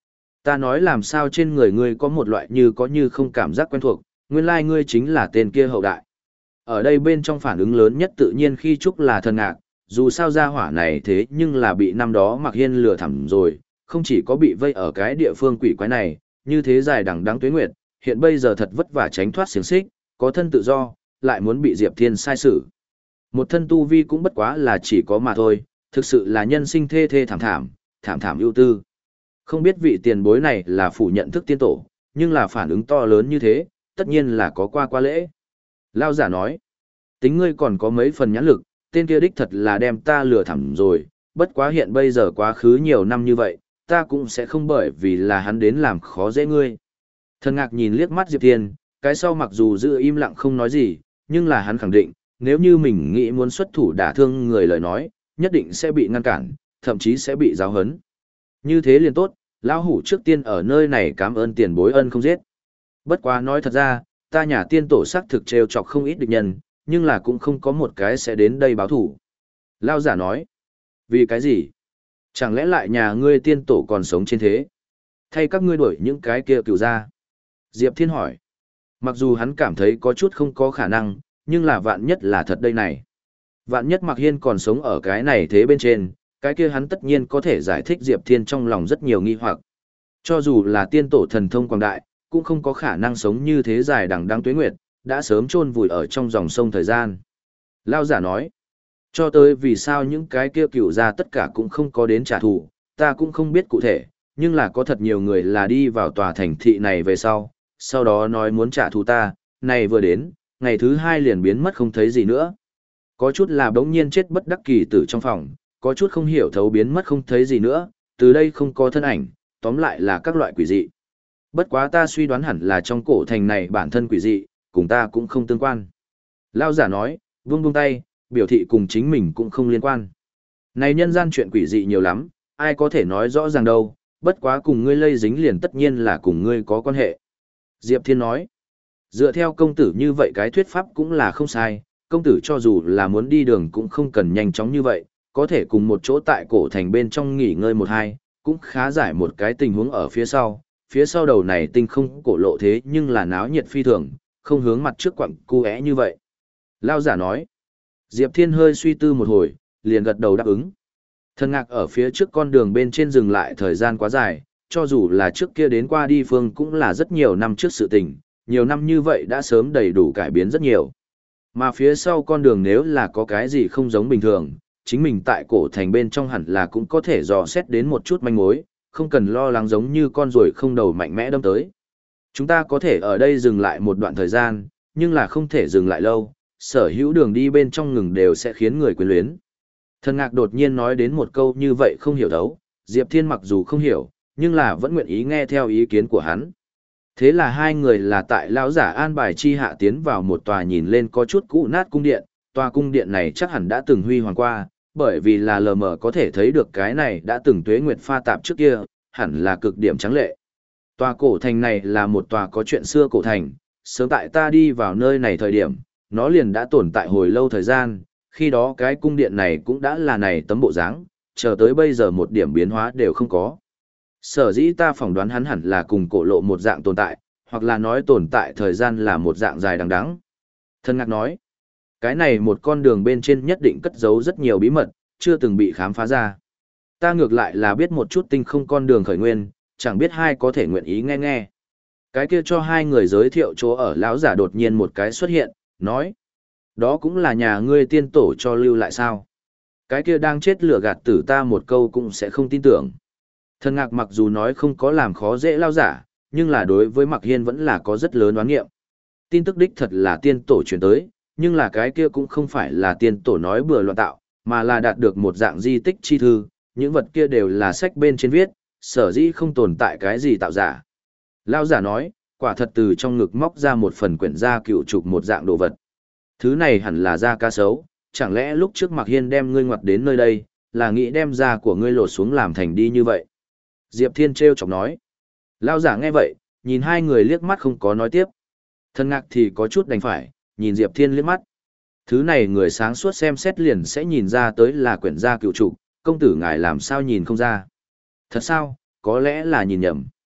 Ta nói làm sao trên người ngươi có một loại như có như không cảm giác quen thuộc, nguyên lai ngươi chính là tên kia hậu đại. Ở đây bên trong phản ứng lớn nhất tự nhiên khi Trúc là thần ngạc, dù sao gia hỏa này thế nhưng là bị năm đó Mạc Hiên lừa thẳm rồi, không chỉ có bị vây ở cái địa phương quỷ quái này, như thế dài đằng đẵng tuế nguyệt, hiện bây giờ thật vất vả tránh thoát xiềng xích, có thân tự do, lại muốn bị Diệp Thiên sai xử. Một thân tu vi cũng bất quá là chỉ có mà thôi, thực sự là nhân sinh thê thê thảm thảm, thảm thảm ưu tư. Không biết vị tiền bối này là phủ nhận thức tiên tổ, nhưng là phản ứng to lớn như thế, tất nhiên là có qua qua lễ. Lao giả nói, tính ngươi còn có mấy phần nhãn lực, tên kia đích thật là đem ta lừa thẳm rồi, bất quá hiện bây giờ quá khứ nhiều năm như vậy, ta cũng sẽ không bởi vì là hắn đến làm khó dễ ngươi. Thần ngạc nhìn liếc mắt Diệp Thiên, cái sau mặc dù giữ im lặng không nói gì, nhưng là hắn khẳng định, nếu như mình nghĩ muốn xuất thủ đả thương người lời nói, nhất định sẽ bị ngăn cản, thậm chí sẽ bị giáo hấn. Như thế liền tốt, lão hủ trước tiên ở nơi này cảm ơn tiền bối ân không giết. Bất quá nói thật ra, ta nhà tiên tổ xác thực trêu chọc không ít địch nhân, nhưng là cũng không có một cái sẽ đến đây báo thủ. Lao giả nói, vì cái gì? Chẳng lẽ lại nhà ngươi tiên tổ còn sống trên thế? Thay các ngươi đuổi những cái kia cựu ra. Diệp Thiên hỏi, mặc dù hắn cảm thấy có chút không có khả năng, nhưng là vạn nhất là thật đây này. Vạn nhất Mạc Hiên còn sống ở cái này thế bên trên, cái kia hắn tất nhiên có thể giải thích Diệp Thiên trong lòng rất nhiều nghi hoặc. Cho dù là tiên tổ thần thông quảng đại, cũng không có khả năng sống như thế dài đằng đẵng tuế nguyệt, đã sớm chôn vùi ở trong dòng sông thời gian. Lao giả nói, cho tới vì sao những cái kia cựu ra tất cả cũng không có đến trả thù, ta cũng không biết cụ thể, nhưng là có thật nhiều người là đi vào tòa thành thị này về sau, sau đó nói muốn trả thù ta, này vừa đến, ngày thứ hai liền biến mất không thấy gì nữa. Có chút là bỗng nhiên chết bất đắc kỳ tử trong phòng, có chút không hiểu thấu biến mất không thấy gì nữa, từ đây không có thân ảnh, tóm lại là các loại quỷ dị. Bất quá ta suy đoán hẳn là trong cổ thành này bản thân quỷ dị, cùng ta cũng không tương quan. Lao giả nói, vung vung tay, biểu thị cùng chính mình cũng không liên quan. Này nhân gian chuyện quỷ dị nhiều lắm, ai có thể nói rõ ràng đâu, bất quá cùng ngươi lây dính liền tất nhiên là cùng ngươi có quan hệ. Diệp Thiên nói, dựa theo công tử như vậy cái thuyết pháp cũng là không sai, công tử cho dù là muốn đi đường cũng không cần nhanh chóng như vậy, có thể cùng một chỗ tại cổ thành bên trong nghỉ ngơi một hai, cũng khá giải một cái tình huống ở phía sau, phía sau đầu này tinh không cổ lộ thế nhưng là náo nhiệt phi thường, không hướng mặt trước quặng cu é như vậy. Lao giả nói, Diệp Thiên hơi suy tư một hồi, liền gật đầu đáp ứng. Thần ngạc ở phía trước con đường bên trên dừng lại thời gian quá dài, cho dù là trước kia đến qua đi phương cũng là rất nhiều năm trước sự tình, nhiều năm như vậy đã sớm đầy đủ cải biến rất nhiều. Mà phía sau con đường nếu là có cái gì không giống bình thường, chính mình tại cổ thành bên trong hẳn là cũng có thể dò xét đến một chút manh mối, không cần lo lắng giống như con ruồi không đầu mạnh mẽ đâm tới. Chúng ta có thể ở đây dừng lại một đoạn thời gian, nhưng là không thể dừng lại lâu, sở hữu đường đi bên trong ngừng đều sẽ khiến người quyến luyến. Thần ngạc đột nhiên nói đến một câu như vậy không hiểu thấu, Diệp Thiên mặc dù không hiểu, nhưng là vẫn nguyện ý nghe theo ý kiến của hắn. Thế là hai người là tại lão giả an bài chi hạ tiến vào một tòa nhìn lên có chút cũ nát cung điện, tòa cung điện này chắc hẳn đã từng huy hoàng qua, bởi vì là lờ mờ có thể thấy được cái này đã từng tuế nguyệt pha tạp trước kia, hẳn là cực điểm trắng lệ. Tòa cổ thành này là một tòa có chuyện xưa cổ thành, sớm tại ta đi vào nơi này thời điểm, nó liền đã tồn tại hồi lâu thời gian, khi đó cái cung điện này cũng đã là này tấm bộ dáng, chờ tới bây giờ một điểm biến hóa đều không có. Sở dĩ ta phỏng đoán hắn hẳn là cùng cổ lộ một dạng tồn tại, hoặc là nói tồn tại thời gian là một dạng dài đằng đẵng. Thân ngạc nói, cái này một con đường bên trên nhất định cất giấu rất nhiều bí mật, chưa từng bị khám phá ra. Ta ngược lại là biết một chút tinh không con đường khởi nguyên, chẳng biết hai có thể nguyện ý nghe nghe. Cái kia cho hai người giới thiệu chỗ ở lão giả đột nhiên một cái xuất hiện, nói, đó cũng là nhà ngươi tiên tổ cho lưu lại sao. Cái kia đang chết lửa gạt tử ta một câu cũng sẽ không tin tưởng. Thần ngạc mặc dù nói không có làm khó dễ lao giả, nhưng là đối với Mạc Hiên vẫn là có rất lớn oán nghiệm. Tin tức đích thật là tiên tổ truyền tới, nhưng là cái kia cũng không phải là tiên tổ nói bừa loạn tạo, mà là đạt được một dạng di tích chi thư, những vật kia đều là sách bên trên viết, sở dĩ không tồn tại cái gì tạo giả. Lao giả nói, quả thật từ trong ngực móc ra một phần quyển da cựu trục một dạng đồ vật. Thứ này hẳn là da cá sấu, chẳng lẽ lúc trước Mạc Hiên đem ngươi ngoặt đến nơi đây, là nghĩ đem da của ngươi lột xuống làm thành đi như vậy. Diệp Thiên trêu chọc nói. Lao giả nghe vậy, nhìn hai người liếc mắt không có nói tiếp. Thần ngạc thì có chút đành phải, nhìn Diệp Thiên liếc mắt. Thứ này người sáng suốt xem xét liền sẽ nhìn ra tới là quyển gia cựu trục, công tử ngài làm sao nhìn không ra. Thật sao, có lẽ là nhìn nhầm.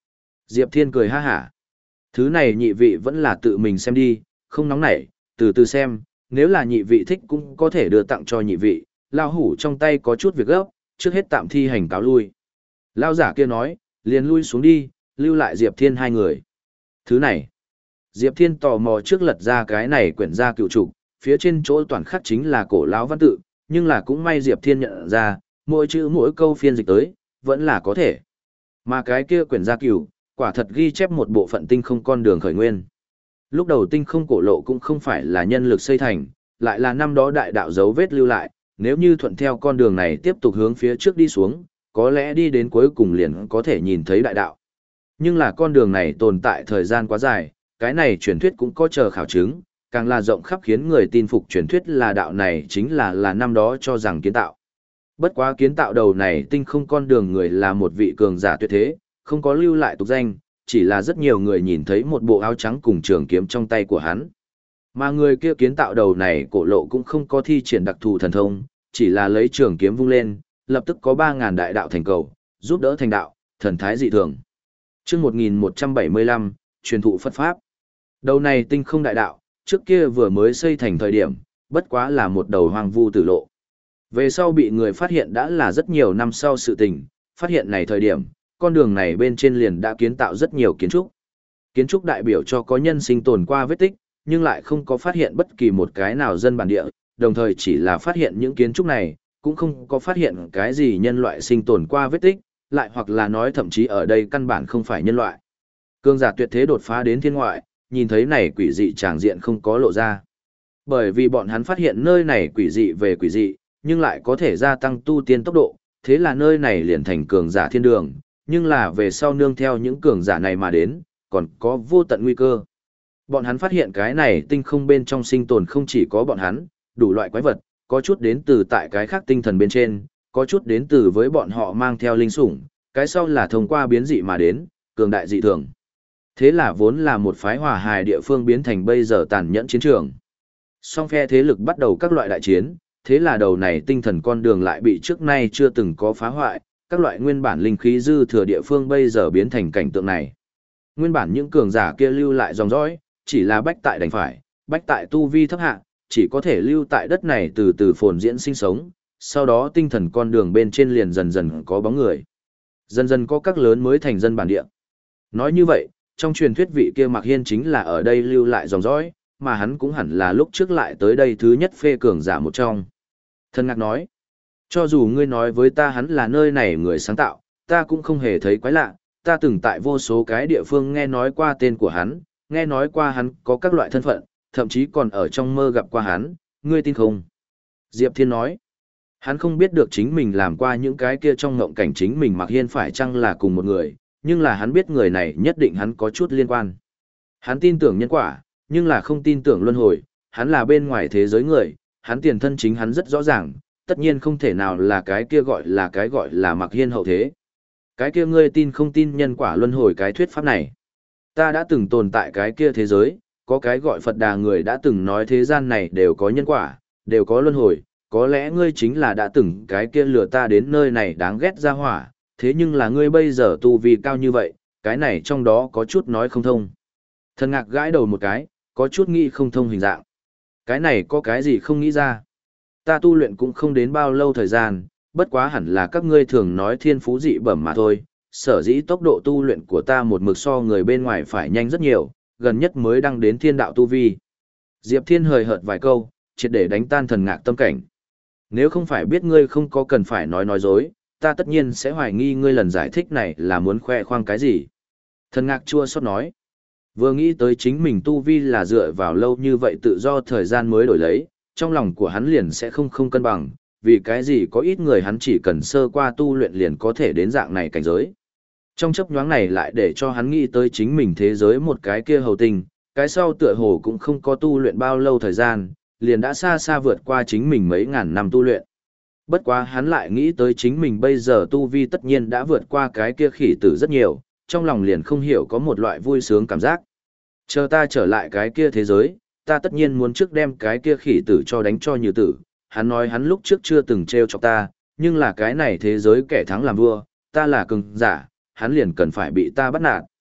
Diệp Thiên cười ha hả. Thứ này nhị vị vẫn là tự mình xem đi, không nóng nảy, từ từ xem, nếu là nhị vị thích cũng có thể đưa tặng cho nhị vị, lao hủ trong tay có chút việc gấp, trước hết tạm thi hành cáo lui. Lao giả kia nói, liền lui xuống đi, lưu lại Diệp Thiên hai người. Thứ này, Diệp Thiên tò mò trước lật ra cái này quyển gia cựu trục, phía trên chỗ toàn khắc chính là cổ lão văn tự, nhưng là cũng may Diệp Thiên nhận ra, mỗi chữ mỗi câu phiên dịch tới, vẫn là có thể. Mà cái kia quyển gia cựu, quả thật ghi chép một bộ phận tinh không con đường khởi nguyên. Lúc đầu tinh không cổ lộ cũng không phải là nhân lực xây thành, lại là năm đó đại đạo dấu vết lưu lại, nếu như thuận theo con đường này tiếp tục hướng phía trước đi xuống, có lẽ đi đến cuối cùng liền có thể nhìn thấy đại đạo. Nhưng là con đường này tồn tại thời gian quá dài, cái này truyền thuyết cũng có chờ khảo chứng, càng là rộng khắp khiến người tin phục truyền thuyết là đạo này chính là là năm đó cho rằng kiến tạo. Bất quá kiến tạo đầu này tinh không con đường người là một vị cường giả tuyệt thế, không có lưu lại tục danh, chỉ là rất nhiều người nhìn thấy một bộ áo trắng cùng trường kiếm trong tay của hắn. Mà người kia kiến tạo đầu này cổ lộ cũng không có thi triển đặc thù thần thông, chỉ là lấy trường kiếm vung lên, lập tức có ba ngàn đại đạo thành cầu, giúp đỡ thành đạo, thần thái dị thường. Chương một nghìn một trăm bảy mươi lăm, truyền thụ Phật Pháp. Đầu này tinh không đại đạo, trước kia vừa mới xây thành thời điểm, bất quá là một đầu hoang vu tử lộ. Về sau bị người phát hiện đã là rất nhiều năm sau sự tình, phát hiện này thời điểm, con đường này bên trên liền đã kiến tạo rất nhiều kiến trúc. Kiến trúc đại biểu cho có nhân sinh tồn qua vết tích, nhưng lại không có phát hiện bất kỳ một cái nào dân bản địa, đồng thời chỉ là phát hiện những kiến trúc này, cũng không có phát hiện cái gì nhân loại sinh tồn qua vết tích, lại hoặc là nói thậm chí ở đây căn bản không phải nhân loại. Cương giả tuyệt thế đột phá đến thiên ngoại, nhìn thấy này quỷ dị tràng diện không có lộ ra. Bởi vì bọn hắn phát hiện nơi này quỷ dị về quỷ dị, nhưng lại có thể gia tăng tu tiên tốc độ, thế là nơi này liền thành cường giả thiên đường, nhưng là về sau nương theo những cường giả này mà đến, còn có vô tận nguy cơ. Bọn hắn phát hiện cái này tinh không bên trong sinh tồn không chỉ có bọn hắn, đủ loại quái vật, có chút đến từ tại cái khác tinh thần bên trên, có chút đến từ với bọn họ mang theo linh sủng, cái sau là thông qua biến dị mà đến, cường đại dị thường. Thế là vốn là một phái hòa hài địa phương biến thành bây giờ tàn nhẫn chiến trường. Song phe thế lực bắt đầu các loại đại chiến, thế là đầu này tinh thần con đường lại bị trước nay chưa từng có phá hoại, các loại nguyên bản linh khí dư thừa địa phương bây giờ biến thành cảnh tượng này. Nguyên bản những cường giả kia lưu lại dòng dõi, chỉ là bách tại đành phải, bách tại tu vi thấp hạ, chỉ có thể lưu tại đất này từ từ phồn diễn sinh sống, sau đó tinh thần con đường bên trên liền dần dần có bóng người. Dần dần có các lớn mới thành dân bản địa. Nói như vậy, trong truyền thuyết vị kia Mạc Hiên chính là ở đây lưu lại dòng dõi, mà hắn cũng hẳn là lúc trước lại tới đây thứ nhất phê cường giả một trong. Thần Ngạc nói, cho dù ngươi nói với ta hắn là nơi này người sáng tạo, ta cũng không hề thấy quái lạ, ta từng tại vô số cái địa phương nghe nói qua tên của hắn, nghe nói qua hắn có các loại thân phận, thậm chí còn ở trong mơ gặp qua hắn, ngươi tin không? Diệp Thiên nói, hắn không biết được chính mình làm qua những cái kia trong ngộng cảnh chính mình Mạc Hiên phải chăng là cùng một người, nhưng là hắn biết người này nhất định hắn có chút liên quan. Hắn tin tưởng nhân quả, nhưng là không tin tưởng luân hồi, hắn là bên ngoài thế giới người, hắn tiền thân chính hắn rất rõ ràng, tất nhiên không thể nào là cái kia gọi là cái gọi là Mạc Hiên hậu thế. Cái kia ngươi tin không tin nhân quả luân hồi cái thuyết pháp này? Ta đã từng tồn tại cái kia thế giới, có cái gọi Phật Đà người đã từng nói thế gian này đều có nhân quả, đều có luân hồi, có lẽ ngươi chính là đã từng cái kia lừa ta đến nơi này đáng ghét ra hỏa, thế nhưng là ngươi bây giờ tu vi cao như vậy, cái này trong đó có chút nói không thông. Thần Ngạc gãi đầu một cái, có chút nghĩ không thông hình dạng. Cái này có cái gì không nghĩ ra? Ta tu luyện cũng không đến bao lâu thời gian, bất quá hẳn là các ngươi thường nói thiên phú dị bẩm mà thôi, sở dĩ tốc độ tu luyện của ta một mực so người bên ngoài phải nhanh rất nhiều, gần nhất mới đăng đến thiên đạo tu vi. Diệp Thiên hời hợt vài câu, triệt để đánh tan Thần Ngạc tâm cảnh. Nếu không phải biết ngươi không có cần phải nói nói dối, ta tất nhiên sẽ hoài nghi ngươi lần giải thích này là muốn khoe khoang cái gì. Thần Ngạc chua xót nói. Vừa nghĩ tới chính mình tu vi là dựa vào lâu như vậy tự do thời gian mới đổi lấy, trong lòng của hắn liền sẽ không không cân bằng, vì cái gì có ít người hắn chỉ cần sơ qua tu luyện liền có thể đến dạng này cảnh giới. Trong chấp nhoáng này lại để cho hắn nghĩ tới chính mình thế giới một cái kia hầu tình, cái sau tựa hồ cũng không có tu luyện bao lâu thời gian, liền đã xa xa vượt qua chính mình mấy ngàn năm tu luyện. Bất quá hắn lại nghĩ tới chính mình bây giờ tu vi tất nhiên đã vượt qua cái kia khỉ tử rất nhiều, trong lòng liền không hiểu có một loại vui sướng cảm giác. Chờ ta trở lại cái kia thế giới, ta tất nhiên muốn trước đem cái kia khỉ tử cho đánh cho như tử. Hắn nói hắn lúc trước chưa từng trêu chọc ta, nhưng là cái này thế giới kẻ thắng làm vua, ta là cường giả, hắn liền cần phải bị ta bắt nạt.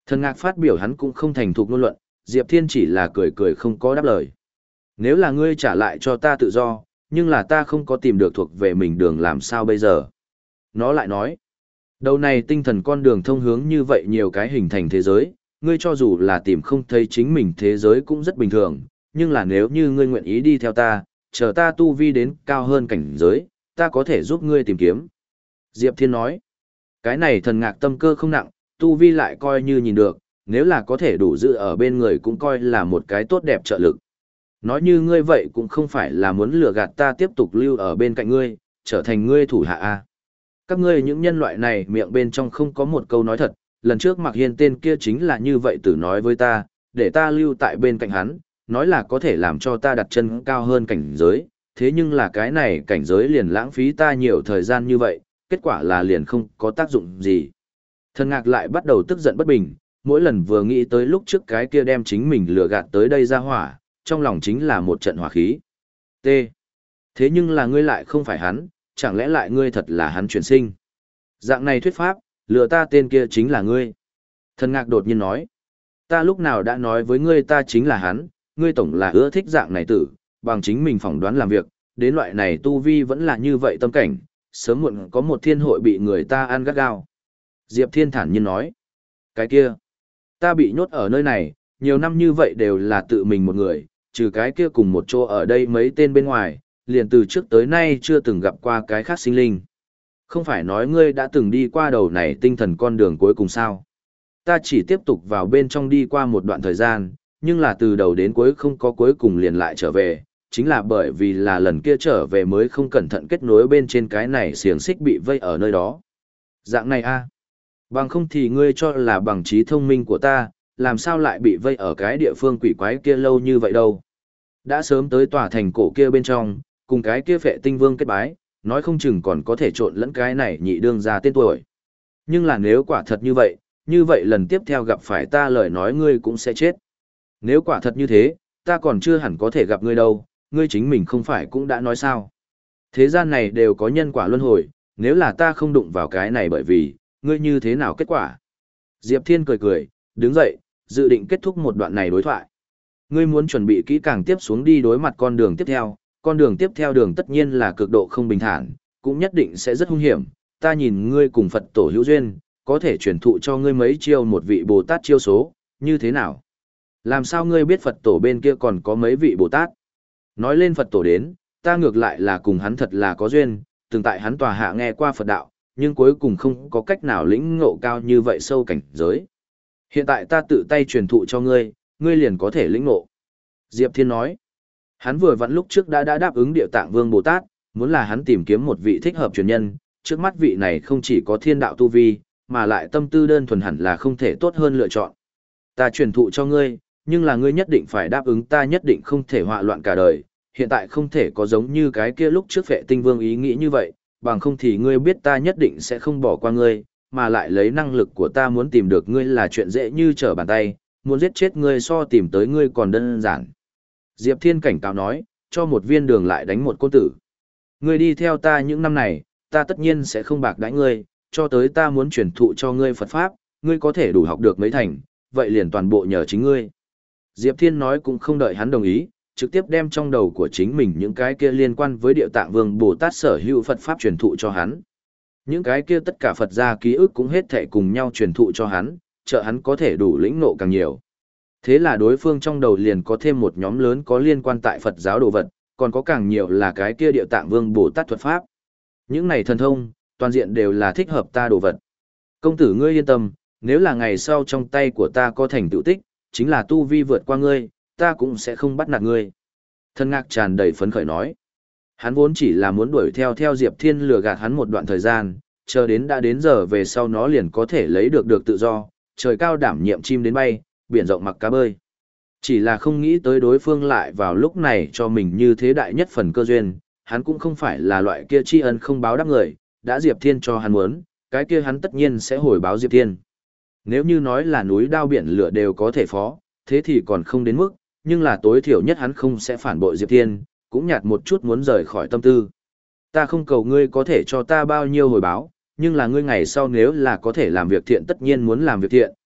Thần Ngạc phát biểu hắn cũng không thành thục ngôn luận, Diệp Thiên chỉ là cười cười không có đáp lời. Nếu là ngươi trả lại cho ta tự do, nhưng là ta không có tìm được thuộc về mình đường làm sao bây giờ? Nó lại nói, đầu này tinh thần con đường thông hướng như vậy nhiều cái hình thành thế giới, ngươi cho dù là tìm không thấy chính mình thế giới cũng rất bình thường, nhưng là nếu như ngươi nguyện ý đi theo ta, chờ ta tu vi đến cao hơn cảnh giới, ta có thể giúp ngươi tìm kiếm. Diệp Thiên nói, cái này Thần Ngạc tâm cơ không nặng, tu vi lại coi như nhìn được, nếu là có thể đủ giữ ở bên người cũng coi là một cái tốt đẹp trợ lực. Nói như ngươi vậy cũng không phải là muốn lừa gạt ta tiếp tục lưu ở bên cạnh ngươi, trở thành ngươi thủ hạ a. Các ngươi những nhân loại này miệng bên trong không có một câu nói thật, lần trước Mạc Hiên tên kia chính là như vậy tử nói với ta, để ta lưu tại bên cạnh hắn, nói là có thể làm cho ta đặt chân cao hơn cảnh giới, thế nhưng là cái này cảnh giới liền lãng phí ta nhiều thời gian như vậy, kết quả là liền không có tác dụng gì. Thần Ngạc lại bắt đầu tức giận bất bình, mỗi lần vừa nghĩ tới lúc trước cái kia đem chính mình lừa gạt tới đây ra hỏa, trong lòng chính là một trận hỏa khí. T. Thế nhưng là ngươi lại không phải hắn, chẳng lẽ lại ngươi thật là hắn chuyển sinh? Dạng này thuyết pháp, lừa ta tên kia chính là ngươi. Thần Ngạc đột nhiên nói, ta lúc nào đã nói với ngươi ta chính là hắn, ngươi tổng là ưa thích dạng này tử, bằng chính mình phỏng đoán làm việc, đến loại này tu vi vẫn là như vậy tâm cảnh, sớm muộn có một thiên hội bị người ta ăn gắt gao. Diệp Thiên thản nhiên nói, cái kia, ta bị nhốt ở nơi này, nhiều năm như vậy đều là tự mình một người, trừ cái kia cùng một chỗ ở đây mấy tên bên ngoài, liền từ trước tới nay chưa từng gặp qua cái khác sinh linh. Không phải nói ngươi đã từng đi qua đầu này tinh thần con đường cuối cùng sao? Ta chỉ tiếp tục vào bên trong đi qua một đoạn thời gian, nhưng là từ đầu đến cuối không có cuối cùng liền lại trở về, chính là bởi vì là lần kia trở về mới không cẩn thận kết nối bên trên cái này xiềng xích bị vây ở nơi đó. Dạng này a, bằng không thì ngươi cho là bằng trí thông minh của ta, làm sao lại bị vây ở cái địa phương quỷ quái kia lâu như vậy đâu. Đã sớm tới tòa thành cổ kia bên trong, cùng cái kia Phệ Tinh Vương kết bái, nói không chừng còn có thể trộn lẫn cái này nhị đương ra tên tuổi. Nhưng là nếu quả thật như vậy, như vậy lần tiếp theo gặp phải ta lời nói ngươi cũng sẽ chết. Nếu quả thật như thế, ta còn chưa hẳn có thể gặp ngươi đâu, ngươi chính mình không phải cũng đã nói sao. Thế gian này đều có nhân quả luân hồi, nếu là ta không đụng vào cái này bởi vì, ngươi như thế nào kết quả? Diệp Thiên cười cười, đứng dậy, dự định kết thúc một đoạn này đối thoại. Ngươi muốn chuẩn bị kỹ càng tiếp xuống đi đối mặt con đường tiếp theo, con đường tiếp theo đường tất nhiên là cực độ không bình thản, cũng nhất định sẽ rất hung hiểm. Ta nhìn ngươi cùng Phật tổ hữu duyên, có thể truyền thụ cho ngươi mấy chiêu một vị Bồ Tát chiêu số, như thế nào? Làm sao ngươi biết Phật tổ bên kia còn có mấy vị Bồ Tát? Nói lên Phật tổ đến, ta ngược lại là cùng hắn thật là có duyên, từng tại hắn tòa hạ nghe qua Phật đạo, nhưng cuối cùng không có cách nào lĩnh ngộ cao như vậy sâu cảnh giới. Hiện tại ta tự tay truyền thụ cho ngươi, ngươi liền có thể lĩnh ngộ. Diệp Thiên nói, hắn vừa vặn lúc trước đã đã đáp ứng Địa Tạng Vương Bồ Tát, muốn là hắn tìm kiếm một vị thích hợp truyền nhân, trước mắt vị này không chỉ có thiên đạo tu vi, mà lại tâm tư đơn thuần hẳn là không thể tốt hơn lựa chọn. Ta truyền thụ cho ngươi, nhưng là ngươi nhất định phải đáp ứng ta nhất định không thể họa loạn cả đời, hiện tại không thể có giống như cái kia lúc trước Phệ Tinh Vương ý nghĩ như vậy, bằng không thì ngươi biết ta nhất định sẽ không bỏ qua ngươi, mà lại lấy năng lực của ta muốn tìm được ngươi là chuyện dễ như trở bàn tay, muốn giết chết ngươi so tìm tới ngươi còn đơn giản. Diệp Thiên cảnh cáo nói, cho một viên đường lại đánh một côn tử. Ngươi đi theo ta những năm này, ta tất nhiên sẽ không bạc đãi ngươi, cho tới ta muốn truyền thụ cho ngươi Phật Pháp, ngươi có thể đủ học được mấy thành, vậy liền toàn bộ nhờ chính ngươi. Diệp Thiên nói cũng không đợi hắn đồng ý, trực tiếp đem trong đầu của chính mình những cái kia liên quan với Địa Tạng Vương Bồ Tát sở hữu Phật Pháp truyền thụ cho hắn. Những cái kia tất cả Phật gia ký ức cũng hết thảy cùng nhau truyền thụ cho hắn, trợ hắn có thể đủ lĩnh ngộ càng nhiều. Thế là đối phương trong đầu liền có thêm một nhóm lớn có liên quan tại Phật giáo đồ vật, còn có càng nhiều là cái kia Địa Tạng Vương Bồ Tát thuật pháp. Những này thần thông, toàn diện đều là thích hợp ta đồ vật. Công tử ngươi yên tâm, nếu là ngày sau trong tay của ta có thành tựu tích, chính là tu vi vượt qua ngươi, ta cũng sẽ không bắt nạt ngươi. Thần Ngạc tràn đầy phấn khởi nói. Hắn vốn chỉ là muốn đuổi theo theo Diệp Thiên lừa gạt hắn một đoạn thời gian, chờ đến đã đến giờ về sau nó liền có thể lấy được được tự do, trời cao đảm nhiệm chim đến bay, biển rộng mặc cá bơi. Chỉ là không nghĩ tới đối phương lại vào lúc này cho mình như thế đại nhất phần cơ duyên, hắn cũng không phải là loại kia tri ân không báo đáp người, đã Diệp Thiên cho hắn muốn, cái kia hắn tất nhiên sẽ hồi báo Diệp Thiên. Nếu như nói là núi đao biển lửa đều có thể phó, thế thì còn không đến mức, nhưng là tối thiểu nhất hắn không sẽ phản bội Diệp Thiên, cũng nhạt một chút muốn rời khỏi tâm tư. Ta không cầu ngươi có thể cho ta bao nhiêu hồi báo, nhưng là ngươi ngày sau nếu là có thể làm việc thiện tất nhiên muốn làm việc thiện,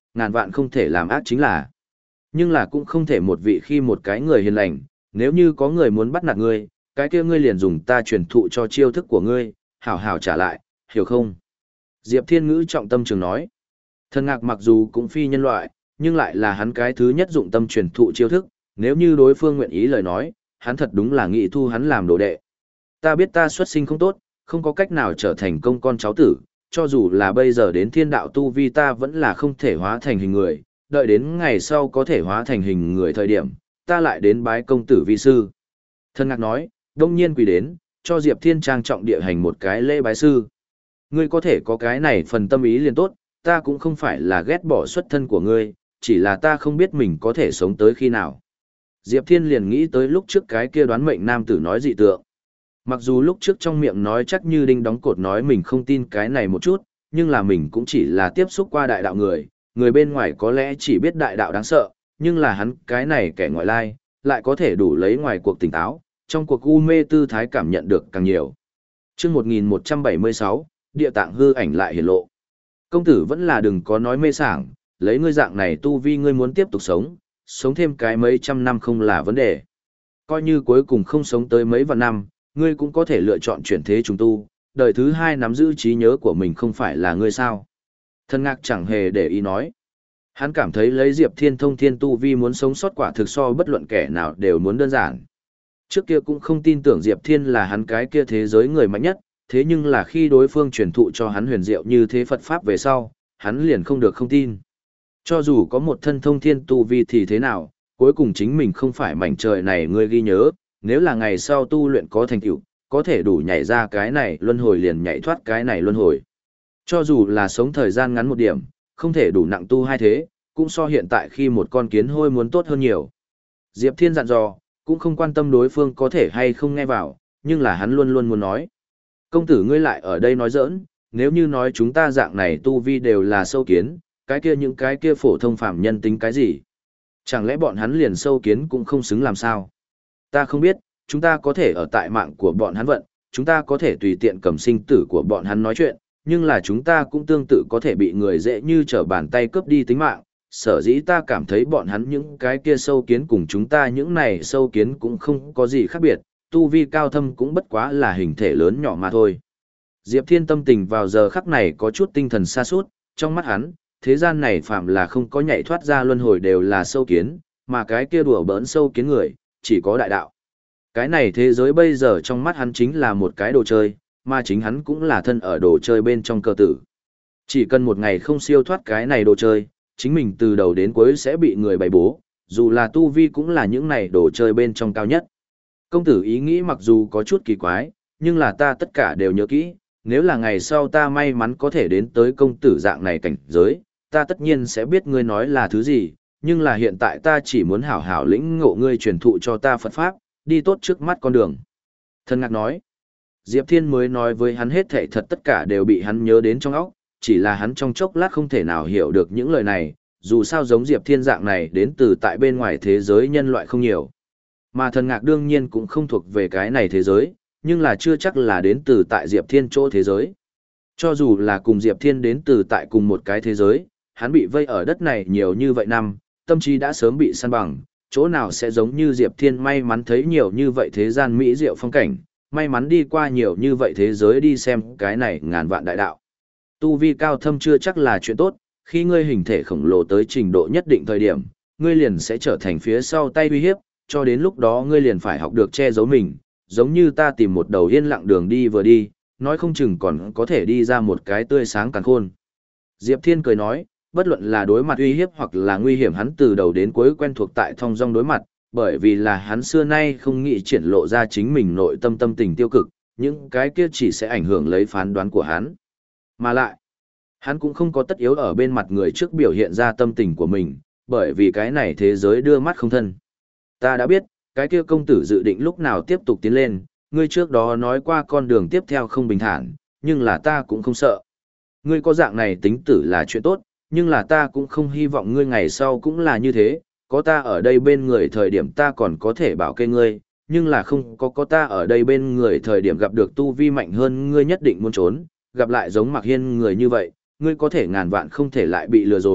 ngàn vạn không thể làm ác chính là. Nhưng là cũng không thể một vị khi một cái người hiền lành, nếu như có người muốn bắt nạt ngươi, cái kia ngươi liền dùng ta truyền thụ cho chiêu thức của ngươi, hảo hảo trả lại, hiểu không? Diệp Thiên Ngữ trọng tâm trường nói. Thần Ngạc mặc dù cũng phi nhân loại, nhưng lại là hắn cái thứ nhất dụng tâm truyền thụ chiêu thức, nếu như đối phương nguyện ý lời nói, hắn thật đúng là nghị thu hắn làm đồ đệ. Ta biết ta xuất sinh không tốt, không có cách nào trở thành công con cháu tử, cho dù là bây giờ đến thiên đạo tu vi ta vẫn là không thể hóa thành hình người, đợi đến ngày sau có thể hóa thành hình người thời điểm, ta lại đến bái công tử vi sư. Thần Ngạc nói, đông nhiên quỳ đến, cho Diệp Thiên trang trọng địa hành một cái lễ bái sư. Ngươi có thể có cái này phần tâm ý liền tốt, ta cũng không phải là ghét bỏ xuất thân của ngươi, chỉ là ta không biết mình có thể sống tới khi nào. Diệp Thiên liền nghĩ tới lúc trước cái kia đoán mệnh nam tử nói dị tượng. Mặc dù lúc trước trong miệng nói chắc như đinh đóng cột nói mình không tin cái này một chút, nhưng là mình cũng chỉ là tiếp xúc qua đại đạo người, người bên ngoài có lẽ chỉ biết đại đạo đáng sợ, nhưng là hắn cái này kẻ ngoại lai, lại có thể đủ lấy ngoài cuộc tỉnh táo, trong cuộc u mê tư thái cảm nhận được càng nhiều. Chương một nghìn một trăm bảy mươi sáu, địa tạng hư ảnh lại hiển lộ. Công tử vẫn là đừng có nói mê sảng, lấy ngươi dạng này tu vi ngươi muốn tiếp tục sống, sống thêm cái mấy trăm năm không là vấn đề. Coi như cuối cùng không sống tới mấy vạn năm, ngươi cũng có thể lựa chọn chuyển thế trùng tu, đời thứ hai nắm giữ trí nhớ của mình không phải là ngươi sao. Thần Ngạc chẳng hề để ý nói. Hắn cảm thấy lấy Diệp Thiên thông thiên tu vi muốn sống sót quả thực so bất luận kẻ nào đều muốn đơn giản. Trước kia cũng không tin tưởng Diệp Thiên là hắn cái kia thế giới người mạnh nhất, thế nhưng là khi đối phương truyền thụ cho hắn huyền diệu như thế Phật Pháp về sau, hắn liền không được không tin. Cho dù có một thân thông thiên tu vi thì thế nào, cuối cùng chính mình không phải mảnh trời này ngươi ghi nhớ, nếu là ngày sau tu luyện có thành tựu, có thể đủ nhảy ra cái này luân hồi liền nhảy thoát cái này luân hồi. Cho dù là sống thời gian ngắn một điểm, không thể đủ nặng tu hai thế, cũng so hiện tại khi một con kiến hôi muốn tốt hơn nhiều. Diệp Thiên dặn dò, cũng không quan tâm đối phương có thể hay không nghe vào, nhưng là hắn luôn luôn muốn nói. Công tử ngươi lại ở đây nói giỡn, nếu như nói chúng ta dạng này tu vi đều là sâu kiến, cái kia những cái kia phổ thông phạm nhân tính cái gì? Chẳng lẽ bọn hắn liền sâu kiến cũng không xứng làm sao? Ta không biết, chúng ta có thể ở tại mạng của bọn hắn vận, chúng ta có thể tùy tiện cầm sinh tử của bọn hắn nói chuyện, nhưng là chúng ta cũng tương tự có thể bị người dễ như trở bàn tay cướp đi tính mạng. Sở dĩ ta cảm thấy bọn hắn những cái kia sâu kiến cùng chúng ta những này sâu kiến cũng không có gì khác biệt, tu vi cao thâm cũng bất quá là hình thể lớn nhỏ mà thôi. Diệp Thiên tâm tình vào giờ khắc này có chút tinh thần sa sút, trong mắt hắn, thế gian này phạm là không có nhảy thoát ra luân hồi đều là sâu kiến, mà cái kia đùa bỡn sâu kiến người, chỉ có đại đạo. Cái này thế giới bây giờ trong mắt hắn chính là một cái đồ chơi, mà chính hắn cũng là thân ở đồ chơi bên trong cơ tử. Chỉ cần một ngày không siêu thoát cái này đồ chơi, chính mình từ đầu đến cuối sẽ bị người bày bố, dù là tu vi cũng là những này đồ chơi bên trong cao nhất. Công tử ý nghĩ mặc dù có chút kỳ quái, nhưng là ta tất cả đều nhớ kỹ, nếu là ngày sau ta may mắn có thể đến tới công tử dạng này cảnh giới, ta tất nhiên sẽ biết ngươi nói là thứ gì, nhưng là hiện tại ta chỉ muốn hảo hảo lĩnh ngộ ngươi truyền thụ cho ta Phật Pháp, đi tốt trước mắt con đường. Thần Ngạc nói, Diệp Thiên mới nói với hắn hết thảy thật tất cả đều bị hắn nhớ đến trong óc, chỉ là hắn trong chốc lát không thể nào hiểu được những lời này, dù sao giống Diệp Thiên dạng này đến từ tại bên ngoài thế giới nhân loại không nhiều. Mà Thần Ngạc đương nhiên cũng không thuộc về cái này thế giới, nhưng là chưa chắc là đến từ tại Diệp Thiên chỗ thế giới. Cho dù là cùng Diệp Thiên đến từ tại cùng một cái thế giới, hắn bị vây ở đất này nhiều như vậy năm, tâm trí đã sớm bị săn bằng, chỗ nào sẽ giống như Diệp Thiên may mắn thấy nhiều như vậy thế gian mỹ diệu phong cảnh, may mắn đi qua nhiều như vậy thế giới đi xem cái này ngàn vạn đại đạo. Tu vi cao thâm chưa chắc là chuyện tốt, khi ngươi hình thể khổng lồ tới trình độ nhất định thời điểm, ngươi liền sẽ trở thành phía sau tay uy hiếp, cho đến lúc đó ngươi liền phải học được che giấu mình, giống như ta tìm một đầu yên lặng đường đi vừa đi, nói không chừng còn có thể đi ra một cái tươi sáng càng khôn. Diệp Thiên cười nói, bất luận là đối mặt uy hiếp hoặc là nguy hiểm hắn từ đầu đến cuối quen thuộc tại thong dong đối mặt, bởi vì là hắn xưa nay không nghĩ triển lộ ra chính mình nội tâm tâm tình tiêu cực, những cái kia chỉ sẽ ảnh hưởng lấy phán đoán của hắn. Mà lại, hắn cũng không có tất yếu ở bên mặt người trước biểu hiện ra tâm tình của mình, bởi vì cái này thế giới đưa mắt không thân. Ta đã biết, cái kia công tử dự định lúc nào tiếp tục tiến lên, ngươi trước đó nói qua con đường tiếp theo không bình thản, nhưng là ta cũng không sợ. Ngươi có dạng này tính tử là chuyện tốt, nhưng là ta cũng không hy vọng ngươi ngày sau cũng là như thế, có ta ở đây bên người thời điểm ta còn có thể bảo kê ngươi, nhưng là không có có ta ở đây bên người thời điểm gặp được tu vi mạnh hơn ngươi nhất định muốn trốn, gặp lại giống Mạc Hiên người như vậy, ngươi có thể ngàn vạn không thể lại bị lừa rồi,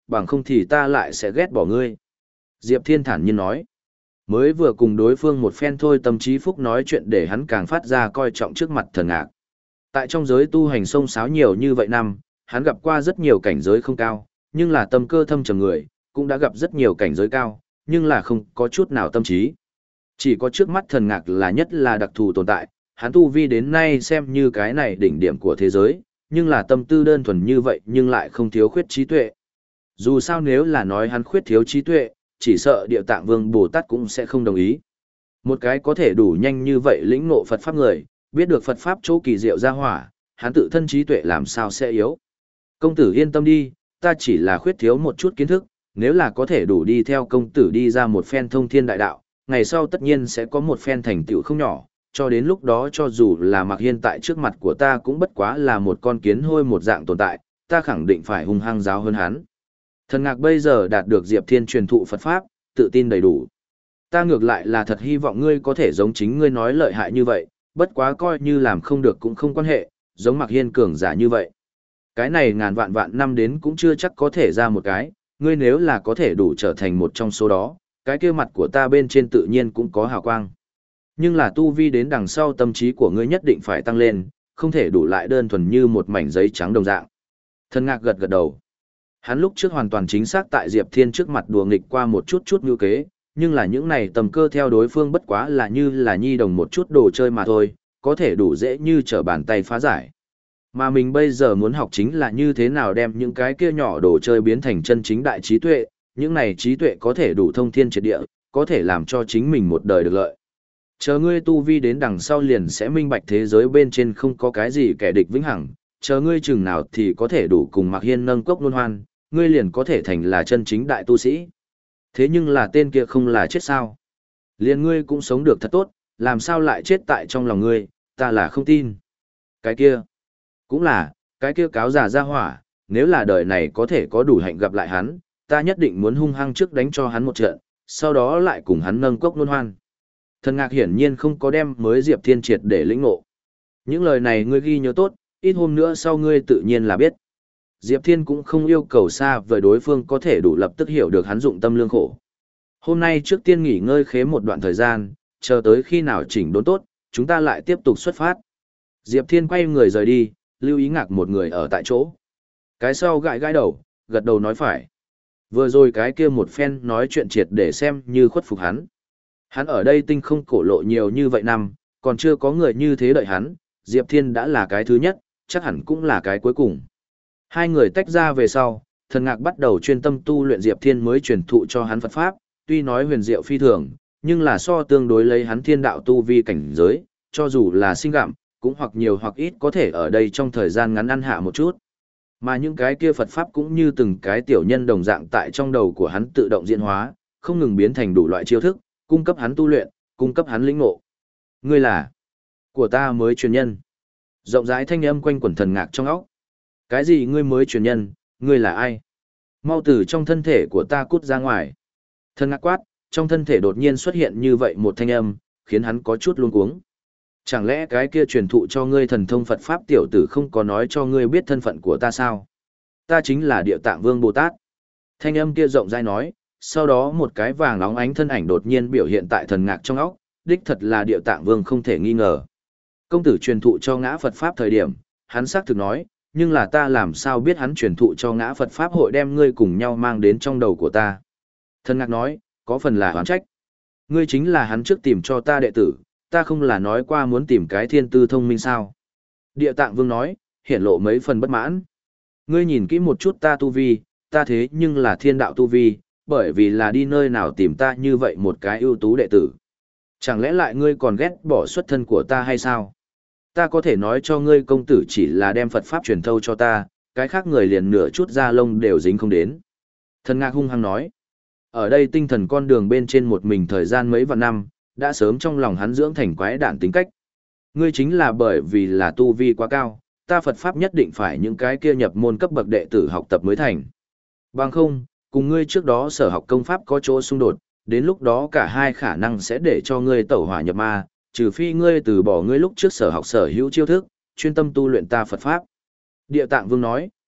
bằng không thì ta lại sẽ ghét bỏ ngươi. Diệp Thiên thản nhiên nói. Mới vừa cùng đối phương một phen thôi, tâm trí phúc nói chuyện để hắn càng phát ra coi trọng trước mặt Thần Ngạc. Tại trong giới tu hành sông sáo nhiều như vậy năm, hắn gặp qua rất nhiều cảnh giới không cao, nhưng là tâm cơ thâm trầm người, cũng đã gặp rất nhiều cảnh giới cao, nhưng là không có chút nào tâm trí. Chỉ có trước mắt Thần Ngạc là nhất là đặc thù tồn tại, hắn tu vi đến nay xem như cái này đỉnh điểm của thế giới, nhưng là tâm tư đơn thuần như vậy nhưng lại không thiếu khuyết trí tuệ. Dù sao nếu là nói hắn khuyết thiếu trí tuệ, chỉ sợ Địa Tạng Vương Bồ Tát cũng sẽ không đồng ý. Một cái có thể đủ nhanh như vậy lĩnh ngộ Phật Pháp người, biết được Phật Pháp chỗ kỳ diệu ra hỏa, hắn tự thân trí tuệ làm sao sẽ yếu. Công tử yên tâm đi, ta chỉ là khuyết thiếu một chút kiến thức, nếu là có thể đủ đi theo công tử đi ra một phen thông thiên đại đạo, ngày sau tất nhiên sẽ có một phen thành tựu không nhỏ, cho đến lúc đó cho dù là Mạc Hiên tại trước mặt của ta cũng bất quá là một con kiến hôi một dạng tồn tại, ta khẳng định phải hung hăng giáo hơn hắn. Thần Ngạc bây giờ đạt được Diệp Thiên truyền thụ Phật Pháp, tự tin đầy đủ. Ta ngược lại là thật hy vọng ngươi có thể giống chính ngươi nói lợi hại như vậy, bất quá coi như làm không được cũng không quan hệ, giống Mạc Hiên cường giả như vậy. Cái này ngàn vạn vạn năm đến cũng chưa chắc có thể ra một cái, ngươi nếu là có thể đủ trở thành một trong số đó, cái kia mặt của ta bên trên tự nhiên cũng có hào quang. Nhưng là tu vi đến đằng sau tâm trí của ngươi nhất định phải tăng lên, không thể đủ lại đơn thuần như một mảnh giấy trắng đồng dạng. Thần Ngạc gật gật đầu. Hắn lúc trước hoàn toàn chính xác tại Diệp Thiên trước mặt đùa nghịch qua một chút chút như kế, nhưng là những này tầm cơ theo đối phương bất quá là như là nhi đồng một chút đồ chơi mà thôi, có thể đủ dễ như trở bàn tay phá giải. Mà mình bây giờ muốn học chính là như thế nào đem những cái kia nhỏ đồ chơi biến thành chân chính đại trí tuệ, những này trí tuệ có thể đủ thông thiên triệt địa, có thể làm cho chính mình một đời được lợi. Chờ ngươi tu vi đến đằng sau liền sẽ minh bạch thế giới bên trên không có cái gì kẻ địch vĩnh hằng, chờ ngươi chừng nào thì có thể đủ cùng Mạc Hiên nâng cốc luân hoan, ngươi liền có thể thành là chân chính đại tu sĩ. Thế nhưng là tên kia không là chết sao? Liền ngươi cũng sống được thật tốt, làm sao lại chết tại trong lòng ngươi, ta là không tin. Cái kia, cũng là, cái kia cáo già ra hỏa, nếu là đời này có thể có đủ hạnh gặp lại hắn, ta nhất định muốn hung hăng trước đánh cho hắn một trận, sau đó lại cùng hắn nâng cốc luân hoan. Thần Ngạc hiển nhiên không có đem mới Diệp Thiên triệt để lĩnh ngộ. Những lời này ngươi ghi nhớ tốt, ít hôm nữa sau ngươi tự nhiên là biết. Diệp Thiên cũng không yêu cầu xa vời đối phương có thể đủ lập tức hiểu được hắn dụng tâm lương khổ. Hôm nay trước tiên nghỉ ngơi khế một đoạn thời gian, chờ tới khi nào chỉnh đốn tốt, chúng ta lại tiếp tục xuất phát. Diệp Thiên quay người rời đi, lưu ý Ngạc một người ở tại chỗ. Cái sau gãi gãi đầu, gật đầu nói phải. Vừa rồi cái kia một phen nói chuyện triệt để xem như khuất phục hắn. Hắn ở đây tinh không cổ lộ nhiều như vậy năm, còn chưa có người như thế đợi hắn, Diệp Thiên đã là cái thứ nhất, chắc hẳn cũng là cái cuối cùng. Hai người tách ra về sau, Thần Ngạc bắt đầu chuyên tâm tu luyện Diệp Thiên mới truyền thụ cho hắn Phật Pháp, tuy nói huyền diệu phi thường, nhưng là so tương đối lấy hắn thiên đạo tu vi cảnh giới, cho dù là sinh gặm, cũng hoặc nhiều hoặc ít có thể ở đây trong thời gian ngắn ăn hạ một chút. Mà những cái kia Phật Pháp cũng như từng cái tiểu nhân đồng dạng tại trong đầu của hắn tự động diễn hóa, không ngừng biến thành đủ loại chiêu thức, cung cấp hắn tu luyện, cung cấp hắn lĩnh ngộ. Ngươi là của ta mới truyền nhân. Rộng rãi thanh âm quanh quẩn Thần Ngạc trong óc. Cái gì ngươi mới truyền nhân, ngươi là ai? Mau từ trong thân thể của ta cút ra ngoài. Thần Ngạc quát, trong thân thể đột nhiên xuất hiện như vậy một thanh âm, khiến hắn có chút luống cuống. Chẳng lẽ cái kia truyền thụ cho ngươi thần thông Phật Pháp tiểu tử không có nói cho ngươi biết thân phận của ta sao? Ta chính là Địa Tạng Vương Bồ Tát. Thanh âm kia rộng rãi nói, sau đó một cái vàng óng ánh thân ảnh đột nhiên biểu hiện tại Thần Ngạc trong óc, đích thật là Địa Tạng Vương không thể nghi ngờ. Công tử truyền thụ cho ngã Phật Pháp thời điểm, hắn xác thực nói, nhưng là ta làm sao biết hắn truyền thụ cho ngã Phật Pháp hội đem ngươi cùng nhau mang đến trong đầu của ta. Thần Ngạc nói, có phần là oán trách. Ngươi chính là hắn trước tìm cho ta đệ tử, ta không là nói qua muốn tìm cái thiên tư thông minh sao. Địa Tạng Vương nói, hiển lộ mấy phần bất mãn. Ngươi nhìn kỹ một chút ta tu vi, ta thế nhưng là thiên đạo tu vi, bởi vì là đi nơi nào tìm ta như vậy một cái ưu tú đệ tử. Chẳng lẽ lại ngươi còn ghét bỏ xuất thân của ta hay sao? Ta có thể nói cho ngươi công tử chỉ là đem Phật Pháp truyền thâu cho ta, cái khác người liền nửa chút da lông đều dính không đến. Thần Ngạc hung hăng nói. Ở đây tinh thần con đường bên trên một mình thời gian mấy vạn năm, đã sớm trong lòng hắn dưỡng thành quái đản tính cách. Ngươi chính là bởi vì là tu vi quá cao, ta Phật Pháp nhất định phải những cái kia nhập môn cấp bậc đệ tử học tập mới thành. Bằng không, cùng ngươi trước đó sở học công pháp có chỗ xung đột, đến lúc đó cả hai khả năng sẽ để cho ngươi tẩu hỏa nhập ma, trừ phi ngươi từ bỏ ngươi lúc trước sở học sở hữu chiêu thức, chuyên tâm tu luyện ta Phật Pháp. Địa Tạng Vương nói,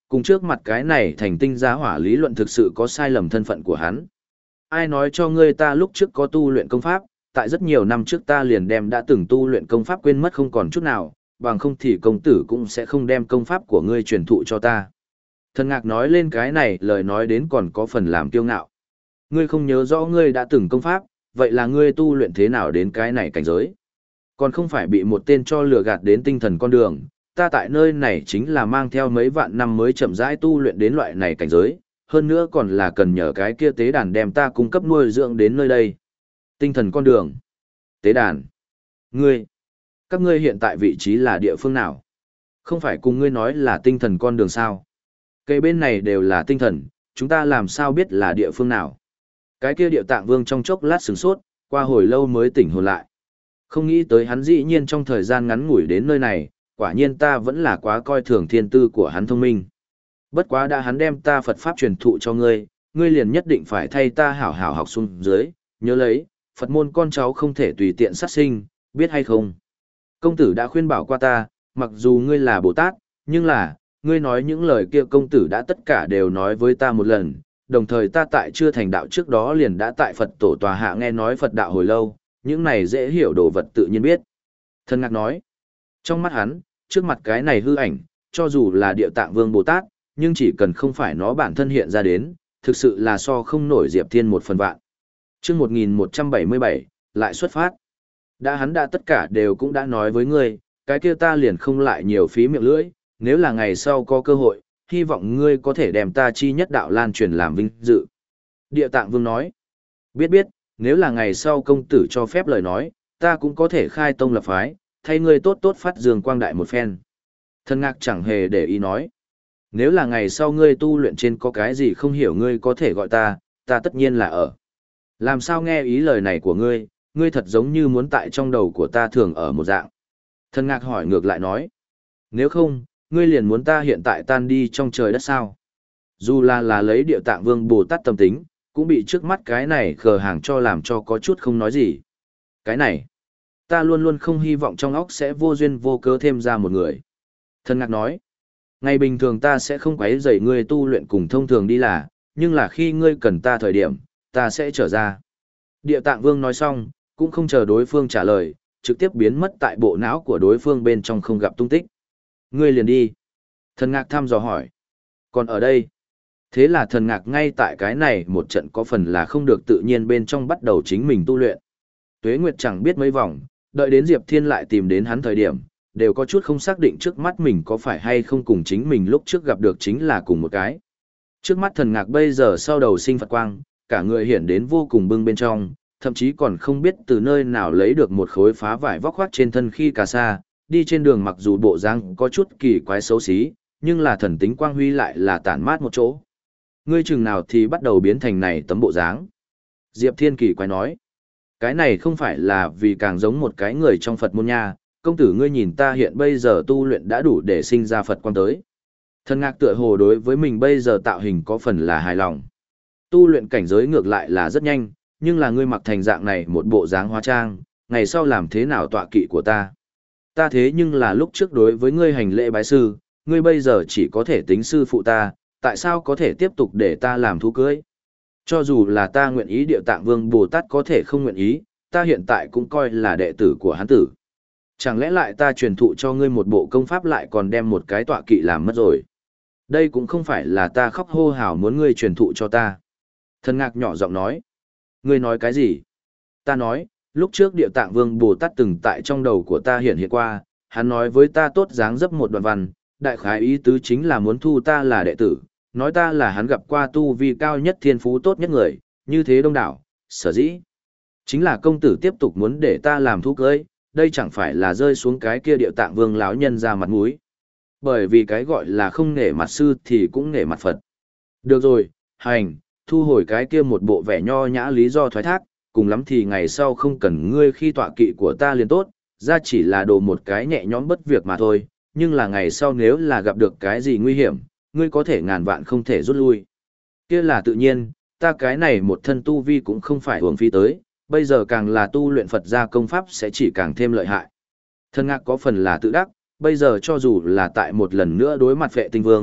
Cùng trước mặt cái này thành tinh giá hỏa lý luận thực sự có sai lầm thân phận của hắn. Ai nói cho ngươi ta lúc trước có tu luyện công pháp, tại rất nhiều năm trước ta liền đem đã từng tu luyện công pháp quên mất không còn chút nào, bằng không thì công tử cũng sẽ không đem công pháp của ngươi truyền thụ cho ta. Thần Ngạc nói lên cái này lời nói đến còn có phần làm kiêu ngạo. Ngươi không nhớ rõ ngươi đã từng công pháp, vậy là ngươi tu luyện thế nào đến cái này cảnh giới? Còn không phải bị một tên cho lừa gạt đến tinh thần con đường, ta tại nơi này chính là mang theo mấy vạn năm mới chậm rãi tu luyện đến loại này cảnh giới, hơn nữa còn là cần nhờ cái kia tế đàn đem ta cung cấp nuôi dưỡng đến nơi đây. Tinh thần con đường. Tế đàn. Ngươi. Các ngươi hiện tại vị trí là địa phương nào? Không phải cùng ngươi nói là tinh thần con đường sao? Cây bên này đều là tinh thần, chúng ta làm sao biết là địa phương nào? Cái kia Địa Tạng Vương trong chốc lát sửng sốt, qua hồi lâu mới tỉnh hồn lại. Không nghĩ tới hắn dĩ nhiên trong thời gian ngắn ngủi đến nơi này, quả nhiên ta vẫn là quá coi thường thiên tư của hắn thông minh. Bất quá đã hắn đem ta Phật Pháp truyền thụ cho ngươi, ngươi liền nhất định phải thay ta hảo hảo học xuống dưới, nhớ lấy, Phật môn con cháu không thể tùy tiện sát sinh, biết hay không? Công tử đã khuyên bảo qua ta, mặc dù ngươi là Bồ Tát, nhưng là, ngươi nói những lời kia công tử đã tất cả đều nói với ta một lần, đồng thời ta tại chưa thành đạo trước đó liền đã tại Phật tổ tòa hạ nghe nói Phật đạo hồi lâu, những này dễ hiểu đồ vật tự nhiên biết. Thần Ngạc nói, trong mắt hắn, trước mặt cái này hư ảnh, cho dù là Địa Tạng Vương Bồ Tát, nhưng chỉ cần không phải nó bản thân hiện ra đến, thực sự là so không nổi Diệp Thiên một phần vạn. Chương một nghìn một trăm bảy mươi bảy, lại xuất phát. Đã hắn đã tất cả đều cũng đã nói với ngươi, cái kia ta liền không lại nhiều phí miệng lưỡi, nếu là ngày sau có cơ hội, hy vọng ngươi có thể đem ta chi nhất đạo lan truyền làm vinh dự. Địa Tạng Vương nói, biết biết, nếu là ngày sau công tử cho phép lời nói, ta cũng có thể khai tông lập phái, thay ngươi tốt tốt phát dương quang đại một phen. Thần Ngạc chẳng hề để ý nói, nếu là ngày sau ngươi tu luyện trên có cái gì không hiểu ngươi có thể gọi ta, ta tất nhiên là ở. Làm sao nghe ý lời này của ngươi, ngươi thật giống như muốn tại trong đầu của ta thường ở một dạng. Thần Ngạc hỏi ngược lại nói, nếu không, ngươi liền muốn ta hiện tại tan đi trong trời đất sao? Dù là là lấy Địa Tạng Vương Bồ Tát tâm tính, cũng bị trước mắt cái này khờ hàng cho làm cho có chút không nói gì. Cái này, ta luôn luôn không hy vọng trong óc sẽ vô duyên vô cớ thêm ra một người. Thần Ngạc nói, ngày bình thường ta sẽ không quấy rầy ngươi tu luyện cùng thông thường đi là, nhưng là khi ngươi cần ta thời điểm, ta sẽ trở ra. Địa Tạng Vương nói xong, cũng không chờ đối phương trả lời, trực tiếp biến mất tại bộ não của đối phương bên trong không gặp tung tích. Ngươi liền đi. Thần Ngạc thăm dò hỏi. Còn ở đây. Thế là Thần Ngạc ngay tại cái này một trận có phần là không được tự nhiên bên trong bắt đầu chính mình tu luyện. Tuế Nguyệt chẳng biết mấy vòng, đợi đến Diệp Thiên lại tìm đến hắn thời điểm, đều có chút không xác định trước mắt mình có phải hay không cùng chính mình lúc trước gặp được chính là cùng một cái. Trước mắt Thần Ngạc bây giờ sau đầu sinh Phật quang, cả người hiển đến vô cùng bưng bên trong, thậm chí còn không biết từ nơi nào lấy được một khối phá vải vóc khoác trên thân khi cà sa, đi trên đường mặc dù bộ dáng có chút kỳ quái xấu xí, nhưng là thần tính quang huy lại là tản mát một chỗ. Ngươi chừng nào thì bắt đầu biến thành này tấm bộ dáng. Diệp Thiên kỳ quái nói, cái này không phải là vì càng giống một cái người trong Phật môn nha, công tử ngươi nhìn ta hiện bây giờ tu luyện đã đủ để sinh ra Phật quang tới. Thần Ngạc tựa hồ đối với mình bây giờ tạo hình có phần là hài lòng. Tu luyện cảnh giới ngược lại là rất nhanh, nhưng là ngươi mặc thành dạng này một bộ dáng hóa trang, ngày sau làm thế nào tọa kỵ của ta. Ta thế nhưng là lúc trước đối với ngươi hành lễ bái sư, ngươi bây giờ chỉ có thể tính sư phụ ta, tại sao có thể tiếp tục để ta làm thú cưới? Cho dù là ta nguyện ý Địa Tạng Vương Bồ Tát có thể không nguyện ý, ta hiện tại cũng coi là đệ tử của hắn tử. Chẳng lẽ lại ta truyền thụ cho ngươi một bộ công pháp lại còn đem một cái tọa kỵ làm mất rồi? Đây cũng không phải là ta khóc hô hào muốn ngươi truyền thụ cho ta. Thần Ngạc nhỏ giọng nói. Ngươi nói cái gì? Ta nói, lúc trước Địa Tạng Vương Bồ Tát từng tại trong đầu của ta hiện hiện qua, hắn nói với ta tốt dáng dấp một đoạn văn, đại khái ý tứ chính là muốn thu ta là đệ tử, nói ta là hắn gặp qua tu vi cao nhất thiên phú tốt nhất người, như thế đông đảo, sở dĩ. Chính là công tử tiếp tục muốn để ta làm thú cưới, đây chẳng phải là rơi xuống cái kia Địa Tạng Vương lão nhân ra mặt mũi. Bởi vì cái gọi là không nể mặt sư thì cũng nể mặt Phật. Được rồi, hành, thu hồi cái kia một bộ vẻ nho nhã lý do thoái thác, cùng lắm thì ngày sau không cần ngươi khi tọa kỵ của ta liền tốt, ra chỉ là đồ một cái nhẹ nhõm bất việc mà thôi, nhưng là ngày sau nếu là gặp được cái gì nguy hiểm, ngươi có thể ngàn vạn không thể rút lui. Kia là tự nhiên, ta cái này một thân tu vi cũng không phải uổng phí tới, bây giờ càng là tu luyện Phật gia công pháp sẽ chỉ càng thêm lợi hại. Thần Ngạc có phần là tự đắc, bây giờ cho dù là tại một lần nữa đối mặt Phệ Tinh Vương,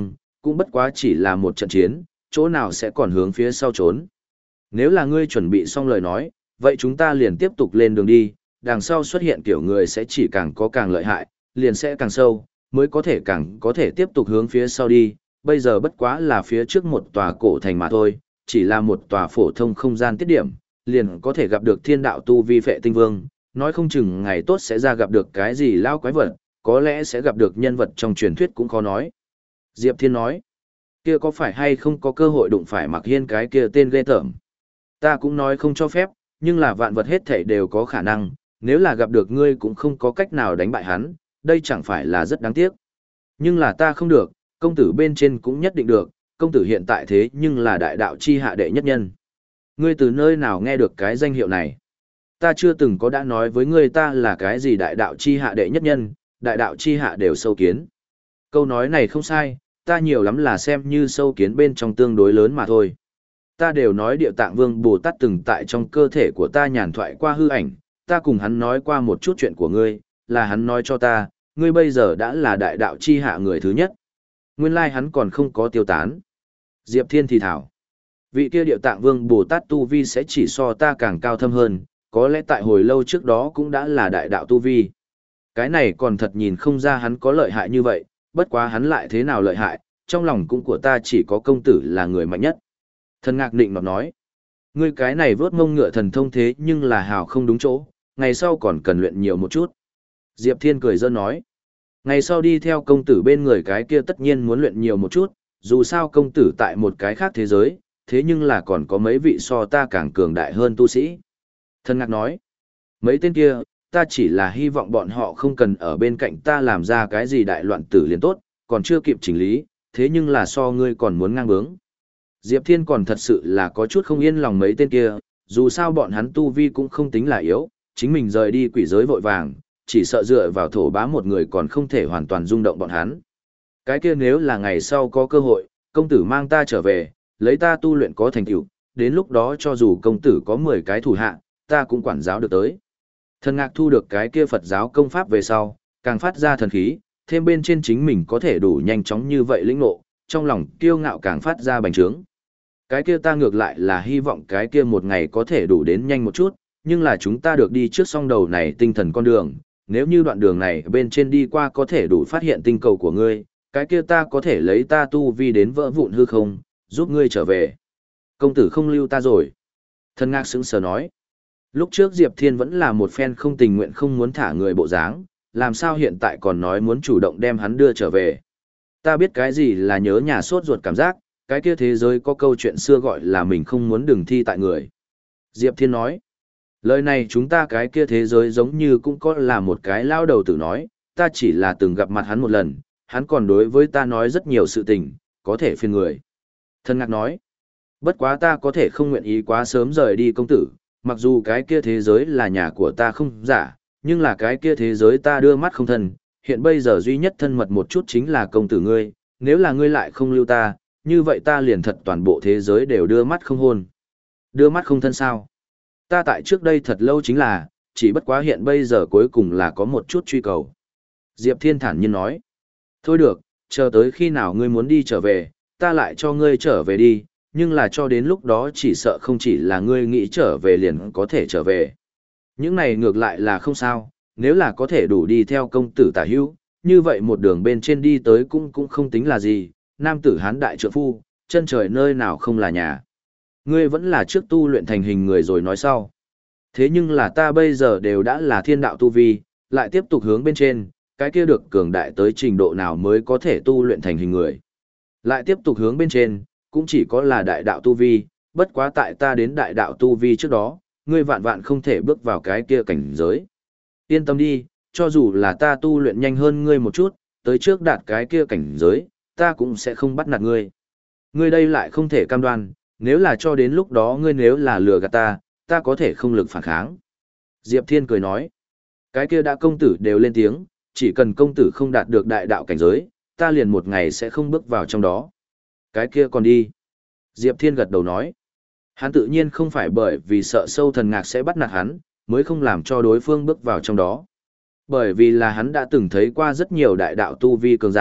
cũng bất quá chỉ là một trận chiến, chỗ nào sẽ còn hướng phía sau trốn. Nếu là ngươi chuẩn bị xong lời nói, vậy chúng ta liền tiếp tục lên đường đi, đằng sau xuất hiện kiểu người sẽ chỉ càng có càng lợi hại, liền sẽ càng sâu, mới có thể càng có thể tiếp tục hướng phía sau đi, bây giờ bất quá là phía trước một tòa cổ thành mà thôi, chỉ là một tòa phổ thông không gian tiết điểm, liền có thể gặp được thiên đạo tu vi Phệ Tinh Vương, nói không chừng ngày tốt sẽ ra gặp được cái gì lao quái vật, có lẽ sẽ gặp được nhân vật trong truyền thuyết cũng khó nói. Diệp Thiên nói, kia có phải hay không có cơ hội đụng phải Mạc Hiên cái kia tên ghê tởm. Ta cũng nói không cho phép, nhưng là vạn vật hết thảy đều có khả năng, nếu là gặp được ngươi cũng không có cách nào đánh bại hắn, đây chẳng phải là rất đáng tiếc. Nhưng là ta không được, công tử bên trên cũng nhất định được, công tử hiện tại thế nhưng là đại đạo chi hạ đệ nhất nhân. Ngươi từ nơi nào nghe được cái danh hiệu này? Ta chưa từng có đã nói với ngươi ta là cái gì đại đạo chi hạ đệ nhất nhân, đại đạo chi hạ đều sâu kiến. Câu nói này không sai, ta nhiều lắm là xem như sâu kiến bên trong tương đối lớn mà thôi. Ta đều nói Địa Tạng Vương Bồ Tát từng tại trong cơ thể của ta nhàn thoại qua hư ảnh, ta cùng hắn nói qua một chút chuyện của ngươi, là hắn nói cho ta, ngươi bây giờ đã là đại đạo chi hạ người thứ nhất. Nguyên lai hắn còn không có tiêu tán. Diệp Thiên thì thảo. Vị kia Địa Tạng Vương Bồ Tát tu vi sẽ chỉ so ta càng cao thâm hơn, có lẽ tại hồi lâu trước đó cũng đã là đại đạo tu vi. Cái này còn thật nhìn không ra hắn có lợi hại như vậy, bất quá hắn lại thế nào lợi hại, trong lòng cũng của ta chỉ có công tử là người mạnh nhất. Thần Ngạc Nịnh nọt nói, ngươi cái này vớt mông ngựa thần thông thế nhưng là hào không đúng chỗ, ngày sau còn cần luyện nhiều một chút. Diệp Thiên cười giỡn nói, ngày sau đi theo công tử bên người cái kia tất nhiên muốn luyện nhiều một chút, dù sao công tử tại một cái khác thế giới, thế nhưng là còn có mấy vị so ta càng cường đại hơn tu sĩ. Thần Ngạc nói, mấy tên kia, ta chỉ là hy vọng bọn họ không cần ở bên cạnh ta làm ra cái gì đại loạn tử liền tốt, còn chưa kịp chỉnh lý, thế nhưng là so ngươi còn muốn ngang bướng. Diệp Thiên còn thật sự là có chút không yên lòng mấy tên kia, dù sao bọn hắn tu vi cũng không tính là yếu, chính mình rời đi quỷ giới vội vàng, chỉ sợ dựa vào thổ bá một người còn không thể hoàn toàn rung động bọn hắn. Cái kia nếu là ngày sau có cơ hội, công tử mang ta trở về, lấy ta tu luyện có thành tựu, đến lúc đó cho dù công tử có mười cái thủ hạ, ta cũng quản giáo được tới. Thần Ngạc thu được cái kia Phật giáo công pháp về sau, càng phát ra thần khí, thêm bên trên chính mình có thể đủ nhanh chóng như vậy lĩnh ngộ, trong lòng kiêu ngạo càng phát ra bành trướng. Cái kia ta ngược lại là hy vọng cái kia một ngày có thể đủ đến nhanh một chút, nhưng là chúng ta được đi trước song đầu này tinh thần con đường, nếu như đoạn đường này bên trên đi qua có thể đủ phát hiện tinh cầu của ngươi, cái kia ta có thể lấy ta tu vi đến vỡ vụn hư không, giúp ngươi trở về. Công tử không lưu ta rồi. Thần Ngạc sững sờ nói. Lúc trước Diệp Thiên vẫn là một phen không tình nguyện không muốn thả người bộ dáng, làm sao hiện tại còn nói muốn chủ động đem hắn đưa trở về. Ta biết cái gì là nhớ nhà sốt ruột cảm giác, cái kia thế giới có câu chuyện xưa gọi là mình không muốn đừng thi tại người. Diệp Thiên nói, lời này chúng ta cái kia thế giới giống như cũng có là một cái lao đầu tử nói, ta chỉ là từng gặp mặt hắn một lần, hắn còn đối với ta nói rất nhiều sự tình, có thể phiền người. Thần Ngạc nói, bất quá ta có thể không nguyện ý quá sớm rời đi công tử, mặc dù cái kia thế giới là nhà của ta không giả, nhưng là cái kia thế giới ta đưa mắt không thân, hiện bây giờ duy nhất thân mật một chút chính là công tử ngươi, nếu là ngươi lại không lưu ta, như vậy ta liền thật toàn bộ thế giới đều đưa mắt không hôn. Đưa mắt không thân sao? Ta tại trước đây thật lâu chính là, chỉ bất quá hiện bây giờ cuối cùng là có một chút truy cầu. Diệp Thiên thản nhiên nói, thôi được, chờ tới khi nào ngươi muốn đi trở về, ta lại cho ngươi trở về đi, nhưng là cho đến lúc đó chỉ sợ không chỉ là ngươi nghĩ trở về liền có thể trở về. Những này ngược lại là không sao, nếu là có thể đủ đi theo công tử tả hữu, như vậy một đường bên trên đi tới cũng cũng không tính là gì, nam tử hán đại trượng phu, chân trời nơi nào không là nhà. Ngươi vẫn là trước tu luyện thành hình người rồi nói sau. Thế nhưng là ta bây giờ đều đã là thiên đạo tu vi, lại tiếp tục hướng bên trên, cái kia được cường đại tới trình độ nào mới có thể tu luyện thành hình người. Lại tiếp tục hướng bên trên, cũng chỉ có là đại đạo tu vi, bất quá tại ta đến đại đạo tu vi trước đó, ngươi vạn vạn không thể bước vào cái kia cảnh giới. Yên tâm đi, cho dù là ta tu luyện nhanh hơn ngươi một chút, tới trước đạt cái kia cảnh giới, ta cũng sẽ không bắt nạt ngươi. Ngươi đây lại không thể cam đoan, nếu là cho đến lúc đó ngươi nếu là lừa gạt ta, ta có thể không lực phản kháng. Diệp Thiên cười nói, cái kia đã công tử đều lên tiếng, chỉ cần công tử không đạt được đại đạo cảnh giới, ta liền một ngày sẽ không bước vào trong đó. Cái kia còn đi. Diệp Thiên gật đầu nói, hắn tự nhiên không phải bởi vì sợ sâu Thần Ngạc sẽ bắt nạt hắn, mới không làm cho đối phương bước vào trong đó. Bởi vì là hắn đã từng thấy qua rất nhiều đại đạo tu vi cường giả,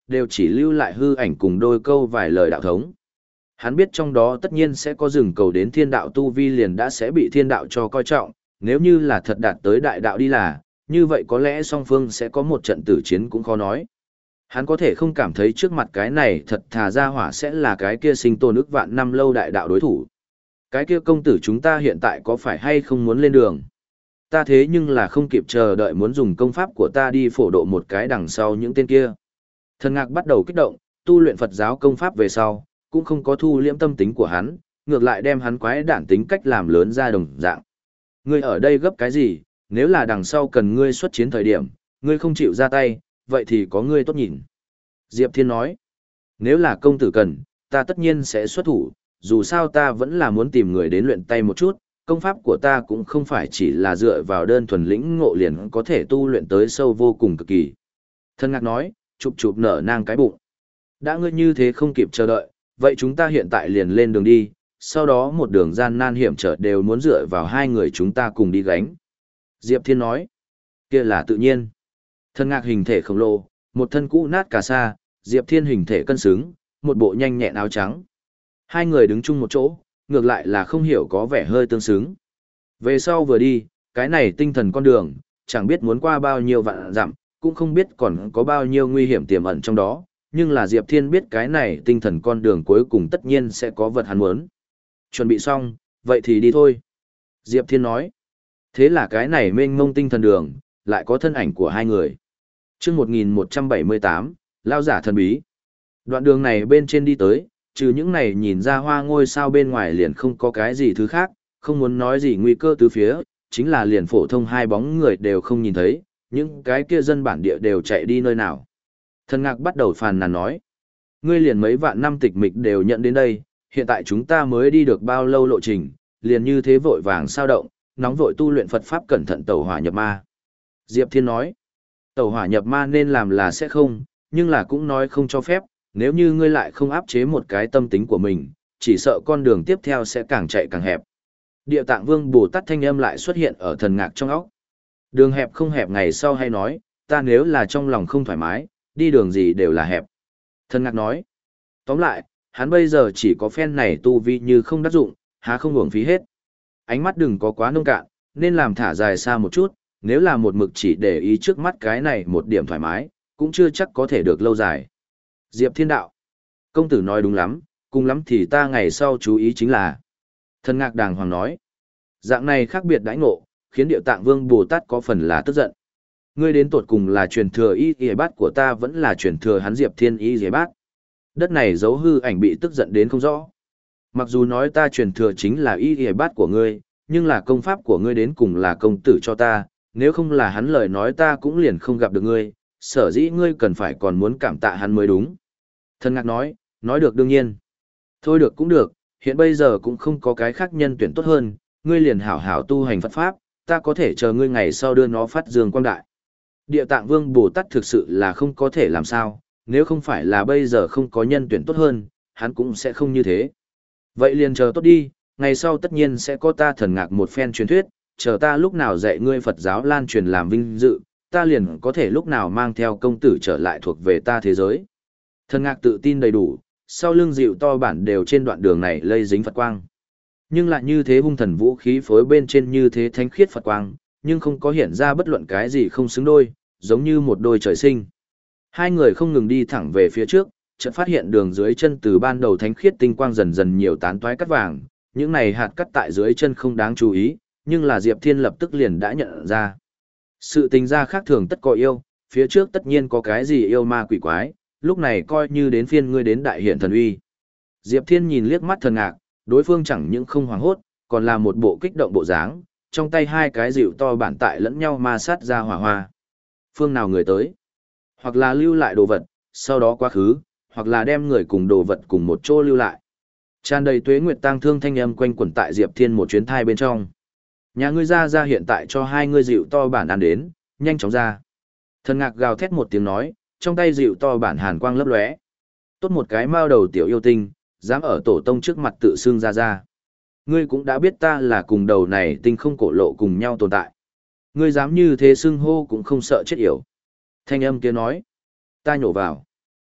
đều chỉ lưu lại hư ảnh cùng đôi câu vài lời đạo thống. Hắn biết trong đó tất nhiên sẽ có rừng cầu đến thiên đạo tu vi liền đã sẽ bị thiên đạo cho coi trọng, nếu như là thật đạt tới đại đạo đi là, như vậy có lẽ song phương sẽ có một trận tử chiến cũng khó nói. Hắn có thể không cảm thấy trước mặt cái này thật thà ra hỏa sẽ là cái kia sinh tồn ức vạn năm lâu đại đạo đối thủ. Cái kia công tử chúng ta hiện tại có phải hay không muốn lên đường? Ta thế nhưng là không kịp chờ đợi muốn dùng công pháp của ta đi phổ độ một cái đằng sau những tên kia. Thần Ngạc bắt đầu kích động, tu luyện Phật giáo công pháp về sau, cũng không có thu liễm tâm tính của hắn, ngược lại đem hắn quái đản tính cách làm lớn ra đồng dạng. Ngươi ở đây gấp cái gì, nếu là đằng sau cần ngươi xuất chiến thời điểm, ngươi không chịu ra tay, vậy thì có ngươi tốt nhìn. Diệp Thiên nói, nếu là công tử cần, ta tất nhiên sẽ xuất thủ, dù sao ta vẫn là muốn tìm người đến luyện tay một chút, công pháp của ta cũng không phải chỉ là dựa vào đơn thuần lĩnh ngộ liền có thể tu luyện tới sâu vô cùng cực kỳ. Thần Ngạc nói, chụp chụp nở nang cái bụng. Đã ngươi như thế không kịp chờ đợi, vậy chúng ta hiện tại liền lên đường đi, sau đó một đường gian nan hiểm trở đều muốn dựa vào hai người chúng ta cùng đi gánh. Diệp Thiên nói, kia là tự nhiên. Thần Ngạc hình thể khổng lồ, một thân cũ nát cà sa, Diệp Thiên hình thể cân xứng, một bộ nhanh nhẹn áo trắng. Hai người đứng chung một chỗ, ngược lại là không hiểu có vẻ hơi tương xứng. Về sau vừa đi, cái này tinh thần con đường, chẳng biết muốn qua bao nhiêu vạn dặm, cũng không biết còn có bao nhiêu nguy hiểm tiềm ẩn trong đó, nhưng là Diệp Thiên biết cái này tinh thần con đường cuối cùng tất nhiên sẽ có vật hắn muốn. Chuẩn bị xong, vậy thì đi thôi. Diệp Thiên nói. Thế là cái này mênh mông tinh thần đường, lại có thân ảnh của hai người. chương một nghìn một trăm bảy mươi tám, Lao giả thần bí. Đoạn đường này bên trên đi tới, trừ những này nhìn ra hoa ngôi sao bên ngoài liền không có cái gì thứ khác, không muốn nói gì nguy cơ từ phía, chính là liền phổ thông hai bóng người đều không nhìn thấy, những cái kia dân bản địa đều chạy đi nơi nào. Thần Ngạc bắt đầu phàn nàn nói, ngươi liền mấy vạn năm tịch mịch đều nhận đến đây, hiện tại chúng ta mới đi được bao lâu lộ trình, liền như thế vội vàng sao động, nóng vội tu luyện Phật Pháp cẩn thận tẩu hỏa nhập ma. Diệp Thiên nói, tẩu hỏa nhập ma nên làm là sẽ không, nhưng là cũng nói không cho phép, nếu như ngươi lại không áp chế một cái tâm tính của mình, chỉ sợ con đường tiếp theo sẽ càng chạy càng hẹp. Địa Tạng Vương Bồ Tát thanh âm lại xuất hiện ở Thần Ngạc trong óc. Đường hẹp không hẹp ngày sau hay nói, ta nếu là trong lòng không thoải mái, đi đường gì đều là hẹp. Thần Ngạc nói, tóm lại, hắn bây giờ chỉ có phen này tu vi như không đắc dụng, há không uổng phí hết. Ánh mắt đừng có quá nông cạn, nên làm thả dài xa một chút, nếu là một mực chỉ để ý trước mắt cái này một điểm thoải mái, cũng chưa chắc có thể được lâu dài. Diệp Thiên đạo, công tử nói đúng lắm, cùng lắm thì ta ngày sau chú ý chính là. Thần Ngạc đàng hoàng nói, dạng này khác biệt đãi ngộ, khiến Địa Tạng Vương Bồ Tát có phần là tức giận. Ngươi đến tột cùng là truyền thừa y y bát của ta vẫn là truyền thừa hắn Diệp Thiên y y bát. Đất này giấu hư ảnh bị tức giận đến không rõ. Mặc dù nói ta truyền thừa chính là y y bát của ngươi, nhưng là công pháp của ngươi đến cùng là công tử cho ta, nếu không là hắn lời nói ta cũng liền không gặp được ngươi, sở dĩ ngươi cần phải còn muốn cảm tạ hắn mới đúng. Thần Ngạc nói, nói được đương nhiên. Thôi được cũng được, hiện bây giờ cũng không có cái khác nhân tuyển tốt hơn, ngươi liền hảo hảo tu hành Phật Pháp, ta có thể chờ ngươi ngày sau đưa nó phát dương quang đại. Địa Tạng Vương Bồ Tát thực sự là không có thể làm sao, nếu không phải là bây giờ không có nhân tuyển tốt hơn, hắn cũng sẽ không như thế. Vậy liền chờ tốt đi, ngày sau tất nhiên sẽ có ta Thần Ngạc một phen truyền thuyết, chờ ta lúc nào dạy ngươi Phật giáo lan truyền làm vinh dự, ta liền có thể lúc nào mang theo công tử trở lại thuộc về ta thế giới. Thần Ngạc tự tin đầy đủ, sau lưng dịu to bản đều trên đoạn đường này lây dính Phật quang. Nhưng lại như thế hung thần vũ khí phối bên trên như thế thánh khiết Phật quang, nhưng không có hiện ra bất luận cái gì không xứng đôi, giống như một đôi trời sinh. Hai người không ngừng đi thẳng về phía trước, chợt phát hiện đường dưới chân từ ban đầu thánh khiết tinh quang dần dần nhiều tán toái cắt vàng, những này hạt cắt tại dưới chân không đáng chú ý, nhưng là Diệp Thiên lập tức liền đã nhận ra. Sự tình ra khác thường tất có yêu, phía trước tất nhiên có cái gì yêu ma quỷ quái, lúc này coi như đến phiên ngươi đến đại hiện thần uy. Diệp Thiên nhìn liếc mắt Thần Ngạc, đối phương chẳng những không hoảng hốt, còn là một bộ kích động bộ dáng, trong tay hai cái dịu to bản tại lẫn nhau ma sát ra hỏa hoa. Phương nào người tới? Hoặc là lưu lại đồ vật, sau đó quá khứ, hoặc là đem người cùng đồ vật cùng một chỗ lưu lại. Tràn đầy tuế nguyệt tang thương thanh âm quanh quẩn tại Diệp Thiên một chuyến thai bên trong. Nhà ngươi ra ra hiện tại cho hai ngươi dịu to bản ăn đến, nhanh chóng ra. Thần Ngạc gào thét một tiếng nói, trong tay dịu to bản hàn quang lấp lóe. Tốt một cái mao đầu tiểu yêu tinh, dám ở tổ tông trước mặt tự xưng ra ra. Ngươi cũng đã biết ta là cùng đầu này tinh không cổ lộ cùng nhau tồn tại. Ngươi dám như thế xưng hô cũng không sợ chết yểu. Thanh âm kia nói. Ta nhổ vào.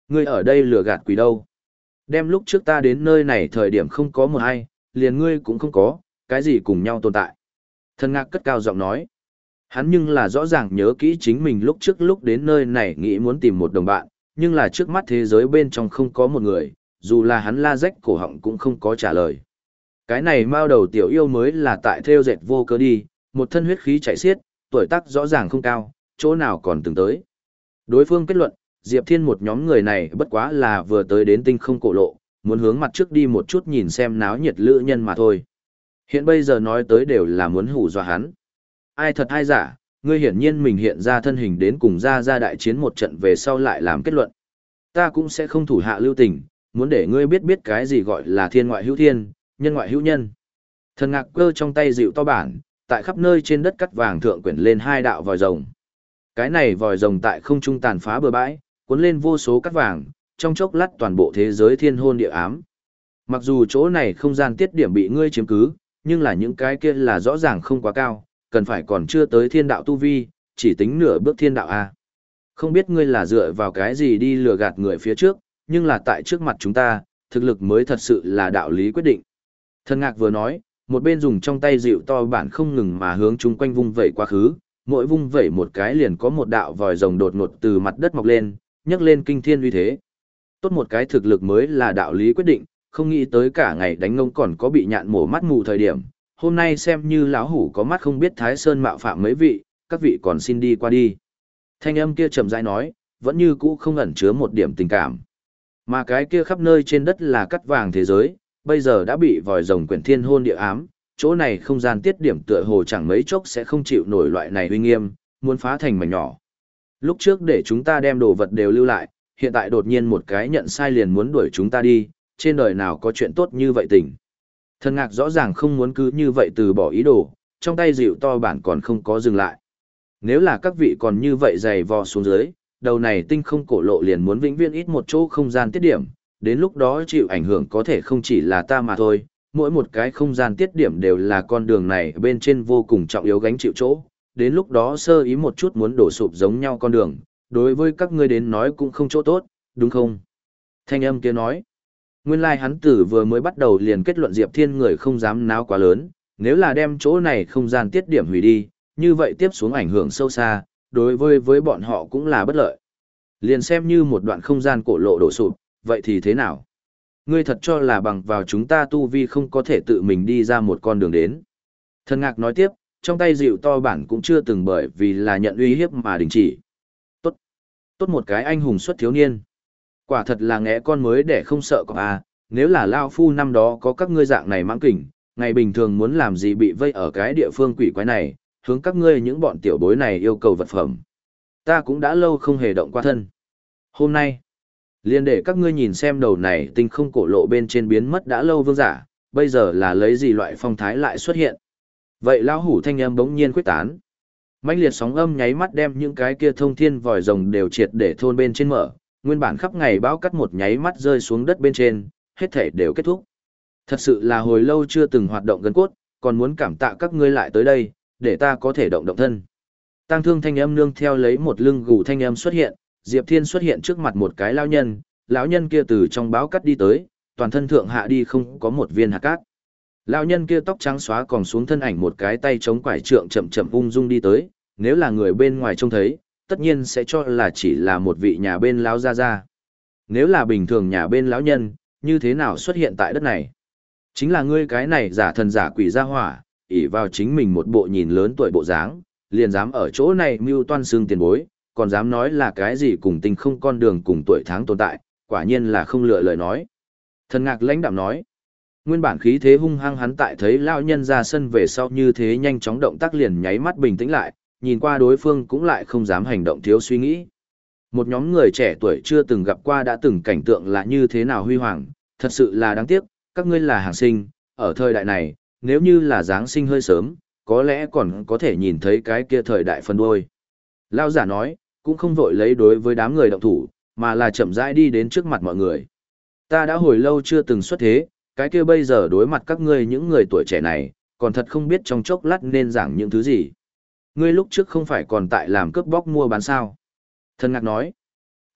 Ngươi ở đây lừa gạt quỷ đâu? Đem lúc trước ta đến nơi này thời điểm không có một ai, liền ngươi cũng không có, cái gì cùng nhau tồn tại. Thần Ngạc cất cao giọng nói. Hắn nhưng là rõ ràng nhớ kỹ chính mình lúc trước lúc đến nơi này nghĩ muốn tìm một đồng bạn, nhưng là trước mắt thế giới bên trong không có một người, dù là hắn la rách cổ họng cũng không có trả lời. Cái này mao đầu tiểu yêu mới là tại theo dệt vô cớ đi, một thân huyết khí chảy xiết, tuổi tác rõ ràng không cao, chỗ nào còn từng tới. Đối phương kết luận, Diệp Thiên một nhóm người này bất quá là vừa tới đến tinh không cổ lộ, muốn hướng mặt trước đi một chút nhìn xem náo nhiệt lữ nhân mà thôi. Hiện bây giờ nói tới đều là muốn hù dọa hắn. Ai thật ai giả, ngươi hiển nhiên mình hiện ra thân hình đến cùng ra ra đại chiến một trận về sau lại làm kết luận. Ta cũng sẽ không thủ hạ lưu tình, muốn để ngươi biết biết cái gì gọi là thiên ngoại hữu thiên, nhân ngoại hữu nhân. Thần Ngạc cơ trong tay dịu to bản, tại khắp nơi trên đất cắt vàng thượng quyển lên hai đạo vòi rồng. Cái này vòi rồng tại không trung tàn phá bừa bãi, cuốn lên vô số cắt vàng, trong chốc lát toàn bộ thế giới thiên hôn địa ám. Mặc dù chỗ này không gian tiết điểm bị ngươi chiếm cứ, nhưng là những cái kia là rõ ràng không quá cao, cần phải còn chưa tới thiên đạo tu vi, chỉ tính nửa bước thiên đạo A. Không biết ngươi là dựa vào cái gì đi lừa gạt người phía trước, nhưng là tại trước mặt chúng ta, thực lực mới thật sự là đạo lý quyết định. Thần Ngạc vừa nói, một bên dùng trong tay dịu to bản không ngừng mà hướng chung quanh vung vẩy quá khứ, mỗi vung vẩy một cái liền có một đạo vòi rồng đột ngột từ mặt đất mọc lên, nhấc lên kinh thiên uy thế. Tốt một cái thực lực mới là đạo lý quyết định, không nghĩ tới cả ngày đánh ngông còn có bị nhạn mổ mắt mù thời điểm, hôm nay xem như lão hủ có mắt không biết Thái Sơn mạo phạm mấy vị, các vị còn xin đi qua đi. Thanh âm kia trầm rãi nói, vẫn như cũ không ẩn chứa một điểm tình cảm. Mà cái kia khắp nơi trên đất là cắt vàng thế giới, bây giờ đã bị vòi rồng quyển thiên hôn địa ám, chỗ này không gian tiết điểm tựa hồ chẳng mấy chốc sẽ không chịu nổi loại này uy nghiêm, muốn phá thành mảnh nhỏ. Lúc trước để chúng ta đem đồ vật đều lưu lại, hiện tại đột nhiên một cái nhận sai liền muốn đuổi chúng ta đi, trên đời nào có chuyện tốt như vậy tình. Thần Ngạc rõ ràng không muốn cứ như vậy từ bỏ ý đồ, trong tay dịu to bản còn không có dừng lại. Nếu là các vị còn như vậy dày vò xuống dưới, đầu này tinh không cổ lộ liền muốn vĩnh viễn ít một chỗ không gian tiết điểm, đến lúc đó chịu ảnh hưởng có thể không chỉ là ta mà thôi, mỗi một cái không gian tiết điểm đều là con đường này bên trên vô cùng trọng yếu gánh chịu chỗ, đến lúc đó sơ ý một chút muốn đổ sụp giống nhau con đường, đối với các ngươi đến nói cũng không chỗ tốt, đúng không? Thanh âm kia nói, nguyên lai hắn tử vừa mới bắt đầu liền kết luận Diệp Thiên người không dám náo quá lớn, nếu là đem chỗ này không gian tiết điểm hủy đi, như vậy tiếp xuống ảnh hưởng sâu xa, đối với với bọn họ cũng là bất lợi. Liền xem như một đoạn không gian cổ lộ đổ sụp, vậy thì thế nào? Ngươi thật cho là bằng vào chúng ta tu vi không có thể tự mình đi ra một con đường đến. Thần Ngạc nói tiếp, trong tay dịu to bản cũng chưa từng bởi vì là nhận uy hiếp mà đình chỉ. Tốt, tốt một cái anh hùng xuất thiếu niên. Quả thật là ngẽ con mới để không sợ có à, nếu là Lao Phu năm đó có các ngươi dạng này mãng kỉnh, ngày bình thường muốn làm gì bị vây ở cái địa phương quỷ quái này, hướng các ngươi những bọn tiểu bối này yêu cầu vật phẩm. Ta cũng đã lâu không hề động qua thân. Hôm nay, liền để các ngươi nhìn xem đầu này tinh không cổ lộ bên trên biến mất đã lâu vương giả, bây giờ là lấy gì loại phong thái lại xuất hiện. Vậy lão hủ thanh âm bỗng nhiên quyết tán. Mãnh liệt sóng âm nháy mắt đem những cái kia thông thiên vòi rồng đều triệt để thôn bên trên mở, nguyên bản khắp ngày bão cắt một nháy mắt rơi xuống đất bên trên, hết thể đều kết thúc. Thật sự là hồi lâu chưa từng hoạt động gần cốt, còn muốn cảm tạ các ngươi lại tới đây, để ta có thể động động thân. Tăng thương thanh âm nương theo lấy một lưng gù thanh âm xuất hiện, Diệp Thiên xuất hiện trước mặt một cái lão nhân, lão nhân kia từ trong báo cắt đi tới, toàn thân thượng hạ đi không có một viên hạt cát. Lão nhân kia tóc trắng xóa còn xuống thân ảnh một cái tay chống quải trượng chậm chậm ung dung đi tới, nếu là người bên ngoài trông thấy, tất nhiên sẽ cho là chỉ là một vị nhà bên lão gia gia. Nếu là bình thường nhà bên lão nhân, như thế nào xuất hiện tại đất này? Chính là ngươi cái này giả thần giả quỷ gia hỏa, ỷ vào chính mình một bộ nhìn lớn tuổi bộ dáng, liền dám ở chỗ này mưu toan xương tiền bối, còn dám nói là cái gì cùng tình không con đường cùng tuổi tháng tồn tại, quả nhiên là không lựa lời nói. Thần Ngạc lãnh đạm nói, nguyên bản khí thế hung hăng hắn tại thấy lão nhân ra sân về sau như thế nhanh chóng động tác liền nháy mắt bình tĩnh lại, nhìn qua đối phương cũng lại không dám hành động thiếu suy nghĩ. Một nhóm người trẻ tuổi chưa từng gặp qua đã từng cảnh tượng là như thế nào huy hoàng, thật sự là đáng tiếc, các ngươi là hàng sinh, ở thời đại này, nếu như là Giáng sinh hơi sớm, có lẽ còn có thể nhìn thấy cái kia thời đại phân đuôi. Lão giả nói, cũng không vội lấy đối với đám người động thủ, mà là chậm rãi đi đến trước mặt mọi người. Ta đã hồi lâu chưa từng xuất thế, cái kia bây giờ đối mặt các ngươi những người tuổi trẻ này, còn thật không biết trong chốc lát nên giảng những thứ gì. Ngươi lúc trước không phải còn tại làm cướp bóc mua bán sao? Thần Ngạc nói,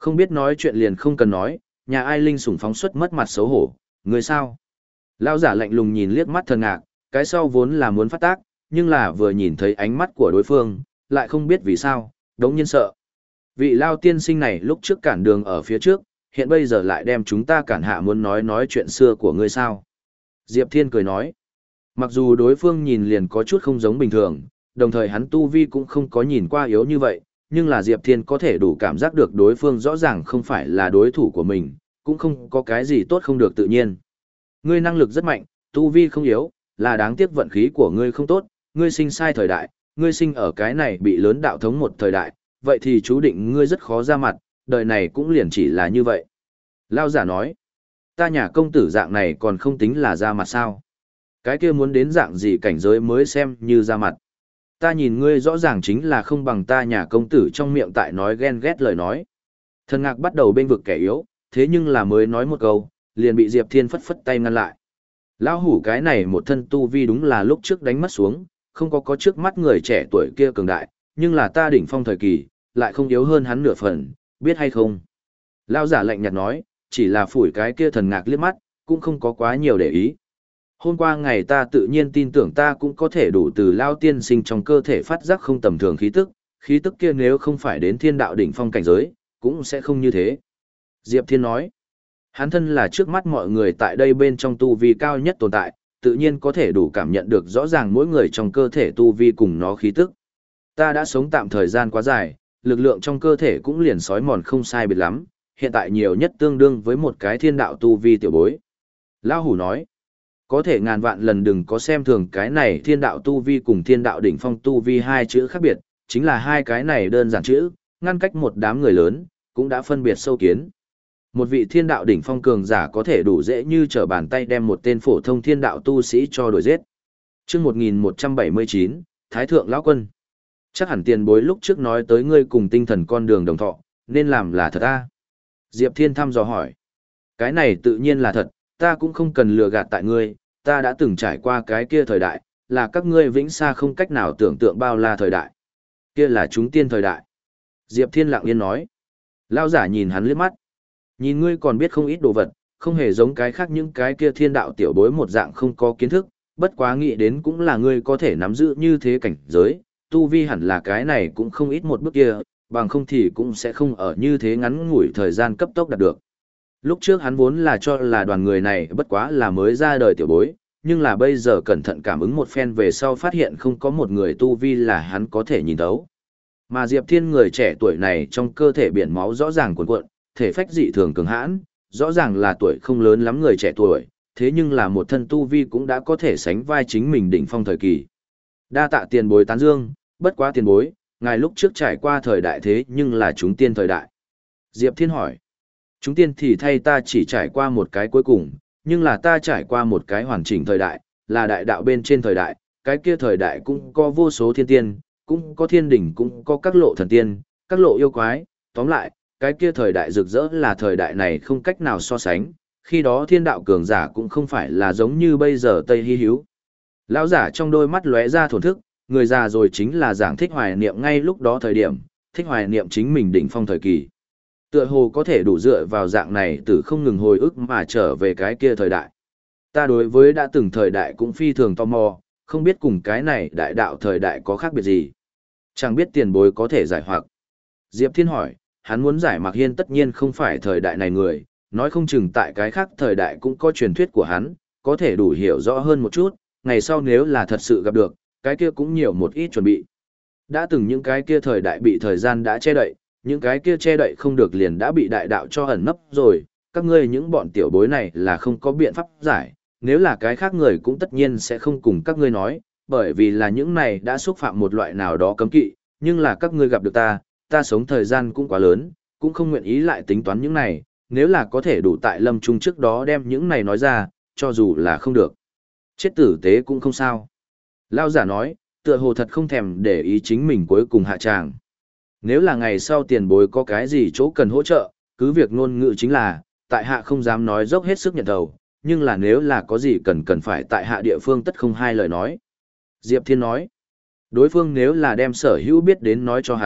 Không biết nói chuyện liền không cần nói, nhà ai linh sủng phóng xuất mất mặt xấu hổ, người sao? Lão giả lạnh lùng nhìn liếc mắt thần ngạc, cái sau vốn là muốn phát tác, nhưng là vừa nhìn thấy ánh mắt của đối phương, lại không biết vì sao, đống nhiên sợ. Vị Lao tiên sinh này lúc trước cản đường ở phía trước, hiện bây giờ lại đem chúng ta cản hạ muốn nói nói chuyện xưa của ngươi sao? Diệp Thiên cười nói, mặc dù đối phương nhìn liền có chút không giống bình thường, đồng thời hắn tu vi cũng không có nhìn qua yếu như vậy, nhưng là Diệp Thiên có thể đủ cảm giác được đối phương rõ ràng không phải là đối thủ của mình, cũng không có cái gì tốt không được tự nhiên. Ngươi năng lực rất mạnh, tu vi không yếu, là đáng tiếc vận khí của ngươi không tốt, ngươi sinh sai thời đại, ngươi sinh ở cái này bị lớn đạo thống một thời đại, vậy thì chú định ngươi rất khó ra mặt, đời này cũng liền chỉ là như vậy. Lao giả nói, ta nhà công tử dạng này còn không tính là ra mặt sao? Cái kia muốn đến dạng gì cảnh giới mới xem như ra mặt. Ta nhìn ngươi rõ ràng chính là không bằng ta nhà công tử trong miệng tại nói ghen ghét lời nói. Thần ngạc bắt đầu bên vực kẻ yếu, thế nhưng là mới nói một câu, liền bị Diệp Thiên phất phất tay ngăn lại. Lão hủ cái này một thân tu vi đúng là lúc trước đánh mất xuống, không có có trước mắt người trẻ tuổi kia cường đại, nhưng là ta đỉnh phong thời kỳ, lại không yếu hơn hắn nửa phần, biết hay không? Lão giả lạnh nhạt nói, chỉ là phủi cái kia thần ngạc liếc mắt, cũng không có quá nhiều để ý. Hôm qua ngày ta tự nhiên tin tưởng ta cũng có thể đủ từ Lao tiên sinh trong cơ thể phát giác không tầm thường khí tức, khí tức kia nếu không phải đến thiên đạo đỉnh phong cảnh giới, cũng sẽ không như thế. Diệp Thiên nói, hắn thân là trước mắt mọi người tại đây bên trong tu vi cao nhất tồn tại, tự nhiên có thể đủ cảm nhận được rõ ràng mỗi người trong cơ thể tu vi cùng nó khí tức. Ta đã sống tạm thời gian quá dài, lực lượng trong cơ thể cũng liền sói mòn không sai biệt lắm, hiện tại nhiều nhất tương đương với một cái thiên đạo tu vi tiểu bối. Lão hủ nói, có thể ngàn vạn lần đừng có xem thường cái này thiên đạo tu vi cùng thiên đạo đỉnh phong tu vi hai chữ khác biệt, chính là hai cái này đơn giản chữ, ngăn cách một đám người lớn, cũng đã phân biệt sâu kiến. Một vị thiên đạo đỉnh phong cường giả có thể đủ dễ như trở bàn tay đem một tên phổ thông thiên đạo tu sĩ cho đuổi giết. Chương một nghìn một trăm bảy mươi chín, Thái thượng lão quân. Chắc hẳn tiền bối lúc trước nói tới ngươi cùng tinh thần con đường đồng thọ, nên làm là thật a? Diệp Thiên thăm dò hỏi. Cái này tự nhiên là thật, ta cũng không cần lừa gạt tại ngươi, ta đã từng trải qua cái kia thời đại, là các ngươi vĩnh xa không cách nào tưởng tượng bao la thời đại. Kia là chúng tiên thời đại. Diệp Thiên lặng yên nói. Lao giả nhìn hắn liếc mắt. Nhìn ngươi còn biết không ít đồ vật, không hề giống cái khác những cái kia thiên đạo tiểu bối một dạng không có kiến thức, bất quá nghĩ đến cũng là ngươi có thể nắm giữ như thế cảnh giới, tu vi hẳn là cái này cũng không ít một bước kia, bằng không thì cũng sẽ không ở như thế ngắn ngủi thời gian cấp tốc đạt được. Lúc trước hắn vốn là cho là đoàn người này bất quá là mới ra đời tiểu bối, nhưng là bây giờ cẩn thận cảm ứng một phen về sau phát hiện không có một người tu vi là hắn có thể nhìn thấu. Mà Diệp Thiên người trẻ tuổi này trong cơ thể biển máu rõ ràng cuồn cuộn, thể phách dị thường cường hãn, rõ ràng là tuổi không lớn lắm người trẻ tuổi, thế nhưng là một thân tu vi cũng đã có thể sánh vai chính mình đỉnh phong thời kỳ. Đa tạ tiền bối tán dương, bất quá tiền bối, ngài lúc trước trải qua thời đại thế nhưng là chúng tiên thời đại. Diệp Thiên hỏi, chúng tiên thì thay ta chỉ trải qua một cái cuối cùng, nhưng là ta trải qua một cái hoàn chỉnh thời đại, là đại đạo bên trên thời đại, cái kia thời đại cũng có vô số thiên tiên, cũng có thiên đỉnh, cũng có các lộ thần tiên, các lộ yêu quái, tóm lại, cái kia thời đại rực rỡ là thời đại này không cách nào so sánh, khi đó thiên đạo cường giả cũng không phải là giống như bây giờ Tây Hy Hiếu. Lão giả trong đôi mắt lóe ra thổn thức, người già rồi chính là giảng thích hoài niệm ngay lúc đó thời điểm, thích hoài niệm chính mình đỉnh phong thời kỳ. Tựa hồ có thể đủ dựa vào dạng này từ không ngừng hồi ức mà trở về cái kia thời đại. Ta đối với đã từng thời đại cũng phi thường tò mò, không biết cùng cái này đại đạo thời đại có khác biệt gì. Chẳng biết tiền bối có thể giải hoặc. Diệp Thiên hỏi, hắn muốn giải Mạc Hiên tất nhiên không phải thời đại này người, nói không chừng tại cái khác thời đại cũng có truyền thuyết của hắn, có thể đủ hiểu rõ hơn một chút, ngày sau nếu là thật sự gặp được, cái kia cũng nhiều một ít chuẩn bị. Đã từng những cái kia thời đại bị thời gian đã che đậy, những cái kia che đậy không được liền đã bị đại đạo cho ẩn nấp rồi, các ngươi những bọn tiểu bối này là không có biện pháp giải, nếu là cái khác người cũng tất nhiên sẽ không cùng các ngươi nói, bởi vì là những này đã xúc phạm một loại nào đó cấm kỵ, nhưng là các ngươi gặp được ta, ta sống thời gian cũng quá lớn, cũng không nguyện ý lại tính toán những này, nếu là có thể đủ tại lâm trung trước đó đem những này nói ra, cho dù là không được. Chết tử tế cũng không sao. Lao giả nói, tựa hồ thật không thèm để ý chính mình cuối cùng hạ tràng. Nếu là ngày sau tiền bối có cái gì chỗ cần hỗ trợ, cứ việc ngôn ngữ chính là, tại hạ không dám nói dốc hết sức nhận đầu, nhưng là nếu là có gì cần cần phải tại hạ địa phương tất không hai lời nói. Diệp Thiên nói, đối phương nếu là đem sở hữu biết đến nói cho hắn,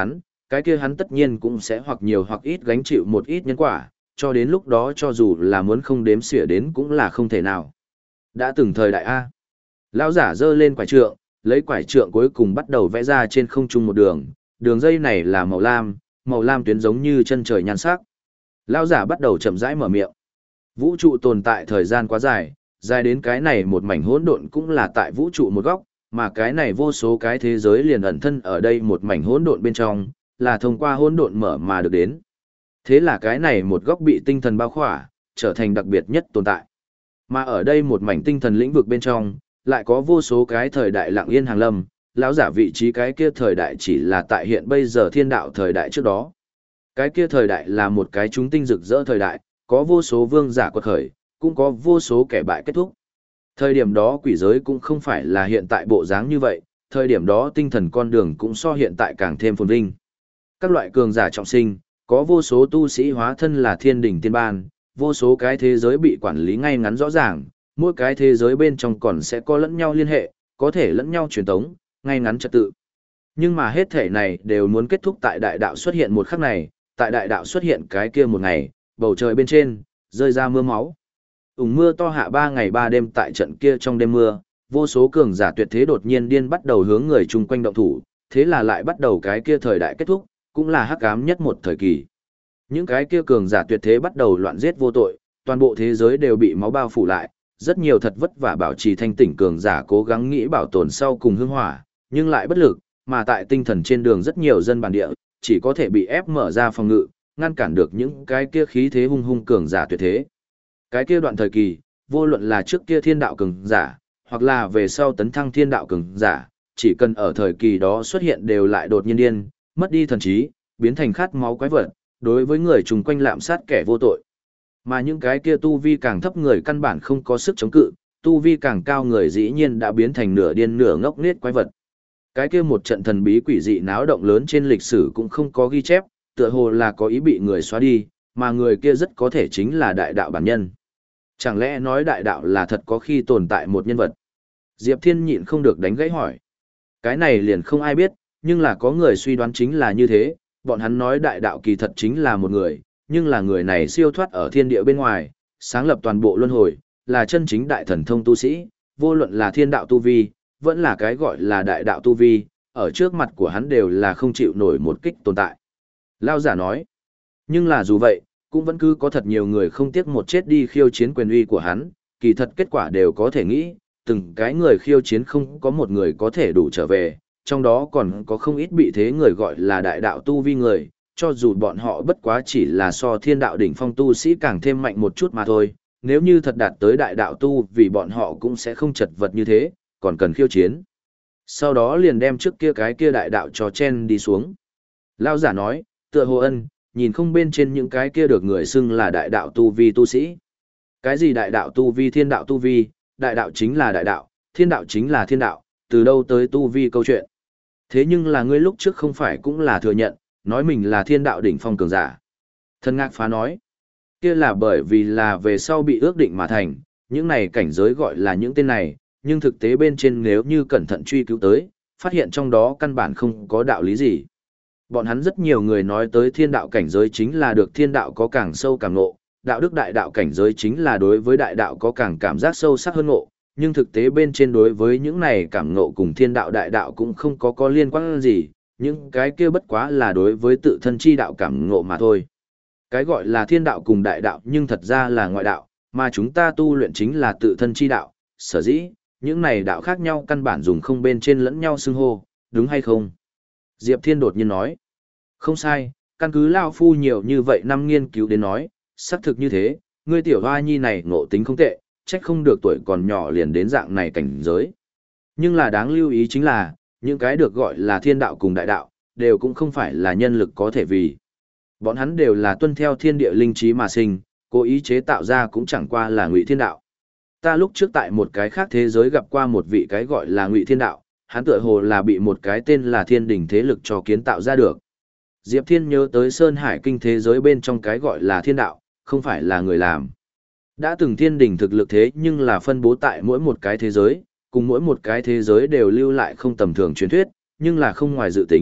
cái kia hắn tất nhiên cũng sẽ hoặc nhiều hoặc ít gánh chịu một ít nhân quả, cho đến lúc đó cho dù là muốn không đếm xỉa đến cũng là không thể nào. Đã từng thời đại A. Lão giả giơ lên quải trượng, lấy quải trượng cuối cùng bắt đầu vẽ ra trên không trung một đường, đường dây này là màu lam, màu lam tuyến giống như chân trời nhan sắc. Lão giả bắt đầu chậm rãi mở miệng. Vũ trụ tồn tại thời gian quá dài, dài đến cái này một mảnh hỗn độn cũng là tại vũ trụ một góc, mà cái này vô số cái thế giới liền ẩn thân ở đây một mảnh hỗn độn bên trong, là thông qua hỗn độn mở mà được đến. Thế là cái này một góc bị tinh thần bao khỏa, trở thành đặc biệt nhất tồn tại. Mà ở đây một mảnh tinh thần lĩnh vực bên trong, lại có vô số cái thời đại lặng yên hàng lâm, lão giả vị trí cái kia thời đại chỉ là tại hiện bây giờ thiên đạo thời đại trước đó. Cái kia thời đại là một cái chúng tinh rực rỡ thời đại, có vô số vương giả quật khởi, cũng có vô số kẻ bại kết thúc. Thời điểm đó quỷ giới cũng không phải là hiện tại bộ dáng như vậy, thời điểm đó tinh thần con đường cũng so hiện tại càng thêm phồn vinh. Các loại cường giả trọng sinh, có vô số tu sĩ hóa thân là thiên đỉnh tiên ban, vô số cái thế giới bị quản lý ngay ngắn rõ ràng, mỗi cái thế giới bên trong còn sẽ có lẫn nhau liên hệ, có thể lẫn nhau truyền tống, ngay ngắn trật tự. Nhưng mà hết thể này đều muốn kết thúc tại đại đạo xuất hiện một khắc này, tại đại đạo xuất hiện cái kia một ngày, bầu trời bên trên, rơi ra mưa máu. Ủng mưa to hạ ba ngày ba đêm tại trận kia trong đêm mưa, vô số cường giả tuyệt thế đột nhiên điên bắt đầu hướng người chung quanh động thủ, thế là lại bắt đầu cái kia thời đại kết thúc, cũng là hắc ám nhất một thời kỳ. Những cái kia cường giả tuyệt thế bắt đầu loạn giết vô tội, toàn bộ thế giới đều bị máu bao phủ lại, rất nhiều thật vất vả bảo trì thanh tỉnh cường giả cố gắng nghĩ bảo tồn sau cùng hương hỏa, nhưng lại bất lực, mà tại tinh thần trên đường rất nhiều dân bản địa, chỉ có thể bị ép mở ra phòng ngự, ngăn cản được những cái kia khí thế hung hung cường giả tuyệt thế. Cái kia đoạn thời kỳ, vô luận là trước kia thiên đạo cường giả, hoặc là về sau tấn thăng thiên đạo cường giả, chỉ cần ở thời kỳ đó xuất hiện đều lại đột nhiên điên, mất đi thần trí, biến thành khát máu quái vật, đối với người chung quanh lạm sát kẻ vô tội. Mà những cái kia tu vi càng thấp người căn bản không có sức chống cự, tu vi càng cao người dĩ nhiên đã biến thành nửa điên nửa ngốc nghếch quái vật. Cái kia một trận thần bí quỷ dị náo động lớn trên lịch sử cũng không có ghi chép, tựa hồ là có ý bị người xóa đi, mà người kia rất có thể chính là đại đạo bản nhân. Chẳng lẽ nói đại đạo là thật có khi tồn tại một nhân vật? Diệp Thiên nhịn không được đánh gãy hỏi. Cái này liền không ai biết, nhưng là có người suy đoán chính là như thế, bọn hắn nói đại đạo kỳ thật chính là một người, nhưng là người này siêu thoát ở thiên địa bên ngoài, sáng lập toàn bộ luân hồi, là chân chính đại thần thông tu sĩ, vô luận là thiên đạo tu vi, vẫn là cái gọi là đại đạo tu vi, ở trước mặt của hắn đều là không chịu nổi một kích tồn tại. Lao giả nói, nhưng là dù vậy, cũng vẫn cứ có thật nhiều người không tiếc một chết đi khiêu chiến quyền uy của hắn, kỳ thật kết quả đều có thể nghĩ, từng cái người khiêu chiến không có một người có thể đủ trở về, trong đó còn có không ít bị thế người gọi là đại đạo tu vi người, cho dù bọn họ bất quá chỉ là so thiên đạo đỉnh phong tu sĩ càng thêm mạnh một chút mà thôi, nếu như thật đạt tới đại đạo tu vì bọn họ cũng sẽ không chật vật như thế, còn cần khiêu chiến. Sau đó liền đem trước kia cái kia đại đạo cho chen đi xuống. Lao giả nói, tựa hồ ân, nhìn không bên trên những cái kia được người xưng là đại đạo tu vi tu sĩ. Cái gì đại đạo tu vi thiên đạo tu vi, đại đạo chính là đại đạo, thiên đạo chính là thiên đạo, từ đâu tới tu vi câu chuyện. Thế nhưng là ngươi lúc trước không phải cũng là thừa nhận, nói mình là thiên đạo đỉnh phong cường giả. Thân Ngạc Phá nói, kia là bởi vì là về sau bị ước định mà thành, những này cảnh giới gọi là những tên này, nhưng thực tế bên trên nếu như cẩn thận truy cứu tới, phát hiện trong đó căn bản không có đạo lý gì. Bọn hắn rất nhiều người nói tới thiên đạo cảnh giới chính là được thiên đạo có càng sâu càng ngộ, đạo đức đại đạo cảnh giới chính là đối với đại đạo có càng cảm giác sâu sắc hơn ngộ, nhưng thực tế bên trên đối với những này cảm ngộ cùng thiên đạo đại đạo cũng không có có liên quan gì, những cái kia bất quá là đối với tự thân chi đạo cảm ngộ mà thôi. Cái gọi là thiên đạo cùng đại đạo nhưng thật ra là ngoại đạo, mà chúng ta tu luyện chính là tự thân chi đạo, sở dĩ, những này đạo khác nhau căn bản dùng không bên trên lẫn nhau xưng hô, đúng hay không? Diệp Thiên đột nhiên nói, không sai, căn cứ Lao Phu nhiều như vậy năm nghiên cứu đến nói, xác thực như thế, ngươi tiểu hoa nhi này ngộ tính không tệ, trách không được tuổi còn nhỏ liền đến dạng này cảnh giới. Nhưng là đáng lưu ý chính là, những cái được gọi là thiên đạo cùng đại đạo, đều cũng không phải là nhân lực có thể vì. Bọn hắn đều là tuân theo thiên địa linh trí mà sinh, cố ý chế tạo ra cũng chẳng qua là ngụy thiên đạo. Ta lúc trước tại một cái khác thế giới gặp qua một vị cái gọi là ngụy thiên đạo, hắn tựa hồ là bị một cái tên là thiên đình thế lực cho kiến tạo ra được. Diệp Thiên nhớ tới Sơn Hải kinh thế giới bên trong cái gọi là thiên đạo, không phải là người làm. Đã từng thiên đình thực lực thế nhưng là phân bố tại mỗi một cái thế giới, cùng mỗi một cái thế giới đều lưu lại không tầm thường truyền thuyết, nhưng là không ngoài dự tính,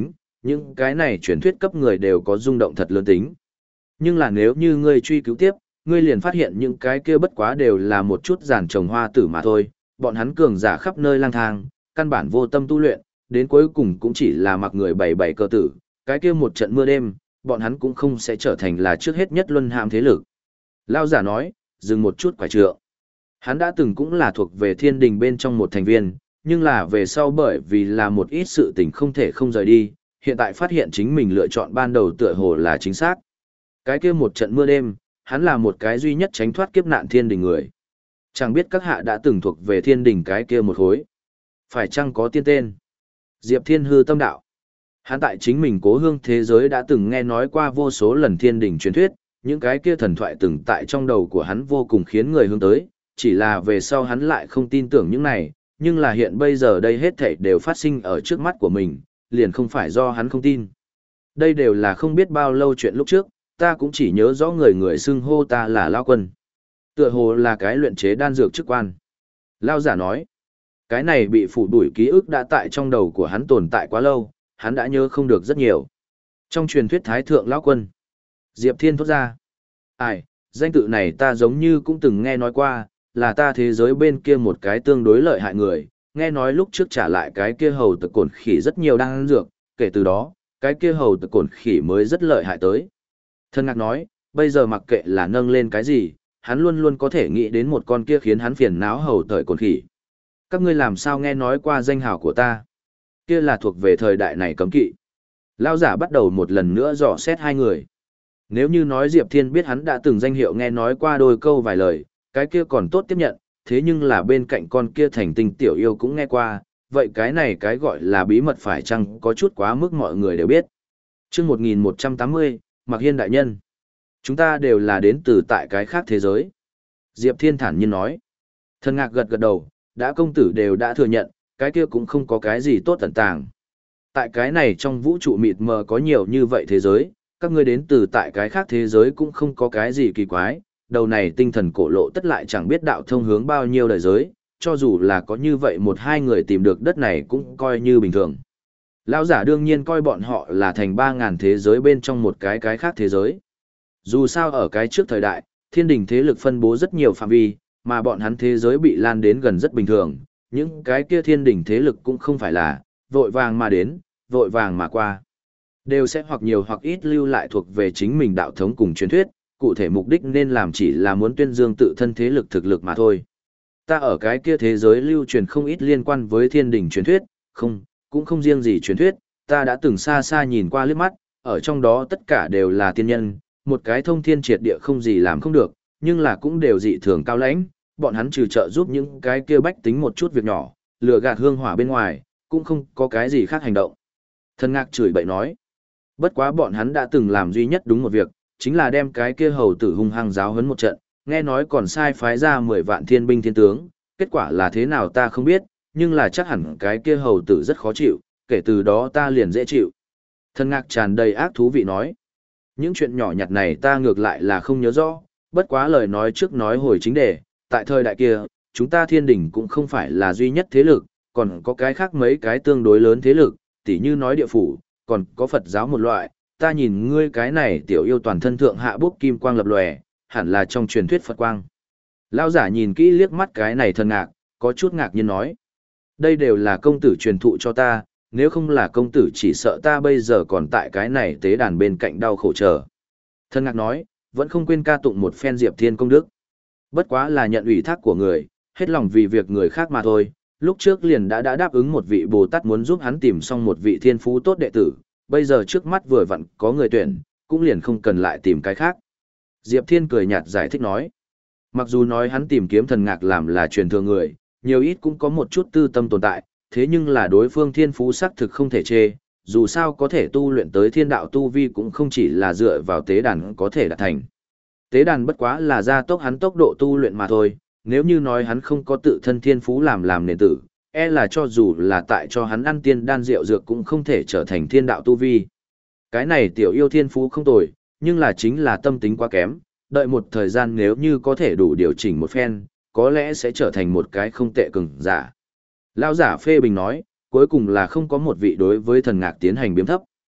những cái này truyền thuyết cấp người đều có rung động thật lớn tính. Nhưng là nếu như ngươi truy cứu tiếp, ngươi liền phát hiện những cái kia bất quá đều là một chút giàn trồng hoa tử mà thôi, bọn hắn cường giả khắp nơi lang thang, căn bản vô tâm tu luyện, đến cuối cùng cũng chỉ là mặc người bảy bảy cơ tử, cái kia một trận mưa đêm, bọn hắn cũng không sẽ trở thành là trước hết nhất luân hãm thế lực. Lao giả nói, dừng một chút quả trượng. Hắn đã từng cũng là thuộc về thiên đình bên trong một thành viên, nhưng là về sau bởi vì là một ít sự tình không thể không rời đi, hiện tại phát hiện chính mình lựa chọn ban đầu tựa hồ là chính xác. Cái kia một trận mưa đêm, hắn là một cái duy nhất tránh thoát kiếp nạn thiên đình người. Chẳng biết các hạ đã từng thuộc về thiên đình cái kia một khối. Phải chăng có tiên tên? Diệp Thiên hư tâm đạo. Hắn tại chính mình cố hương thế giới đã từng nghe nói qua vô số lần thiên đình truyền thuyết, những cái kia thần thoại từng tại trong đầu của hắn vô cùng khiến người hướng tới, chỉ là về sau hắn lại không tin tưởng những này, nhưng là hiện bây giờ đây hết thảy đều phát sinh ở trước mắt của mình, liền không phải do hắn không tin. Đây đều là không biết bao lâu chuyện lúc trước, ta cũng chỉ nhớ rõ người người xưng hô ta là Lao Quân. Tựa hồ là cái luyện chế đan dược chức quan. Lao giả nói, cái này bị phủ đuổi ký ức đã tại trong đầu của hắn tồn tại quá lâu, hắn đã nhớ không được rất nhiều. Trong truyền thuyết Thái Thượng Lão Quân, Diệp Thiên thốt ra, ai, danh tự này ta giống như cũng từng nghe nói qua, là ta thế giới bên kia một cái tương đối lợi hại người, nghe nói lúc trước trả lại cái kia hầu tử cổn khỉ rất nhiều đan dược, kể từ đó, cái kia hầu tử cổn khỉ mới rất lợi hại tới. Thân Ngạc nói, bây giờ mặc kệ là nâng lên cái gì, hắn luôn luôn có thể nghĩ đến một con kia khiến hắn phiền não hầu tử cổn khỉ. Các ngươi làm sao nghe nói qua danh hào của ta? Kia là thuộc về thời đại này cấm kỵ. Lão giả bắt đầu một lần nữa dò xét hai người. Nếu như nói Diệp Thiên biết hắn đã từng danh hiệu nghe nói qua đôi câu vài lời, cái kia còn tốt tiếp nhận, thế nhưng là bên cạnh con kia thành tinh tiểu yêu cũng nghe qua, vậy cái này cái gọi là bí mật phải chăng có chút quá mức mọi người đều biết. Chương một nghìn một trăm tám mươi, Mạc Hiên đại nhân. Chúng ta đều là đến từ tại cái khác thế giới. Diệp Thiên thản nhiên nói. Thần Ngạc gật gật đầu, đã công tử đều đã thừa nhận, cái kia cũng không có cái gì tốt tẩn tàng. Tại cái này trong vũ trụ mịt mờ có nhiều như vậy thế giới, các ngươi đến từ tại cái khác thế giới cũng không có cái gì kỳ quái, đầu này tinh thần cổ lộ tất lại chẳng biết đạo thông hướng bao nhiêu đời giới, cho dù là có như vậy một hai người tìm được đất này cũng coi như bình thường. Lão giả đương nhiên coi bọn họ là thành ba ngàn thế giới bên trong một cái cái khác thế giới. Dù sao ở cái trước thời đại, thiên đình thế lực phân bố rất nhiều phạm vi, mà bọn hắn thế giới bị lan đến gần rất bình thường, những cái kia thiên đình thế lực cũng không phải là vội vàng mà đến, vội vàng mà qua. Đều sẽ hoặc nhiều hoặc ít lưu lại thuộc về chính mình đạo thống cùng truyền thuyết, cụ thể mục đích nên làm chỉ là muốn tuyên dương tự thân thế lực thực lực mà thôi. Ta ở cái kia thế giới lưu truyền không ít liên quan với thiên đình truyền thuyết, không, cũng không riêng gì truyền thuyết, ta đã từng xa xa nhìn qua liếc mắt, ở trong đó tất cả đều là tiên nhân, một cái thông thiên triệt địa không gì làm không được, nhưng là cũng đều dị thường cao lãnh, bọn hắn trừ trợ giúp những cái kia bách tính một chút việc nhỏ, lừa gạt hương hỏa bên ngoài, cũng không có cái gì khác hành động. Thần Ngạc chửi bậy nói, bất quá bọn hắn đã từng làm duy nhất đúng một việc, chính là đem cái kia hầu tử hung hăng giáo huấn một trận, nghe nói còn sai phái ra mười vạn thiên binh thiên tướng, kết quả là thế nào ta không biết, nhưng là chắc hẳn cái kia hầu tử rất khó chịu, kể từ đó ta liền dễ chịu. Thần Ngạc tràn đầy ác thú vị nói, những chuyện nhỏ nhặt này ta ngược lại là không nhớ rõ, bất quá lời nói trước nói hồi chính đề, tại thời đại kia, chúng ta thiên đình cũng không phải là duy nhất thế lực, còn có cái khác mấy cái tương đối lớn thế lực, tỉ như nói địa phủ, còn có Phật giáo một loại, ta nhìn ngươi cái này tiểu yêu toàn thân thượng hạ bốc kim quang lập lòe, hẳn là trong truyền thuyết Phật quang. Lão giả nhìn kỹ liếc mắt cái này Thần Ngạc, có chút ngạc nhiên nói. Đây đều là công tử truyền thụ cho ta, nếu không là công tử chỉ sợ ta bây giờ còn tại cái này tế đàn bên cạnh đau khổ chờ. Thần Ngạc nói, vẫn không quên ca tụng một phen Diệp Thiên công đức. Bất quá là nhận ủy thác của người, hết lòng vì việc người khác mà thôi. Lúc trước liền đã đã đáp ứng một vị Bồ Tát muốn giúp hắn tìm xong một vị thiên phú tốt đệ tử, bây giờ trước mắt vừa vặn có người tuyển, cũng liền không cần lại tìm cái khác. Diệp Thiên cười nhạt giải thích nói, mặc dù nói hắn tìm kiếm Thần Ngạc làm là truyền thừa người, nhiều ít cũng có một chút tư tâm tồn tại, thế nhưng là đối phương thiên phú xác thực không thể chê, dù sao có thể tu luyện tới thiên đạo tu vi cũng không chỉ là dựa vào tế đàn có thể đạt thành. Tế đàn bất quá là gia tốc hắn tốc độ tu luyện mà thôi, nếu như nói hắn không có tự thân thiên phú làm làm nền tử, e là cho dù là tại cho hắn ăn tiên đan rượu dược cũng không thể trở thành thiên đạo tu vi. Cái này tiểu yêu thiên phú không tồi, nhưng là chính là tâm tính quá kém, đợi một thời gian nếu như có thể đủ điều chỉnh một phen, có lẽ sẽ trở thành một cái không tệ cường giả. Lão giả phê bình nói, cuối cùng là không có một vị đối với Thần Ngạc tiến hành biếm thấp.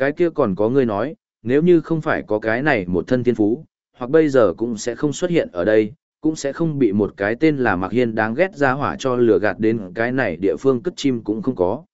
cái kia còn có ngươi nói, nếu như không phải có cái này một thân thiên phú, hoặc bây giờ cũng sẽ không xuất hiện ở đây, cũng sẽ không bị một cái tên là Mạc Hiên đáng ghét ra hỏa cho lừa gạt đến cái này địa phương cất chim cũng không có.